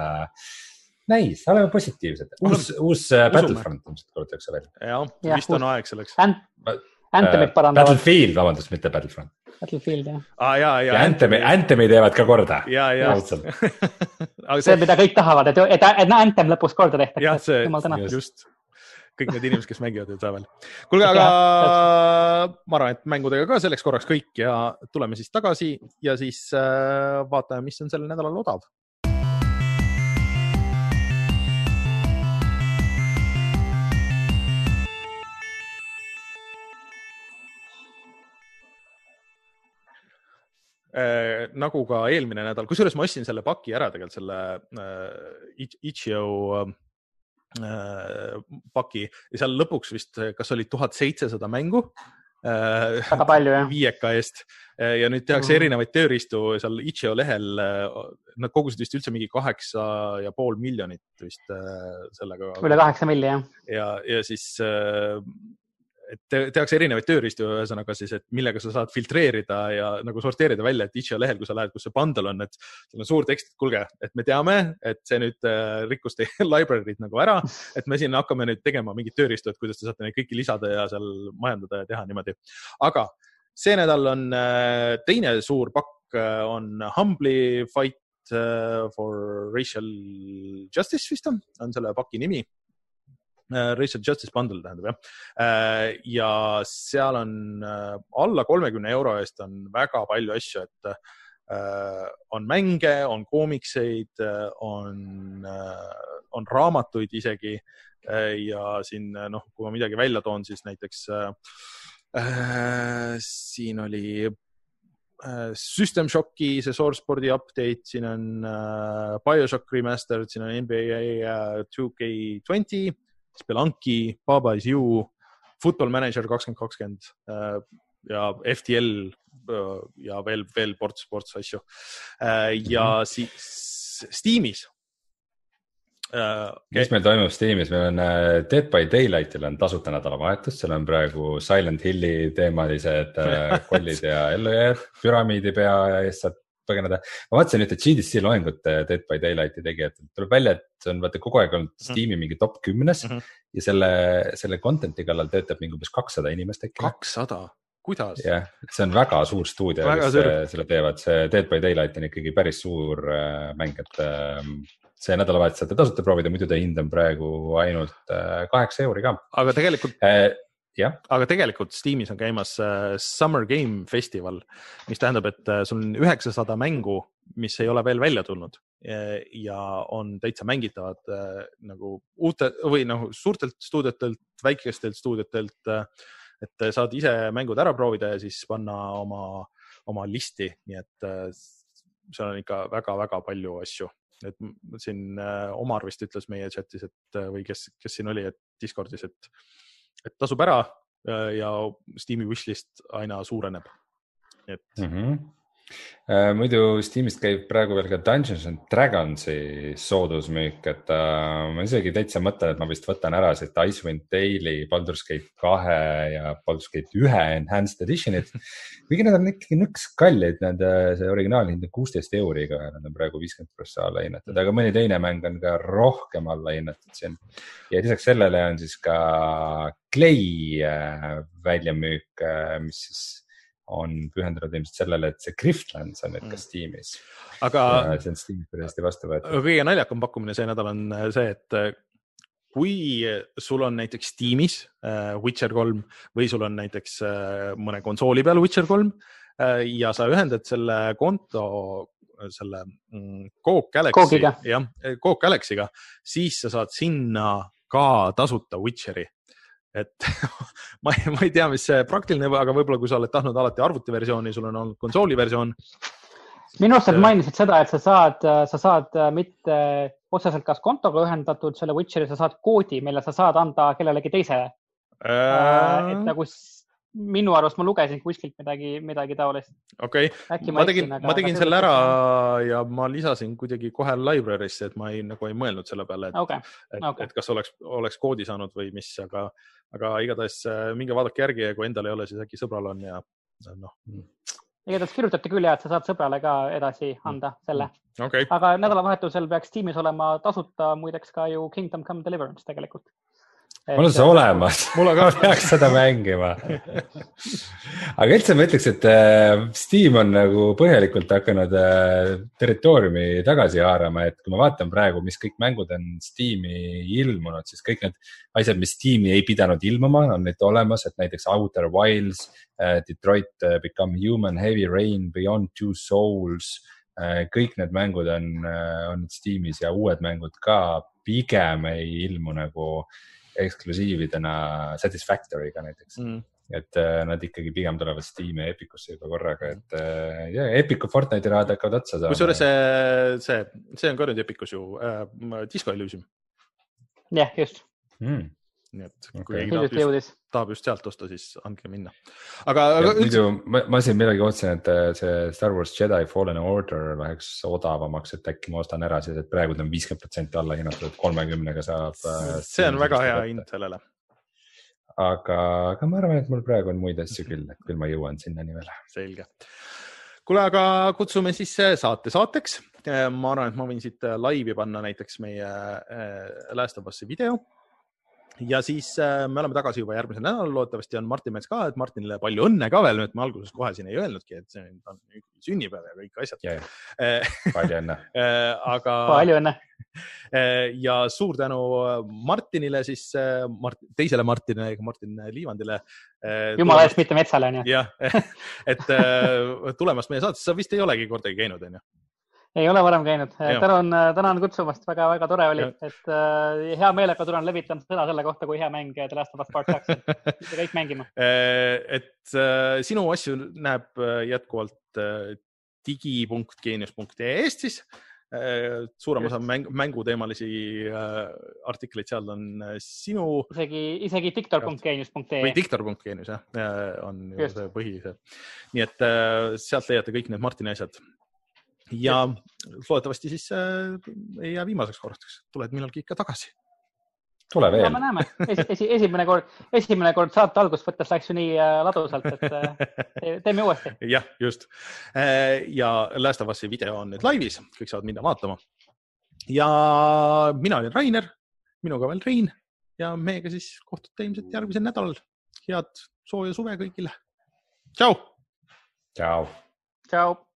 näis, oleme positiivsed. Uus, uus Battlefront ilmselt kuulutakse välja. Ja, vist on aeg selleks. Anthemit parandavad. Battlefield, vabandust, mitte Battlefront. Battlefield, jah. Ah, ja, ja, ja Anthemi, Anthemi teevad ka korda. Ja, ja. see, mida kõik tahavad, et, et, et Anthem lõpus korda tehtakse. Jah, see, just, just. Kõik need inimesed, kes mängivad ju taeval. Kuulge, aga ma arvan, et mängudega ka selleks korraks kõik ja tuleme siis tagasi ja siis äh, vaatame, mis on sellel nädalal odav. Äh, nagu ka eelmine nädal, kusjuures ma ostsin selle paki ära tegelikult selle äh, Itch.io äh, paki ja seal lõpuks vist, kas oli tuhat seitsesada mängu äh, väga palju, jah. viieka eest ja nüüd tehakse mm. erinevaid tööriistu seal Itch.io lehel. Nad kogusid vist üldse mingi kaheksa ja pool miljonit vist äh, sellega. Üle kaheksa milli, jah. Ja, ja siis äh, et tehakse erinevaid tööriistu ühesõnaga siis, et millega sa saad filtreerida ja nagu sorteerida välja, et Itch.io lehel, kui sa lähed, kus see bundle on, et seal on suur tekst, et kulge, et me teame, et see nüüd äh, rikkus teie library'd nagu ära, et me siin hakkame nüüd tegema mingit tööriistu, et kuidas te saate neid kõiki lisada ja seal majandada ja teha niimoodi. Aga see nädal on äh, teine suur pakk äh, on Humbly Fight äh, for Racial Justice vist on, on selle paki nimi. Racial Justice Bundle tähendab, jah. Ja seal on alla kolmekümne euro eest on väga palju asju, et on mänge, on koomikseid, on, on raamatuid isegi ja siin, noh, kui ma midagi välja toon, siis näiteks äh, siin oli System Shocki, see Sourceporti update, siin on Bioshock Remastered, siin on N B A two K twenty, Spelunky, Baba Is You, Football Manager kakskümmend kakskümmend ja F T L ja veel, veel ports, ports asju. Ja siis Steamis. Okay. Mis meil toimub Steamis? Meil on Dead by Daylight'il on tasuta nädalavahetus, seal on praegu Silent Hilli teemalised kollid ja ellujääjad, püramiidi pea eest saad põgeneda. Ma vaatasin nüüd, et G D C loengut Dead by Daylighti tegijad. Tuleb välja, et see on vaata kogu aeg olnud Steam'i mingi top kümnes mm -hmm. ja selle, selle content'i kallal töötab mingi umbes kakssada inimest äkki. kakssada? Kuidas? Jah, see on väga suur stuudio, kes selle teevad. See Dead by Daylight on ikkagi päris suur mäng, et see nädalavahet saate tasuta proovida, muidu ta hind on praegu ainult kaheksa euri ka. Aga tegelikult... Eh, Ja. Aga tegelikult Steamis on käimas Summer Game Festival, mis tähendab, et sul on üheksasada mängu, mis ei ole veel välja tulnud ja on täitsa mängitavad nagu uute või nagu suurtelt stuudiotelt, väikestelt stuudiotelt, et saad ise mängud ära proovida ja siis panna oma, oma listi, nii et seal on ikka väga-väga palju asju. Et siin Omar vist ütles meie chatis, et või kes, kes siin oli, et Discordis, et et tasub ära ja Steam'i wishlist aina suureneb. Et... Mm -hmm. äh, muidu Steamist käib praegu veel ka Dungeons and Dragonsi soodusmüük, et äh, ma isegi täitsa mõtlen, et ma vist võtan ära siit Icewind Dale'i, Baldur's Gate kahe ja Baldur's Gate ühe Enhanced Editionit. Kuigi need on ikkagi nõks kallid, need, see originaalhind on kuusteist euriga ja nad on praegu viiskümmend prossa alla hinnatud, aga mõni teine mäng on ka rohkem alla hinnatud siin. Ja lisaks sellele on siis ka Clay väljamüük, mis siis on pühendunud ilmselt sellele, et see Griftlands on nüüd ka Steamis. Aga see on Steamis päriselt vastu võetud. Kõige naljakam pakkumine see nädal on see, et kui sul on näiteks Steamis Witcher kolm või sul on näiteks mõne konsooli peal Witcher kolm ja sa ühendad selle konto selle Coke Galaxy, jah, Coke Galaxy'ga, siis sa saad sinna ka tasuta Witcheri. Et ma, ei, ma ei tea, mis see praktiline, aga võib-olla kui sa oled tahtnud alati arvutiversiooni, sul on olnud konsooliversioon. Minu arust mainisid seda, et sa saad, sa saad mitte otseselt kas kontoga ühendatud selle Witcheri, sa saad koodi, mille sa saad anda kellelegi teisele. Äh... Et nagu minu arust ma lugesin kuskilt midagi, midagi taolist. Okei, okay. ma tegin, aga, ma tegin selle ära ja ma lisasin kuidagi kohe library'sse, et ma ei, nagu ei mõelnud selle peale, et, okay. et, okay. et kas oleks, oleks koodi saanud või mis, aga, aga igatahes minge vaadake järgi ja kui endal ei ole, siis äkki sõbral on ja noh. Igatahes kirjutate küll ja, et sa saad sõbrale ka edasi anda selle. Okay. Aga nädalavahetusel peaks Steamis olema tasuta muideks ka ju Kingdom Come Deliverance tegelikult. mul on see olemas, mul on ka peaks seda mängima. Aga üldse ma ütleks, et Steam on nagu põhjalikult hakanud territooriumi tagasi haarama, et kui ma vaatan praegu, mis kõik mängud on Steam'i ilmunud, siis kõik need asjad, mis Steam'i ei pidanud ilmuma, on nüüd olemas, et näiteks Outer Wilds, Detroit Become Human, Heavy Rain, Beyond Two Souls, kõik need mängud on, on Steam'is ja uued mängud ka pigem ei ilmu nagu eksklusiividena Satisfactory'ga näiteks. Mm. Et uh, nad ikkagi pigem tulevad Steam'i ja Epicusse juba korraga, et uh, yeah, Epicu Fortnite'i rahad hakkavad otsa saama. Kusjuures see, see, see on ka nüüd Epicus ju uh, Disco Elysium. Jah, just. Mm. Nii et kui okay. tahab, just, tahab just sealt osta, siis andke minna. Aga, ja, aga muidu, ma, ma siin midagi otsin, et see Star Wars Jedi Fallen Order läheks odavamaks, et äkki ma ostan ära, siis et praegu on viiskümmend protsenti alla hinnatud, et kolmekümnega saab. See on väga hea hind sellele. Aga, aga ma arvan, et mul praegu on muid asju küll, et küll ma jõuan sinna nii veel. Selge. Kuule, aga kutsume siis saate saateks. Ma arvan, et ma võin siit laivi panna näiteks meie Last of Us'i video. Ja siis äh, me oleme tagasi juba järgmisel nädalal, loodetavasti on Martin Mets ka, et Martinile palju õnne ka veel, et me alguses kohe siin ei öelnudki, et see on sünnipäev ja kõik asjad. Yeah, palju õnne. Aga, palju õnne. Ja suur tänu Martinile, siis Mart, teisele Martinile, Martin Liivandile. Jumala eest mitte Metsale, on ju. Jah, et tulemast meie saates, sa vist ei olegi kordagi käinud, on ju? Ei ole varem käinud. Tänan, tänan kutsumast, väga, väga tore oli, ja. Et uh, hea meelega tulen levitan sõna selle kohta, kui hea mäng The Last of Us Part kaks. Mitte kõik mängima. Et uh, sinu asju näeb jätkuvalt uh, digi punkt geenius punkt ee siis. Uh, suurem osa mäng, mänguteemalisi uh, artikleid seal on uh, sinu... Isegi, isegi diktor punkt geenius punkt ee. Või diktor punkt geenius, jah, on ju see põhi. Nii et uh, sealt leiate kõik need Martini asjad. Ja loodetavasti siis äh, ei jää viimaseks korraks. Tuled millalgi ikka tagasi. Tule veel. Ja, me näeme. Es, esi, esimene, kord, esimene kord saate algust võttes läks ju nii äh, ladusalt, et äh, teeme uuesti. Jah, just. Äh, ja Last of Us'i video on nüüd laivis. Kõik saavad minna vaatama. Ja mina olin Rainer, minuga veel Rein ja meiega siis kohtute ilmselt järgmisel nädalal. Head sooja suve kõigile. Tšau! Tšau! Tšau!